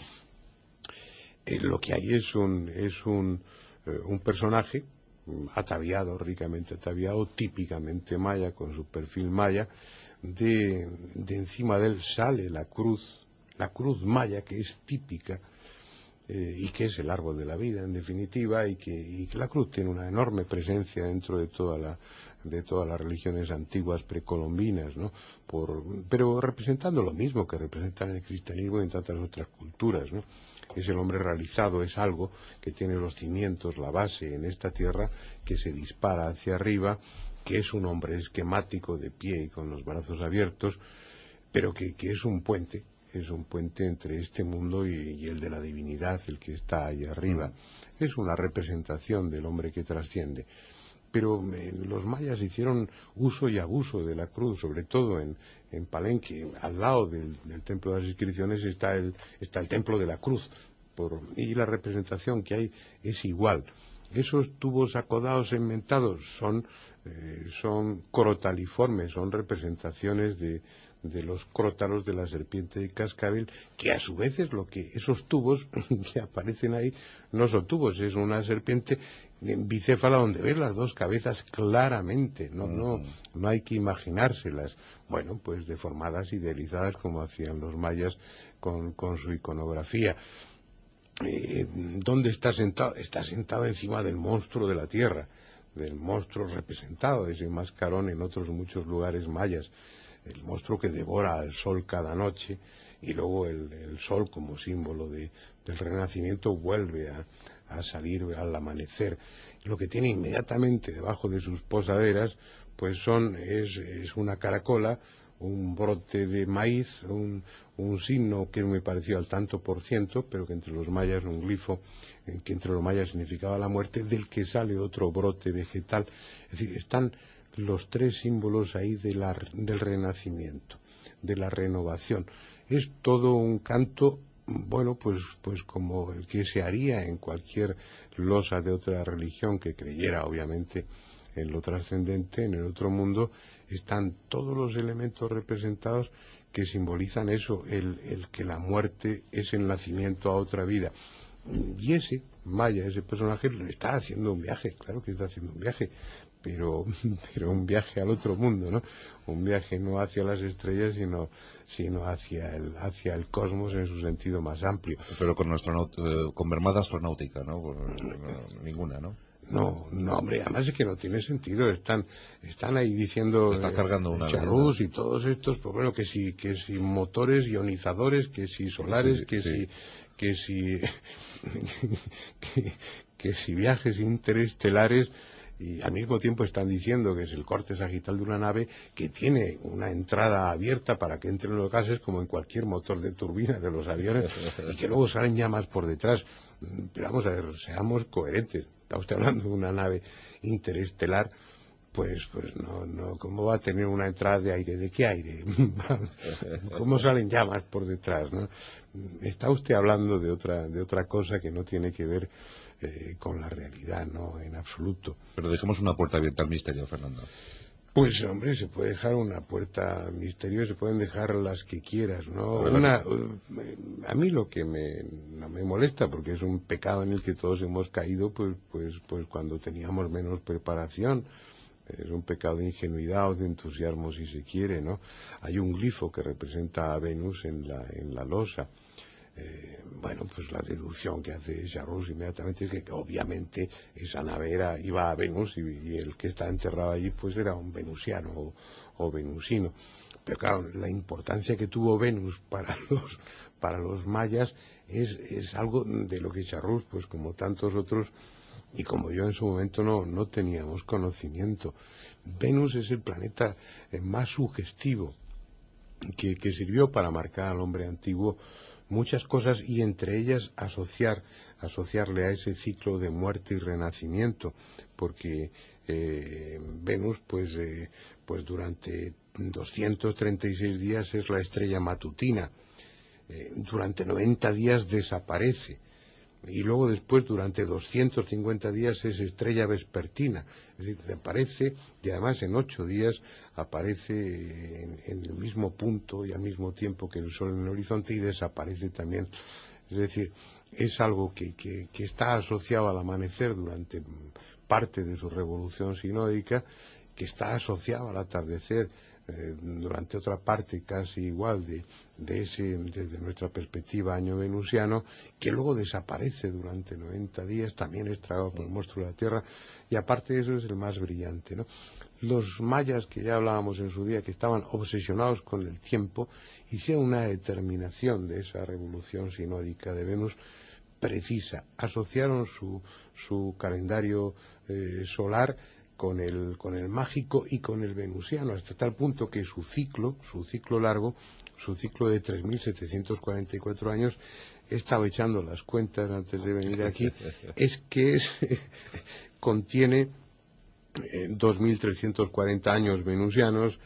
Speaker 16: lo que hay es un personaje ataviado, ricamente ataviado, típicamente maya, con su perfil maya. De encima de él sale la cruz maya, que es típica y que es el árbol de la vida, en definitiva, y que la cruz tiene una enorme presencia dentro de todas las religiones antiguas precolombinas, ¿no? Pero representando lo mismo que representan el cristianismo y en tantas otras culturas, ¿no? Es el hombre realizado, es algo que tiene los cimientos, la base en esta tierra, que se dispara hacia arriba, que es un hombre esquemático, de pie y con los brazos abiertos, pero que es un puente entre este mundo y el de la divinidad, el que está ahí arriba. Es una representación del hombre que trasciende. pero los mayas hicieron uso y abuso de la cruz, sobre todo en Palenque. Al lado del templo de las inscripciones está el templo de la cruz, y la representación que hay es igual. Esos tubos acodados enmentados son crotaliformes, son representaciones de los crótalos de la serpiente de cascabel, que a su vez es esos tubos que aparecen ahí no son tubos, es una serpiente bicéfala donde ves las dos cabezas claramente, no hay que imaginárselas, bueno, pues deformadas, idealizadas como hacían los mayas con su iconografía. ¿Dónde está sentado? Está sentado encima del monstruo de la tierra, del monstruo representado, ese mascarón en otros muchos lugares mayas, el monstruo que devora al sol cada noche, y luego el sol como símbolo del renacimiento vuelve a salir al amanecer. Lo que tiene inmediatamente debajo de sus posaderas pues es una caracola, un brote de maíz, un signo que me pareció al tanto por ciento, pero que entre los mayas, un glifo que entre los mayas significaba la muerte, del que sale otro brote vegetal. Es decir, están los tres símbolos ahí del renacimiento, de la renovación. Es todo un canto, bueno, pues como el que se haría en cualquier losa de otra religión que creyera, obviamente, en lo trascendente, en el otro mundo. Están todos los elementos representados que simbolizan eso, el que la muerte es el nacimiento a otra vida. Y ese maya, ese personaje, está haciendo un viaje, claro que está haciendo un viaje, pero un viaje al otro mundo, ¿no? Un viaje no hacia las estrellas, sino hacia el cosmos en su sentido más amplio.
Speaker 2: Pero con mermada astronáutica, ¿no? Ninguna, ¿no?
Speaker 16: No, hombre, además es que no tiene sentido. Están ahí diciendo
Speaker 2: está cargando una
Speaker 16: Charrús y todos estos, pues bueno, que si motores ionizadores, que si solares, que si viajes interestelares, y al mismo tiempo están diciendo que es el corte sagital de una nave que tiene una entrada abierta para que entren los gases como en cualquier motor de turbina de los aviones y que luego salen llamas por detrás. Pero vamos a ver, seamos coherentes. Está usted hablando de una nave interestelar, pues no, ¿cómo va a tener una entrada de aire? ¿De qué aire? ¿Cómo salen llamas por detrás, no? Está usted hablando de otra cosa que no tiene que ver con la realidad, no, en absoluto.
Speaker 2: Pero dejemos una puerta abierta al misterio, Fernando.
Speaker 16: Pues hombre, se puede dejar una puerta misteriosa, se pueden dejar las que quieras, ¿no? A mí lo que no me molesta, porque es un pecado en el que todos hemos caído, pues cuando teníamos menos preparación. Es un pecado de ingenuidad o de entusiasmo, si se quiere, ¿no? Hay un glifo que representa a Venus en la losa. Bueno, pues la deducción que hace Charrús inmediatamente es que obviamente esa nave iba a Venus y el que está enterrado allí pues era un venusiano o venusino. Pero claro, la importancia que tuvo Venus para los mayas es algo de lo que Charrús, pues como tantos otros, y como yo en su momento no teníamos conocimiento. Venus es el planeta más sugestivo que sirvió para marcar al hombre antiguo muchas cosas, y entre ellas asociarle a ese ciclo de muerte y renacimiento, porque Venus pues durante 236 días es la estrella matutina, durante 90 días desaparece, y luego después durante 250 días es estrella vespertina, es decir, aparece, y además en 8 días aparece en el mismo punto y al mismo tiempo que el sol en el horizonte, y desaparece también. Es decir, es algo que está asociado al amanecer durante parte de su revolución sinódica, que está asociado al atardecer durante otra parte casi igual desde nuestra perspectiva año venusiano, que luego desaparece durante 90 días, también es tragado por el monstruo de la Tierra, y aparte de eso es el más brillante, ¿no? Los mayas, que ya hablábamos en su día, que estaban obsesionados con el tiempo, hicieron una determinación de esa revolución sinódica de Venus precisa, asociaron su calendario solar con el mágico y con el venusiano, hasta tal punto que su ciclo largo, su ciclo de 3.744 años, he estado echando las cuentas antes de venir aquí, contiene 2.340 años venusianos,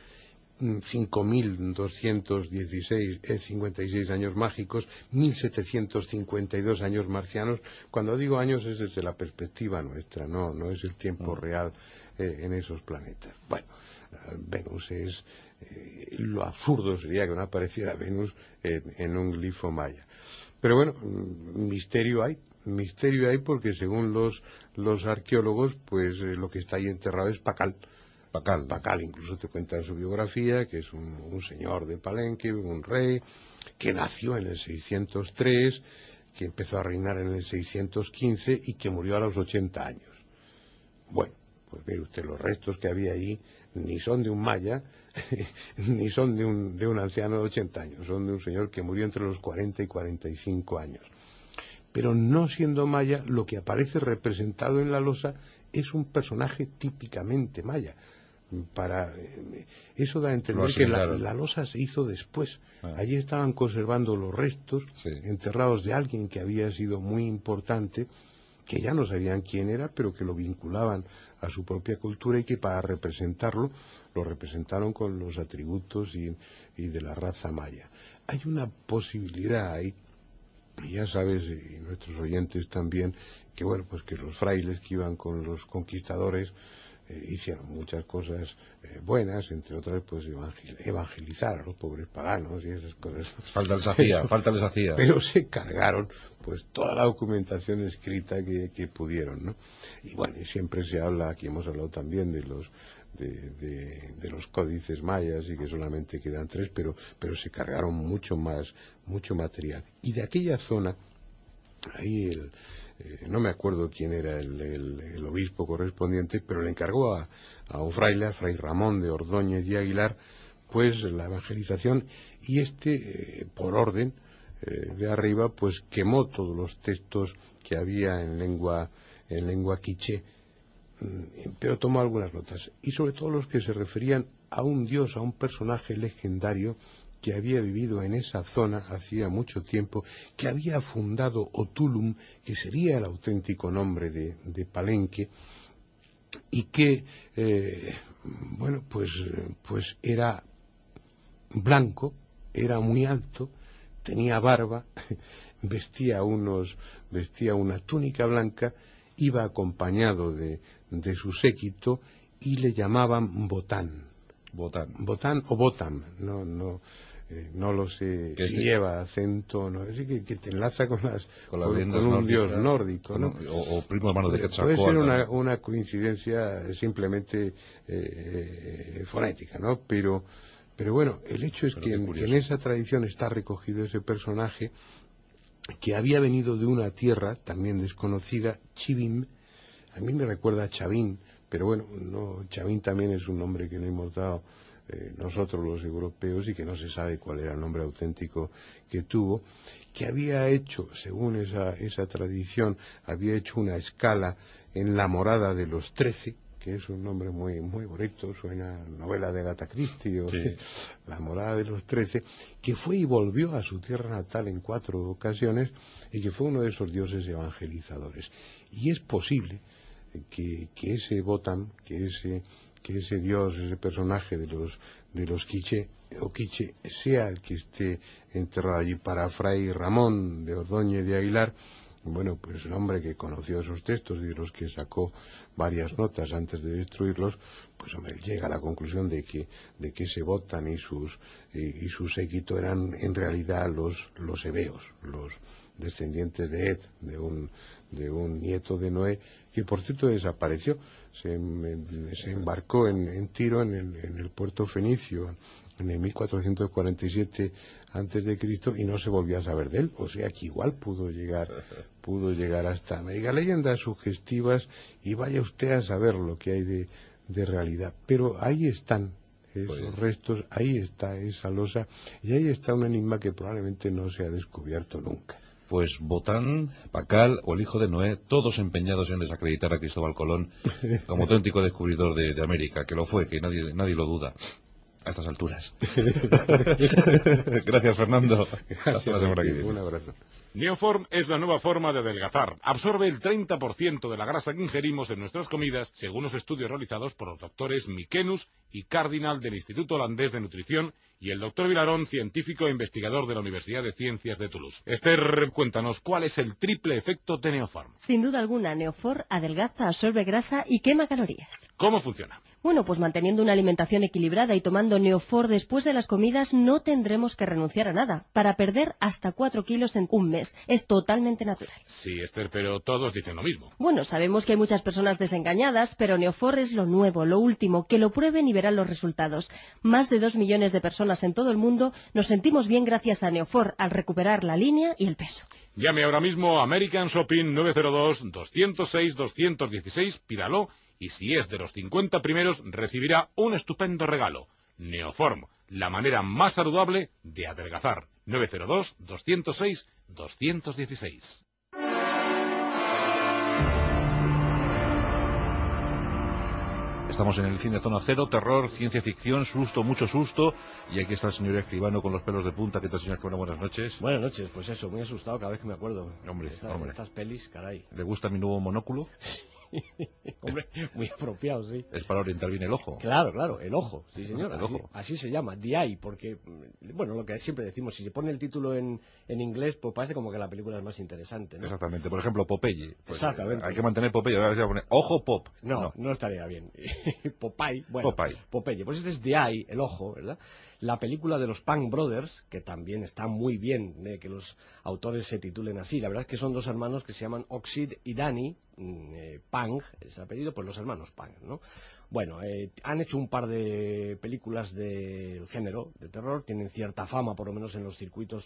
Speaker 16: 5.216 56 años mágicos, 1.752 años marcianos. Cuando digo años es desde la perspectiva nuestra, no es el tiempo real en esos planetas. Bueno, Venus es... lo absurdo sería que no apareciera Venus en un glifo maya. Pero bueno, misterio hay porque según los arqueólogos, pues lo que está ahí enterrado es Pacal, incluso te cuenta su biografía, que es un señor de Palenque, un rey, que nació en el 603, que empezó a reinar en el 615 y que murió a los 80 años. Bueno, pues mire usted, los restos que había allí ni son de un maya, ni son de un anciano de 80 años, son de un señor que murió entre los 40 y 45 años. Pero no siendo maya, lo que aparece representado en la losa es un personaje típicamente maya. Eso da a entender que la losa se hizo después. Allí estaban conservando los restos enterrados de alguien que había sido muy importante, que ya no sabían quién era, pero que lo vinculaban a su propia cultura y que para representarlo lo representaron con los atributos y de la raza maya. Hay una posibilidad ahí, y ya sabes, y nuestros oyentes también, que bueno, pues que los frailes que iban con los conquistadores hicieron muchas cosas buenas, entre otras pues evangelizar a los pobres paganos y esas cosas.
Speaker 2: Falta les hacía.
Speaker 16: Pero se cargaron pues toda la documentación escrita que pudieron, ¿no? Y bueno, y siempre se habla, aquí hemos hablado también de los códices mayas y que solamente quedan 3, pero se cargaron mucho material. Y de aquella zona, ahí no me acuerdo quién era el obispo correspondiente, pero le encargó a un fraile, a Fray Ramón de Ordóñez y Aguilar, pues la evangelización, y por orden de arriba, pues quemó todos los textos que había en lengua quiché, pero tomó algunas notas, y sobre todo los que se referían a un dios, a un personaje legendario que había vivido en esa zona hacía mucho tiempo, que había fundado Otulum, que sería el auténtico nombre de Palenque, y que, bueno, pues era blanco, era muy alto, tenía barba, vestía una túnica blanca, iba acompañado de su séquito y le llamaban Botán o Botam, no lo sé si lleva acento, no, es decir, que te enlaza con un dios nórdico, ¿no?
Speaker 2: O primo hermano de Quetzalcóatl.
Speaker 16: Puede ser una coincidencia simplemente fonética, ¿no? Pero bueno, el hecho es que en esa tradición está recogido ese personaje que había venido de una tierra también desconocida, Chivim. A mí me recuerda a Chavín, pero bueno, no, Chavín también es un nombre que le hemos dado nosotros los europeos y que no se sabe cuál era el nombre auténtico que tuvo, que había hecho, según esa tradición, había hecho una escala en la morada de los 13, que es un nombre muy, muy bonito, suena a novela de Agatha Christie, la morada de los 13, que fue y volvió a su tierra natal en 4 ocasiones y que fue uno de esos dioses evangelizadores. Y es posible que ese Botam, que ese dios, ese personaje de los quiché o quiché, sea el que esté enterrado allí. Para Fray Ramón de Ordóñez de Aguilar, bueno, pues el hombre que conoció esos textos y de los que sacó varias notas antes de destruirlos, pues hombre, llega a la conclusión de que ese Botam y su séquito eran en realidad los hebeos, los descendientes de Ed, de un nieto de Noé, que por cierto desapareció. Se embarcó en Tiro, en el puerto fenicio, en el 1447 a.C. y no se volvió a saber de él, o sea que igual pudo llegar hasta América. Leyendas sugestivas, y vaya usted a saber lo que hay de realidad, pero ahí están esos restos, ahí está esa losa, y ahí está un enigma que probablemente no se ha descubierto nunca.
Speaker 2: Pues Botán, Pacal o el hijo de Noé, todos empeñados en desacreditar a Cristóbal Colón como auténtico descubridor de América, que lo fue, que nadie lo duda. A estas alturas. Gracias, Fernando. Hasta la semana que viene.
Speaker 16: Un abrazo.
Speaker 8: Neoform es la nueva forma de adelgazar. Absorbe el 30% de la grasa que ingerimos en nuestras comidas, según los estudios realizados por los doctores Mikenus y Cardinal del Instituto Holandés de Nutrición y el doctor Vilarón, científico e investigador de la Universidad de Ciencias de Toulouse. Esther, cuéntanos, ¿cuál es el triple efecto de Neoform?
Speaker 17: Sin duda alguna, Neoform adelgaza, absorbe grasa y quema calorías.
Speaker 8: ¿Cómo funciona?
Speaker 17: Bueno, pues manteniendo una alimentación equilibrada y tomando Neoform después de las comidas no tendremos que renunciar a nada, para perder hasta 4 kilos en un mes. Es totalmente natural.
Speaker 8: Sí, Esther, pero todos dicen lo mismo.
Speaker 17: Bueno, sabemos que hay muchas personas desengañadas, pero Neoform es lo nuevo, lo último, que lo prueben y verán los resultados. Más de 2 millones de personas en todo el mundo nos sentimos bien gracias a Neoform al recuperar la línea y el peso.
Speaker 8: Llame ahora mismo a American Shopping 902-206-216, pídalo, y si es de los 50 primeros, recibirá un estupendo regalo. Neoform, la manera más saludable de adelgazar. 902-206-216.
Speaker 2: Estamos en el cine Zona Cero, terror, ciencia ficción, susto, mucho susto. Y aquí está el señor Escribano con los pelos de punta. ¿Qué tal, señor Escribano? Buenas noches.
Speaker 18: Buenas noches, pues eso, muy asustado cada vez que me acuerdo.
Speaker 2: Hombre.
Speaker 18: Estas pelis, caray.
Speaker 2: ¿Le gusta mi nuevo monóculo?
Speaker 18: Hombre, muy apropiado, sí.
Speaker 2: Es para orientar bien el ojo.
Speaker 18: Claro, el ojo, sí señor.
Speaker 2: El ojo.
Speaker 18: Así se llama, The Eye, porque, bueno, lo que siempre decimos, si se pone el título en inglés, pues parece como que la película es más interesante, ¿no?
Speaker 2: Exactamente, por ejemplo, Popeye. Pues,
Speaker 18: exactamente.
Speaker 2: Hay que mantener Popeye, a ver si pone ojo pop.
Speaker 18: No estaría bien. Popeye, bueno, Popeye. Pues este es The Eye, el ojo, ¿verdad? La película de los Pang Brothers, que también está muy bien que los autores se titulen así. La verdad es que son dos hermanos que se llaman Oxid y Danny Pang, es el apellido, pues los hermanos Pang, ¿no? Bueno, han hecho un par de películas del género de terror, tienen cierta fama, por lo menos en los circuitos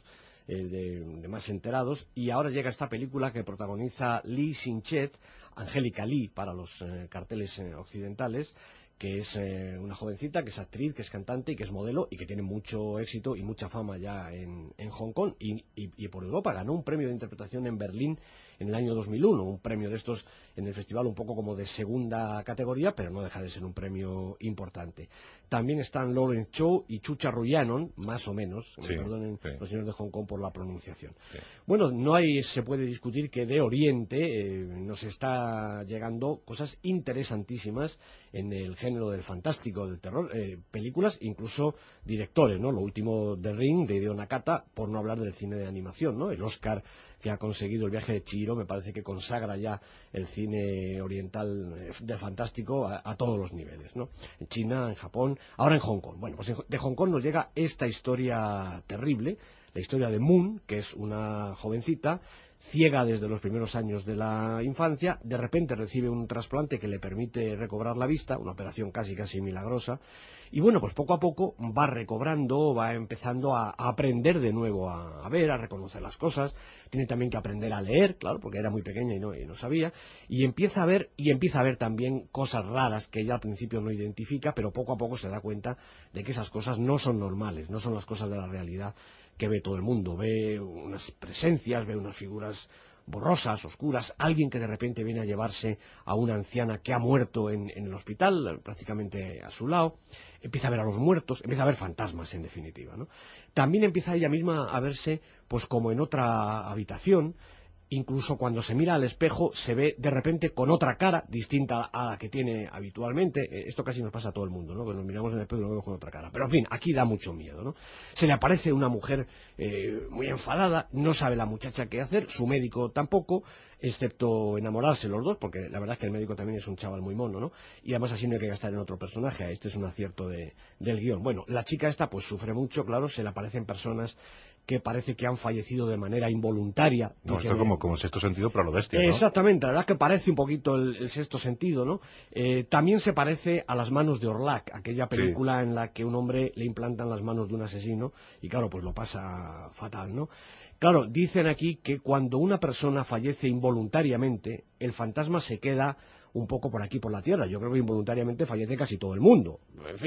Speaker 18: de más enterados, y ahora llega esta película que protagoniza Lee Sin-chet, Angélica Lee para los carteles occidentales, que es una jovencita, que es actriz, que es cantante y que es modelo y que tiene mucho éxito y mucha fama ya en Hong Kong y por Europa. Ganó un premio de interpretación en Berlín en el año 2001, un premio de estos en el festival un poco como de segunda categoría, pero no deja de ser un premio importante. También están Lawrence Chow y Chucha Ruyanon, más o menos, me perdonen los señores de Hong Kong por la pronunciación. Sí. Bueno, se puede discutir que de Oriente nos está llegando cosas interesantísimas en el género del fantástico, del terror, películas, incluso directores, ¿no? Lo último de Ring, de Hideo Nakata, por no hablar del cine de animación, ¿no? El Oscar que ha conseguido El viaje de Chihiro me parece que consagra ya el cine oriental del fantástico a todos los niveles, ¿no? En China, en Japón, ahora en Hong Kong. Bueno, pues de Hong Kong nos llega esta historia terrible, la historia de Moon, que es una jovencita ciega desde los primeros años de la infancia, de repente recibe un trasplante que le permite recobrar la vista, una operación casi milagrosa, y bueno, pues poco a poco va recobrando, va empezando a aprender de nuevo a ver, a reconocer las cosas, tiene también que aprender a leer, claro, porque era muy pequeña y no sabía, y empieza a ver también cosas raras que ella al principio no identifica, pero poco a poco se da cuenta de que esas cosas no son normales, no son las cosas de la realidad que ve todo el mundo, ve unas presencias, ve unas figuras borrosas, oscuras, alguien que de repente viene a llevarse a una anciana que ha muerto en el hospital, prácticamente a su lado, empieza a ver a los muertos, empieza a ver fantasmas en definitiva, ¿no? También empieza ella misma a verse pues como en otra habitación, incluso cuando se mira al espejo se ve de repente con otra cara distinta a la que tiene habitualmente. Esto casi nos pasa a todo el mundo, ¿no? Que nos miramos en el espejo y nos vemos con otra cara. Pero en fin, aquí da mucho miedo, ¿no? Se le aparece una mujer muy enfadada, no sabe la muchacha qué hacer, su médico tampoco, excepto enamorarse los dos, porque la verdad es que el médico también es un chaval muy mono, ¿no? Y además así no hay que gastar en otro personaje, este es un acierto del guión. Bueno, la chica esta pues sufre mucho, claro, se le aparecen personas que parece que han fallecido de manera involuntaria.
Speaker 2: No, esto como sexto sentido, pero a lo bestia, ¿no?
Speaker 18: Exactamente, la verdad que parece un poquito el sexto sentido, ¿no? También se parece a Las manos de Orlac, aquella película en la que un hombre le implantan las manos de un asesino y claro, pues lo pasa fatal, ¿no? Claro, dicen aquí que cuando una persona fallece involuntariamente, el fantasma se queda un poco por aquí, por la tierra. Yo creo que involuntariamente fallece casi todo el mundo. En fin,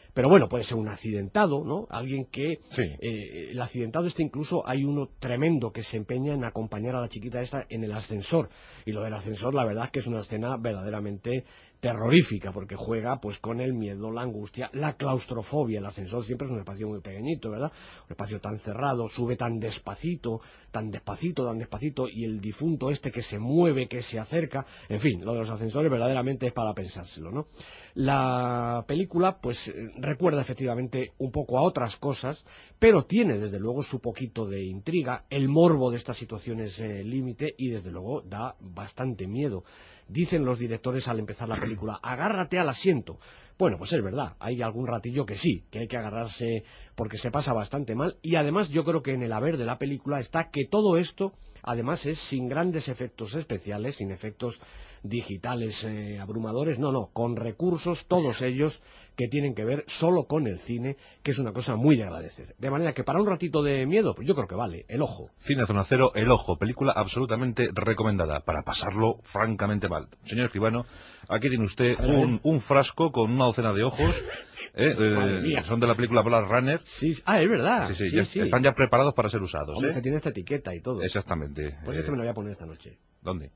Speaker 18: Pero bueno, puede ser un accidentado, ¿no? Alguien que... Sí. El accidentado incluso hay uno tremendo que se empeña en acompañar a la chiquita esta en el ascensor. Y lo del ascensor, la verdad es que es una escena verdaderamente terrorífica, porque juega pues con el miedo, la angustia, la claustrofobia. El ascensor siempre es un espacio muy pequeñito, ¿verdad? Un espacio tan cerrado, sube tan despacito, y el difunto que se mueve, que se acerca, en fin, lo de los ascensores verdaderamente es para pensárselo, ¿no? La película pues recuerda efectivamente un poco a otras cosas, pero tiene desde luego su poquito de intriga, el morbo de estas situaciones límite, y desde luego da bastante miedo. Dicen los directores al empezar la película, agárrate al asiento. Bueno, pues es verdad, hay algún ratillo que sí, que hay que agarrarse porque se pasa bastante mal, y además yo creo que en el haber de la película está que todo esto además es sin grandes efectos especiales, sin efectos digitales abrumadores, no, con recursos todos ellos que tienen que ver solo con el cine, que es una cosa muy de agradecer. De manera que para un ratito de miedo, pues yo creo que vale, El Ojo.
Speaker 2: Cine Zona Cero, El Ojo, película absolutamente recomendada para pasarlo francamente mal. Señor Escribano, aquí tiene usted un frasco con una docena de ojos. Son de la película Blade Runner.
Speaker 18: Sí, es verdad.
Speaker 2: Sí. Están ya preparados para ser usados.
Speaker 18: Hombre, que tiene esta etiqueta y todo.
Speaker 2: Exactamente.
Speaker 18: Pues me lo voy a poner esta noche.
Speaker 2: ¿Dónde?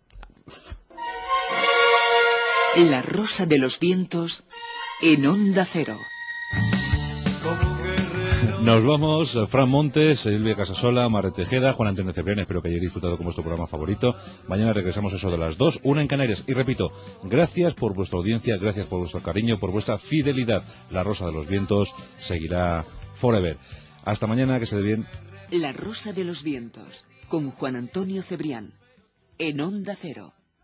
Speaker 3: La Rosa de los Vientos en Onda Cero.
Speaker 2: Nos vamos, Fran Montes, Silvia Casasola, Mare Tejeda, Juan Antonio Cebrián. Espero que hayáis disfrutado con vuestro programa favorito. Mañana regresamos eso de las 2, 1 en Canarias. Y repito, gracias por vuestra audiencia, gracias por vuestro cariño, por vuestra fidelidad. La Rosa de los Vientos seguirá forever. Hasta mañana, que se dé bien.
Speaker 3: La Rosa de los Vientos, con Juan Antonio Cebrián, en Onda Cero.